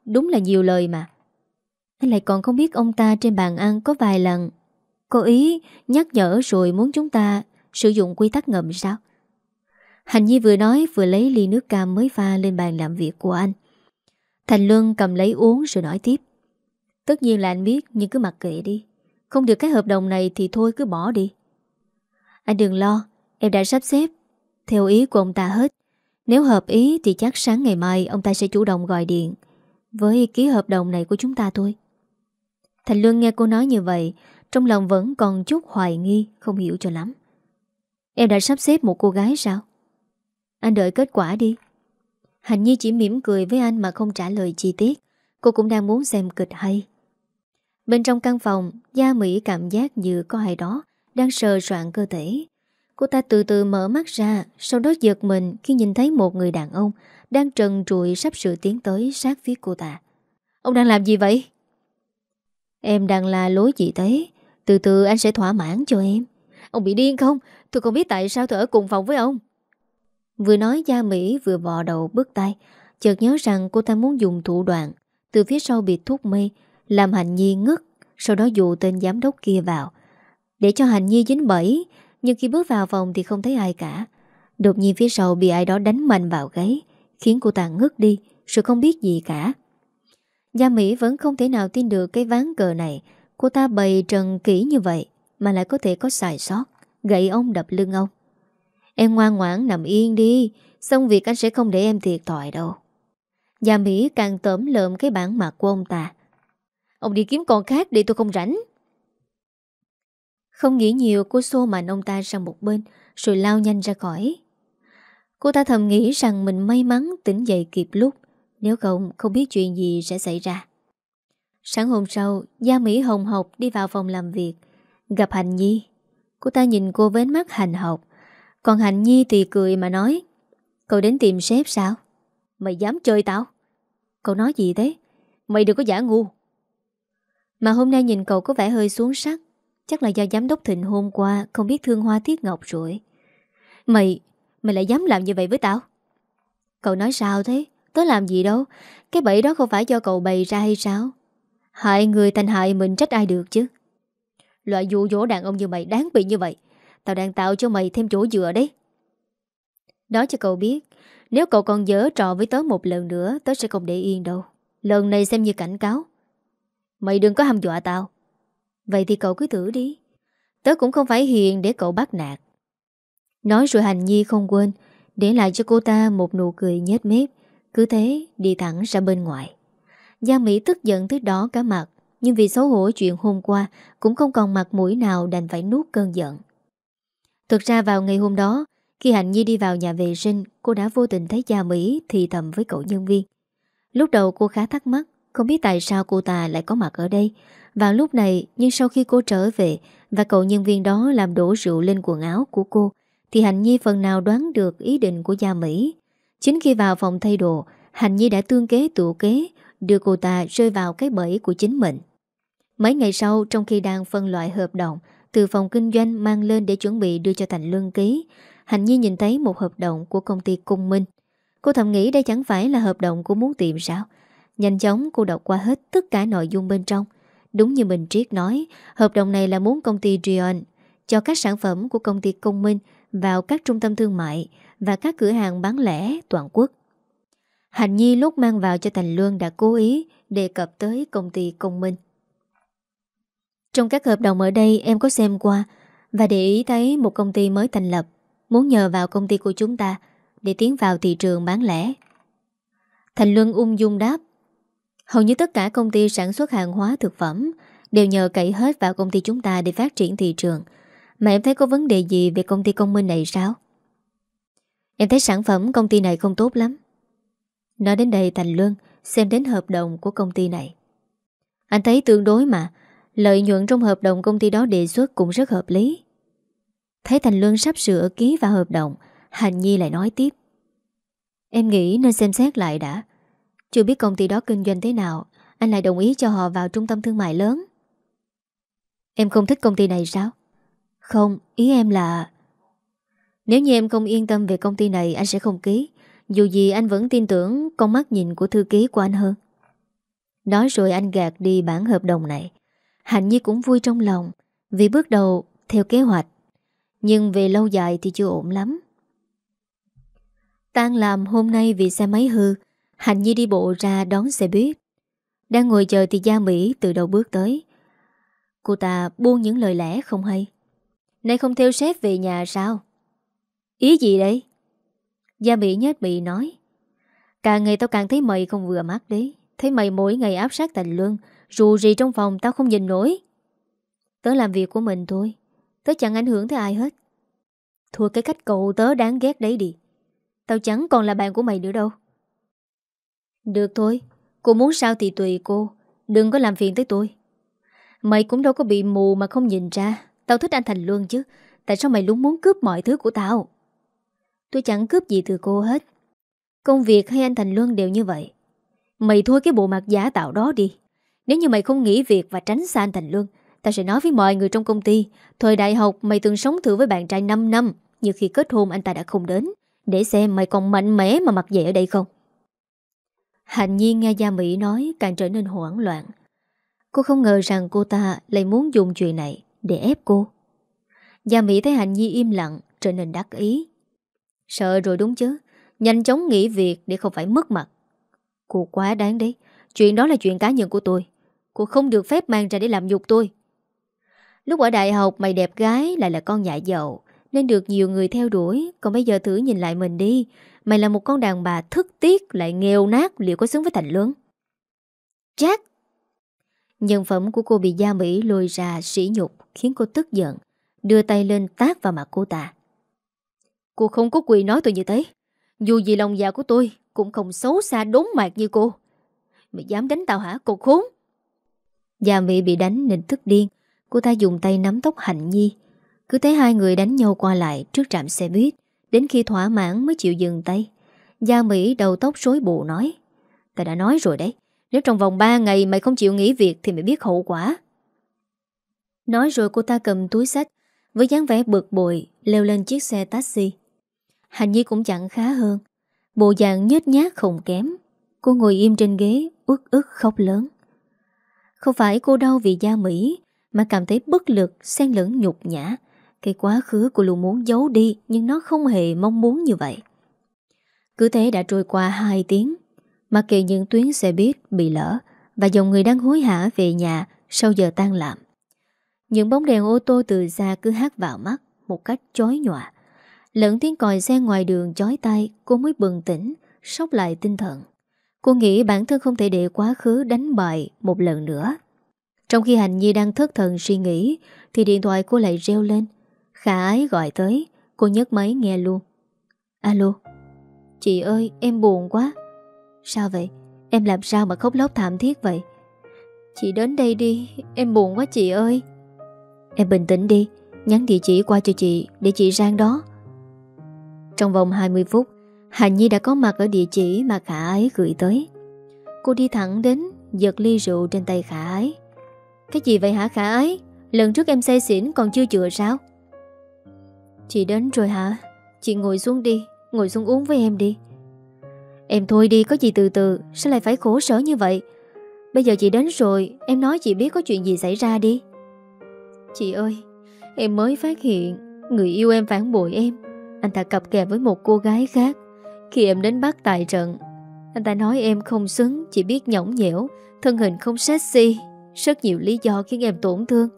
đúng là nhiều lời mà. Anh lại còn không biết ông ta trên bàn ăn có vài lần có ý nhắc nhở rồi muốn chúng ta sử dụng quy tắc ngầm sao? Hành Nhi vừa nói vừa lấy ly nước cam mới pha lên bàn làm việc của anh. Thành Luân cầm lấy uống rồi nói tiếp. Tất nhiên là anh biết, nhưng cứ mặc kệ đi. Không được cái hợp đồng này thì thôi cứ bỏ đi. Anh đừng lo, em đã sắp xếp theo ý của ông ta hết. Nếu hợp ý thì chắc sáng ngày mai ông ta sẽ chủ động gọi điện với ký hợp đồng này của chúng ta thôi. Thành Luân nghe cô nói như vậy, trong lòng vẫn còn chút hoài nghi, không hiểu cho lắm. Em đã sắp xếp một cô gái sao? Anh đợi kết quả đi. Hành Nhi chỉ mỉm cười với anh mà không trả lời chi tiết. Cô cũng đang muốn xem kịch hay. Bên trong căn phòng, Gia Mỹ cảm giác như có ai đó đang sờ soạn cơ thể. Cô ta từ từ mở mắt ra, sau đó giật mình khi nhìn thấy một người đàn ông đang trần trụi sắp sửa tiến tới sát phía cô ta. Ông đang làm gì vậy? Em đang la lối gì thế? Từ từ anh sẽ thỏa mãn cho em. Ông bị điên không? Tôi không biết tại sao tôi ở cùng phòng với ông. Vừa nói Gia Mỹ vừa vò đầu bước tay, chợt nhớ rằng cô ta muốn dùng thủ đoạn từ phía sau bịt thuốc mê, làm Hành Nhi ngất, sau đó dụ tên giám đốc kia vào, để cho Hành Nhi dính bẫy. Nhưng khi bước vào phòng thì không thấy ai cả. Đột nhiên phía sau bị ai đó đánh mạnh vào gáy, khiến cô ta ngất đi, rồi không biết gì cả. Gia Mỹ vẫn không thể nào tin được cái ván cờ này. Cô ta bày trần kỹ như vậy mà lại có thể có sai sót, gậy ông đập lưng ông. Em ngoan ngoãn nằm yên đi, xong việc anh sẽ không để em thiệt thòi đâu. Gia Mỹ càng tởm lợm cái bản mặt của ông ta. Ông đi kiếm con khác đi, tôi không rảnh. Không nghĩ nhiều, cô xô mạnh ông ta sang một bên rồi lao nhanh ra khỏi. Cô ta thầm nghĩ rằng mình may mắn tỉnh dậy kịp lúc, nếu không không biết chuyện gì sẽ xảy ra. Sáng hôm sau, Gia Mỹ hồng hộc đi vào phòng làm việc, gặp Hành Nhi. Cô ta nhìn cô với ánh mắt hành học, còn Hành Nhi thì cười mà nói. Cậu đến tìm sếp sao? Mày dám chơi tao? Cậu nói gì thế? Mày đừng có giả ngu. Mà hôm nay nhìn cậu có vẻ hơi xuống sắc, chắc là do giám đốc Thịnh hôm qua không biết thương Hoa Tiết Ngọc rồi. Mày, mày lại dám làm như vậy với tao? Cậu nói sao thế? Tớ làm gì đâu. Cái bẫy đó không phải do cậu bày ra hay sao? Hại người thành hại mình, trách ai được chứ. Loại dụ dỗ đàn ông như mày đáng bị như vậy. Tao đang tạo cho mày thêm chỗ dựa đấy. Nói cho cậu biết, nếu cậu còn giở trò với tớ một lần nữa, tớ sẽ không để yên đâu. Lần này xem như cảnh cáo. Mày đừng có hăm dọa tao. Vậy thì cậu cứ thử đi. Tớ cũng không phải hiền để cậu bắt nạt. Nói rồi Hành Nhi không quên để lại cho cô ta một nụ cười nhếch mép. Cứ thế đi thẳng ra bên ngoài. Giang Mỹ tức giận tới đỏ cả mặt, nhưng vì xấu hổ chuyện hôm qua cũng không còn mặt mũi nào đành phải nuốt cơn giận. Thực ra vào ngày hôm đó, khi Hạnh Nhi đi vào nhà vệ sinh, cô đã vô tình thấy Gia Mỹ thì thầm với cậu nhân viên. Lúc đầu cô khá thắc mắc, không biết tại sao cô ta lại có mặt ở đây vào lúc này, nhưng sau khi cô trở về và cậu nhân viên đó làm đổ rượu lên quần áo của cô, thì Hạnh Nhi phần nào đoán được ý định của Gia Mỹ. Chính khi vào phòng thay đồ, Hạnh Nhi đã tương kế tụ kế đưa cô ta rơi vào cái bẫy của chính mình. Mấy ngày sau, trong khi đang phân loại hợp đồng từ phòng kinh doanh mang lên để chuẩn bị đưa cho Thành Luân ký, Hạnh Nhi nhìn thấy một hợp đồng của công ty Cung Minh. Cô thầm nghĩ đây chẳng phải là hợp đồng của muốn tìm sao. Nhanh chóng cô đọc qua hết tất cả nội dung bên trong. Đúng như mình Triết nói, hợp đồng này là muốn công ty Rion cho các sản phẩm của công ty Cung Minh vào các trung tâm thương mại và các cửa hàng bán lẻ toàn quốc. Hạnh Nhi lúc mang vào cho Thành Luân đã cố ý đề cập tới công ty Cung Minh. Trong các hợp đồng ở đây em có xem qua và để ý thấy một công ty mới thành lập, muốn nhờ vào công ty của chúng ta để tiến vào thị trường bán lẻ. Thành Luân ung dung đáp. Hầu như tất cả công ty sản xuất hàng hóa thực phẩm đều nhờ cậy hết vào công ty chúng ta để phát triển thị trường. Mà em thấy có vấn đề gì về công ty Công Minh này sao? Em thấy sản phẩm công ty này không tốt lắm. Nói đến đây Thành Luân xem đến hợp đồng của công ty này. Anh thấy tương đối mà, lợi nhuận trong hợp đồng công ty đó đề xuất cũng rất hợp lý. Thấy Thành Luân sắp sửa ký vào hợp đồng, Hạnh Nhi lại nói tiếp. Em nghĩ nên xem xét lại đã. Chưa biết công ty đó kinh doanh thế nào, anh lại đồng ý cho họ vào trung tâm thương mại lớn. Em không thích công ty này sao? Không, ý em là... Nếu như em không yên tâm về công ty này, anh sẽ không ký. Dù gì anh vẫn tin tưởng con mắt nhìn của thư ký của anh hơn. Nói rồi anh gạt đi bản hợp đồng này. Hạnh Nhi cũng vui trong lòng vì bước đầu theo kế hoạch. Nhưng về lâu dài thì chưa ổn lắm. Tan làm hôm nay vì xe máy hư, Hạnh Nhi đi bộ ra đón xe buýt. Đang ngồi chờ thì Gia Mỹ từ đầu bước tới. Cô ta buông những lời lẽ không hay. Nay không theo sếp về nhà sao? Ý gì đấy? Gia Mỹ nhếch miệng nói. Càng ngày tao càng thấy mày không vừa mắt đấy. Thấy mày mỗi ngày áp sát Thành Luân, rù rì trong phòng tao không nhìn nổi. Tớ làm việc của mình thôi, tớ chẳng ảnh hưởng tới ai hết. Thôi cái cách cậu tớ đáng ghét đấy đi. Tao chẳng còn là bạn của mày nữa đâu. Được thôi, cô muốn sao thì tùy cô. Đừng có làm phiền tới tôi. Mày cũng đâu có bị mù mà không nhìn ra. Tao thích anh Thành Luân chứ. Tại sao mày luôn muốn cướp mọi thứ của tao? Tôi chẳng cướp gì từ cô hết. Công việc hay anh Thành Luân đều như vậy. Mày thôi cái bộ mặt giả tạo đó đi. Nếu như mày không nghỉ việc và tránh xa anh Thành Luân, tao sẽ nói với mọi người trong công ty. Thời đại học mày từng sống thử với bạn trai năm năm, nhưng khi kết hôn anh ta đã không đến. Để xem mày còn mạnh mẽ mà mặc dậy ở đây không. Hạnh Nhi nghe Gia Mỹ nói càng trở nên hoảng loạn. Cô không ngờ rằng cô ta lại muốn dùng chuyện này để ép cô. Gia Mỹ thấy Hạnh Nhi im lặng trở nên đắc ý. Sợ rồi đúng chứ. Nhanh chóng nghỉ việc để không phải mất mặt. Cô quá đáng đấy. Chuyện đó là chuyện cá nhân của tôi. Cô không được phép mang ra để làm nhục tôi. Lúc ở đại học mày đẹp gái, lại là con nhà giàu, nên được nhiều người theo đuổi. Còn bây giờ thử nhìn lại mình đi. Mày là một con đàn bà thất tiếc, lại nghèo nát, liệu có xứng với Thành Luân? Jack! Nhân phẩm của cô bị Gia Mỹ lôi ra sỉ nhục, khiến cô tức giận, đưa tay lên tát vào mặt cô ta. Cô không có quyền nói tôi như thế. Dù gì lòng dạ của tôi cũng không xấu xa đốn mạc như cô. Mày dám đánh tao hả, cô khốn? Gia Mỹ bị đánh nên tức điên. Cô ta dùng tay nắm tóc Hạnh Nhi. Cứ thấy hai người đánh nhau qua lại trước trạm xe buýt. Đến khi thỏa mãn mới chịu dừng tay. Gia Mỹ đầu tóc rối bù nói. Ta đã nói rồi đấy. Nếu trong vòng ba ngày mày không chịu nghỉ việc thì mày biết hậu quả. Nói rồi cô ta cầm túi xách với dáng vẻ bực bội leo lên chiếc xe taxi. Hạnh Nhi cũng chẳng khá hơn. Bộ dạng nhếch nhác không kém. Cô ngồi im trên ghế uất ức khóc lớn. Không phải cô đau vì Gia Mỹ, mà cảm thấy bất lực xen lẫn nhục nhã. Cái quá khứ cô luôn muốn giấu đi, nhưng nó không hề mong muốn như vậy. Cứ thế đã trôi qua hai tiếng. Mặc kệ những tuyến xe buýt bị lỡ và dòng người đang hối hả về nhà sau giờ tan làm. Những bóng đèn ô tô từ xa cứ hắt vào mắt một cách chói nhòa. Lẫn tiếng còi xe ngoài đường chói tai, cô mới bừng tỉnh, sốc lại tinh thần. Cô nghĩ bản thân không thể để quá khứ đánh bại một lần nữa. Trong khi Hạnh Nhi đang thất thần suy nghĩ, thì điện thoại cô lại reo lên. Khả Ái gọi tới. Cô nhấc máy nghe luôn. Alo. Chị ơi, em buồn quá. Sao vậy? Em làm sao mà khóc lóc thảm thiết vậy? Chị đến đây đi, em buồn quá chị ơi. Em bình tĩnh đi, nhắn địa chỉ qua cho chị để chị sang đó. Trong vòng hai mươi phút, Hạnh Nhi đã có mặt ở địa chỉ mà Khả Ái gửi tới. Cô đi thẳng đến, giật ly rượu trên tay Khả Ái. Cái gì vậy hả Khả Ái? Lần trước em say xỉn còn chưa chữa sao? Chị đến rồi hả? Chị ngồi xuống đi, ngồi xuống uống với em đi. Em thôi đi, có gì từ từ, sao lại phải khổ sở như vậy? Bây giờ chị đến rồi, em nói chị biết có chuyện gì xảy ra đi. Chị ơi, em mới phát hiện người yêu em phản bội em. Anh ta cặp kè với một cô gái khác. Khi em đến bắt tại trận, anh ta nói em không xứng, chỉ biết nhõng nhẽo, thân hình không sexy. Rất nhiều lý do khiến em tổn thương.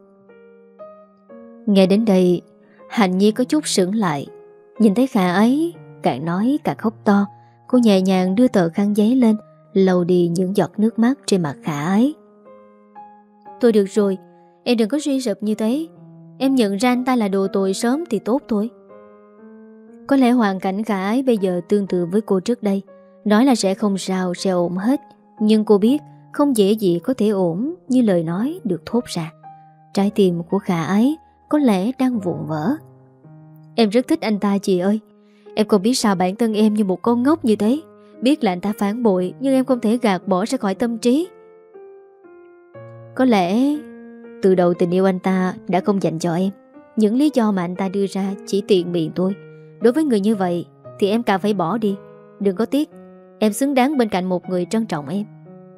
Nghe đến đây, Hạnh Nhi có chút sững lại. Nhìn thấy Khả ấy, càng nói càng khóc to. Cô nhẹ nhàng đưa tờ khăn giấy lên, lau đi những giọt nước mắt trên mặt Khả ấy. Thôi được rồi, em đừng có suy sụp như thế. Em nhận ra anh ta là đồ tội sớm thì tốt thôi. Có lẽ hoàn cảnh Khả Ái bây giờ tương tự với cô trước đây. Nói là sẽ không sao, sẽ ổn hết. Nhưng cô biết không dễ gì có thể ổn như lời nói được thốt ra. Trái tim của Khả Ái có lẽ đang vụn vỡ. Em rất thích anh ta chị ơi. Em không biết sao bản thân em như một con ngốc như thế. Biết là anh ta phản bội, nhưng em không thể gạt bỏ ra khỏi tâm trí. Có lẽ từ đầu tình yêu anh ta đã không dành cho em. Những lý do mà anh ta đưa ra chỉ tiện miệng thôi. Đối với người như vậy thì em càng phải bỏ đi. Đừng có tiếc. Em xứng đáng bên cạnh một người trân trọng em.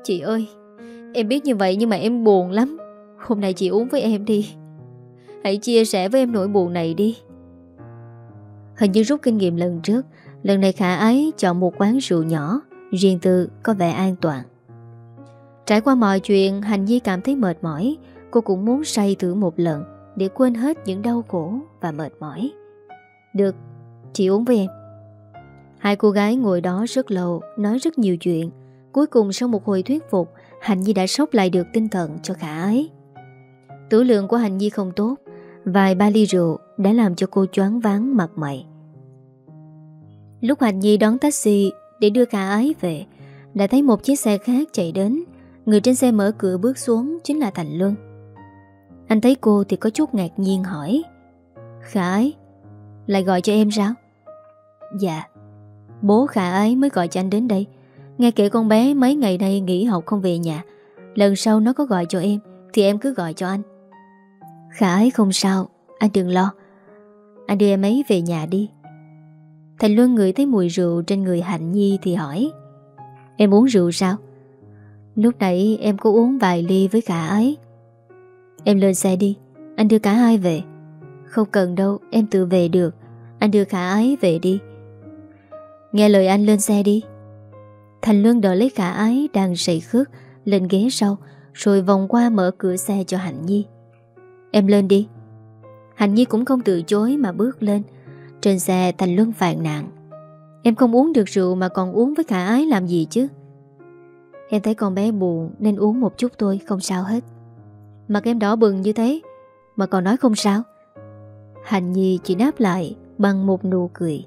Chị ơi, em biết như vậy nhưng mà em buồn lắm. Hôm nay chị uống với em đi. Hãy chia sẻ với em nỗi buồn này đi. Hình như rút kinh nghiệm lần trước, lần này Khả Ái chọn một quán rượu nhỏ, riêng tư, có vẻ an toàn. Trải qua mọi chuyện, Hành Nhi cảm thấy mệt mỏi. Cô cũng muốn say thử một lần để quên hết những đau khổ và mệt mỏi. Được, chị uống với em. Hai cô gái ngồi đó rất lâu, nói rất nhiều chuyện. Cuối cùng sau một hồi thuyết phục, Hành Nhi đã sốc lại được tinh thần cho Khả Ái. Tửu lượng của Hành Nhi không tốt, vài ba ly rượu đã làm cho cô choáng váng mặt mày. Lúc Hành Nhi đón taxi để đưa Khả Ái về, đã thấy một chiếc xe khác chạy đến. Người trên xe mở cửa bước xuống chính là Thành Luân. Anh thấy cô thì có chút ngạc nhiên hỏi: Khả Ái, lại gọi cho em sao? Dạ, bố Khả Ái mới gọi cho anh đến đây. Nghe kể con bé mấy ngày nay nghỉ học không về nhà. Lần sau nó có gọi cho em thì em cứ gọi cho anh. Khả Ái không sao, anh đừng lo. Anh đưa em ấy về nhà đi. Thành Luân ngửi thấy mùi rượu trên người Hạnh Nhi thì hỏi: Em uống rượu sao? Lúc nãy em có uống vài ly với Khả Ái. Em lên xe đi, anh đưa cả hai về. Không cần đâu, em tự về được. Anh đưa Khả Ái về đi. Nghe lời anh, lên xe đi. Thành Luân đợi lấy Khả Ái đang say khướt lên ghế sau, rồi vòng qua mở cửa xe cho Hạnh Nhi. Em lên đi. Hạnh Nhi cũng không từ chối mà bước lên. Trên xe Thành Luân phàn nàn: Em không uống được rượu mà còn uống với Khả Ái làm gì chứ? Em thấy con bé buồn nên uống một chút thôi, không sao hết. Mặt em đỏ bừng như thế mà còn nói không sao. Hạnh Nhi chỉ đáp lại bằng một nụ cười.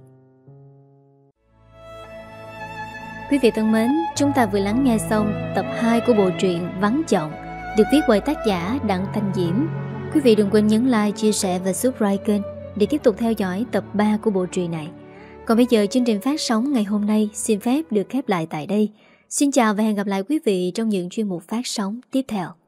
Quý vị thân mến, chúng ta vừa lắng nghe xong tập hai của bộ truyện Vắng Chồng, được viết bởi tác giả Đặng Thanh Diễm. Quý vị đừng quên nhấn like, chia sẻ và subscribe kênh để tiếp tục theo dõi tập ba của bộ truyện này. Còn bây giờ chương trình phát sóng ngày hôm nay xin phép được khép lại tại đây. Xin chào và hẹn gặp lại quý vị trong những chuyên mục phát sóng tiếp theo.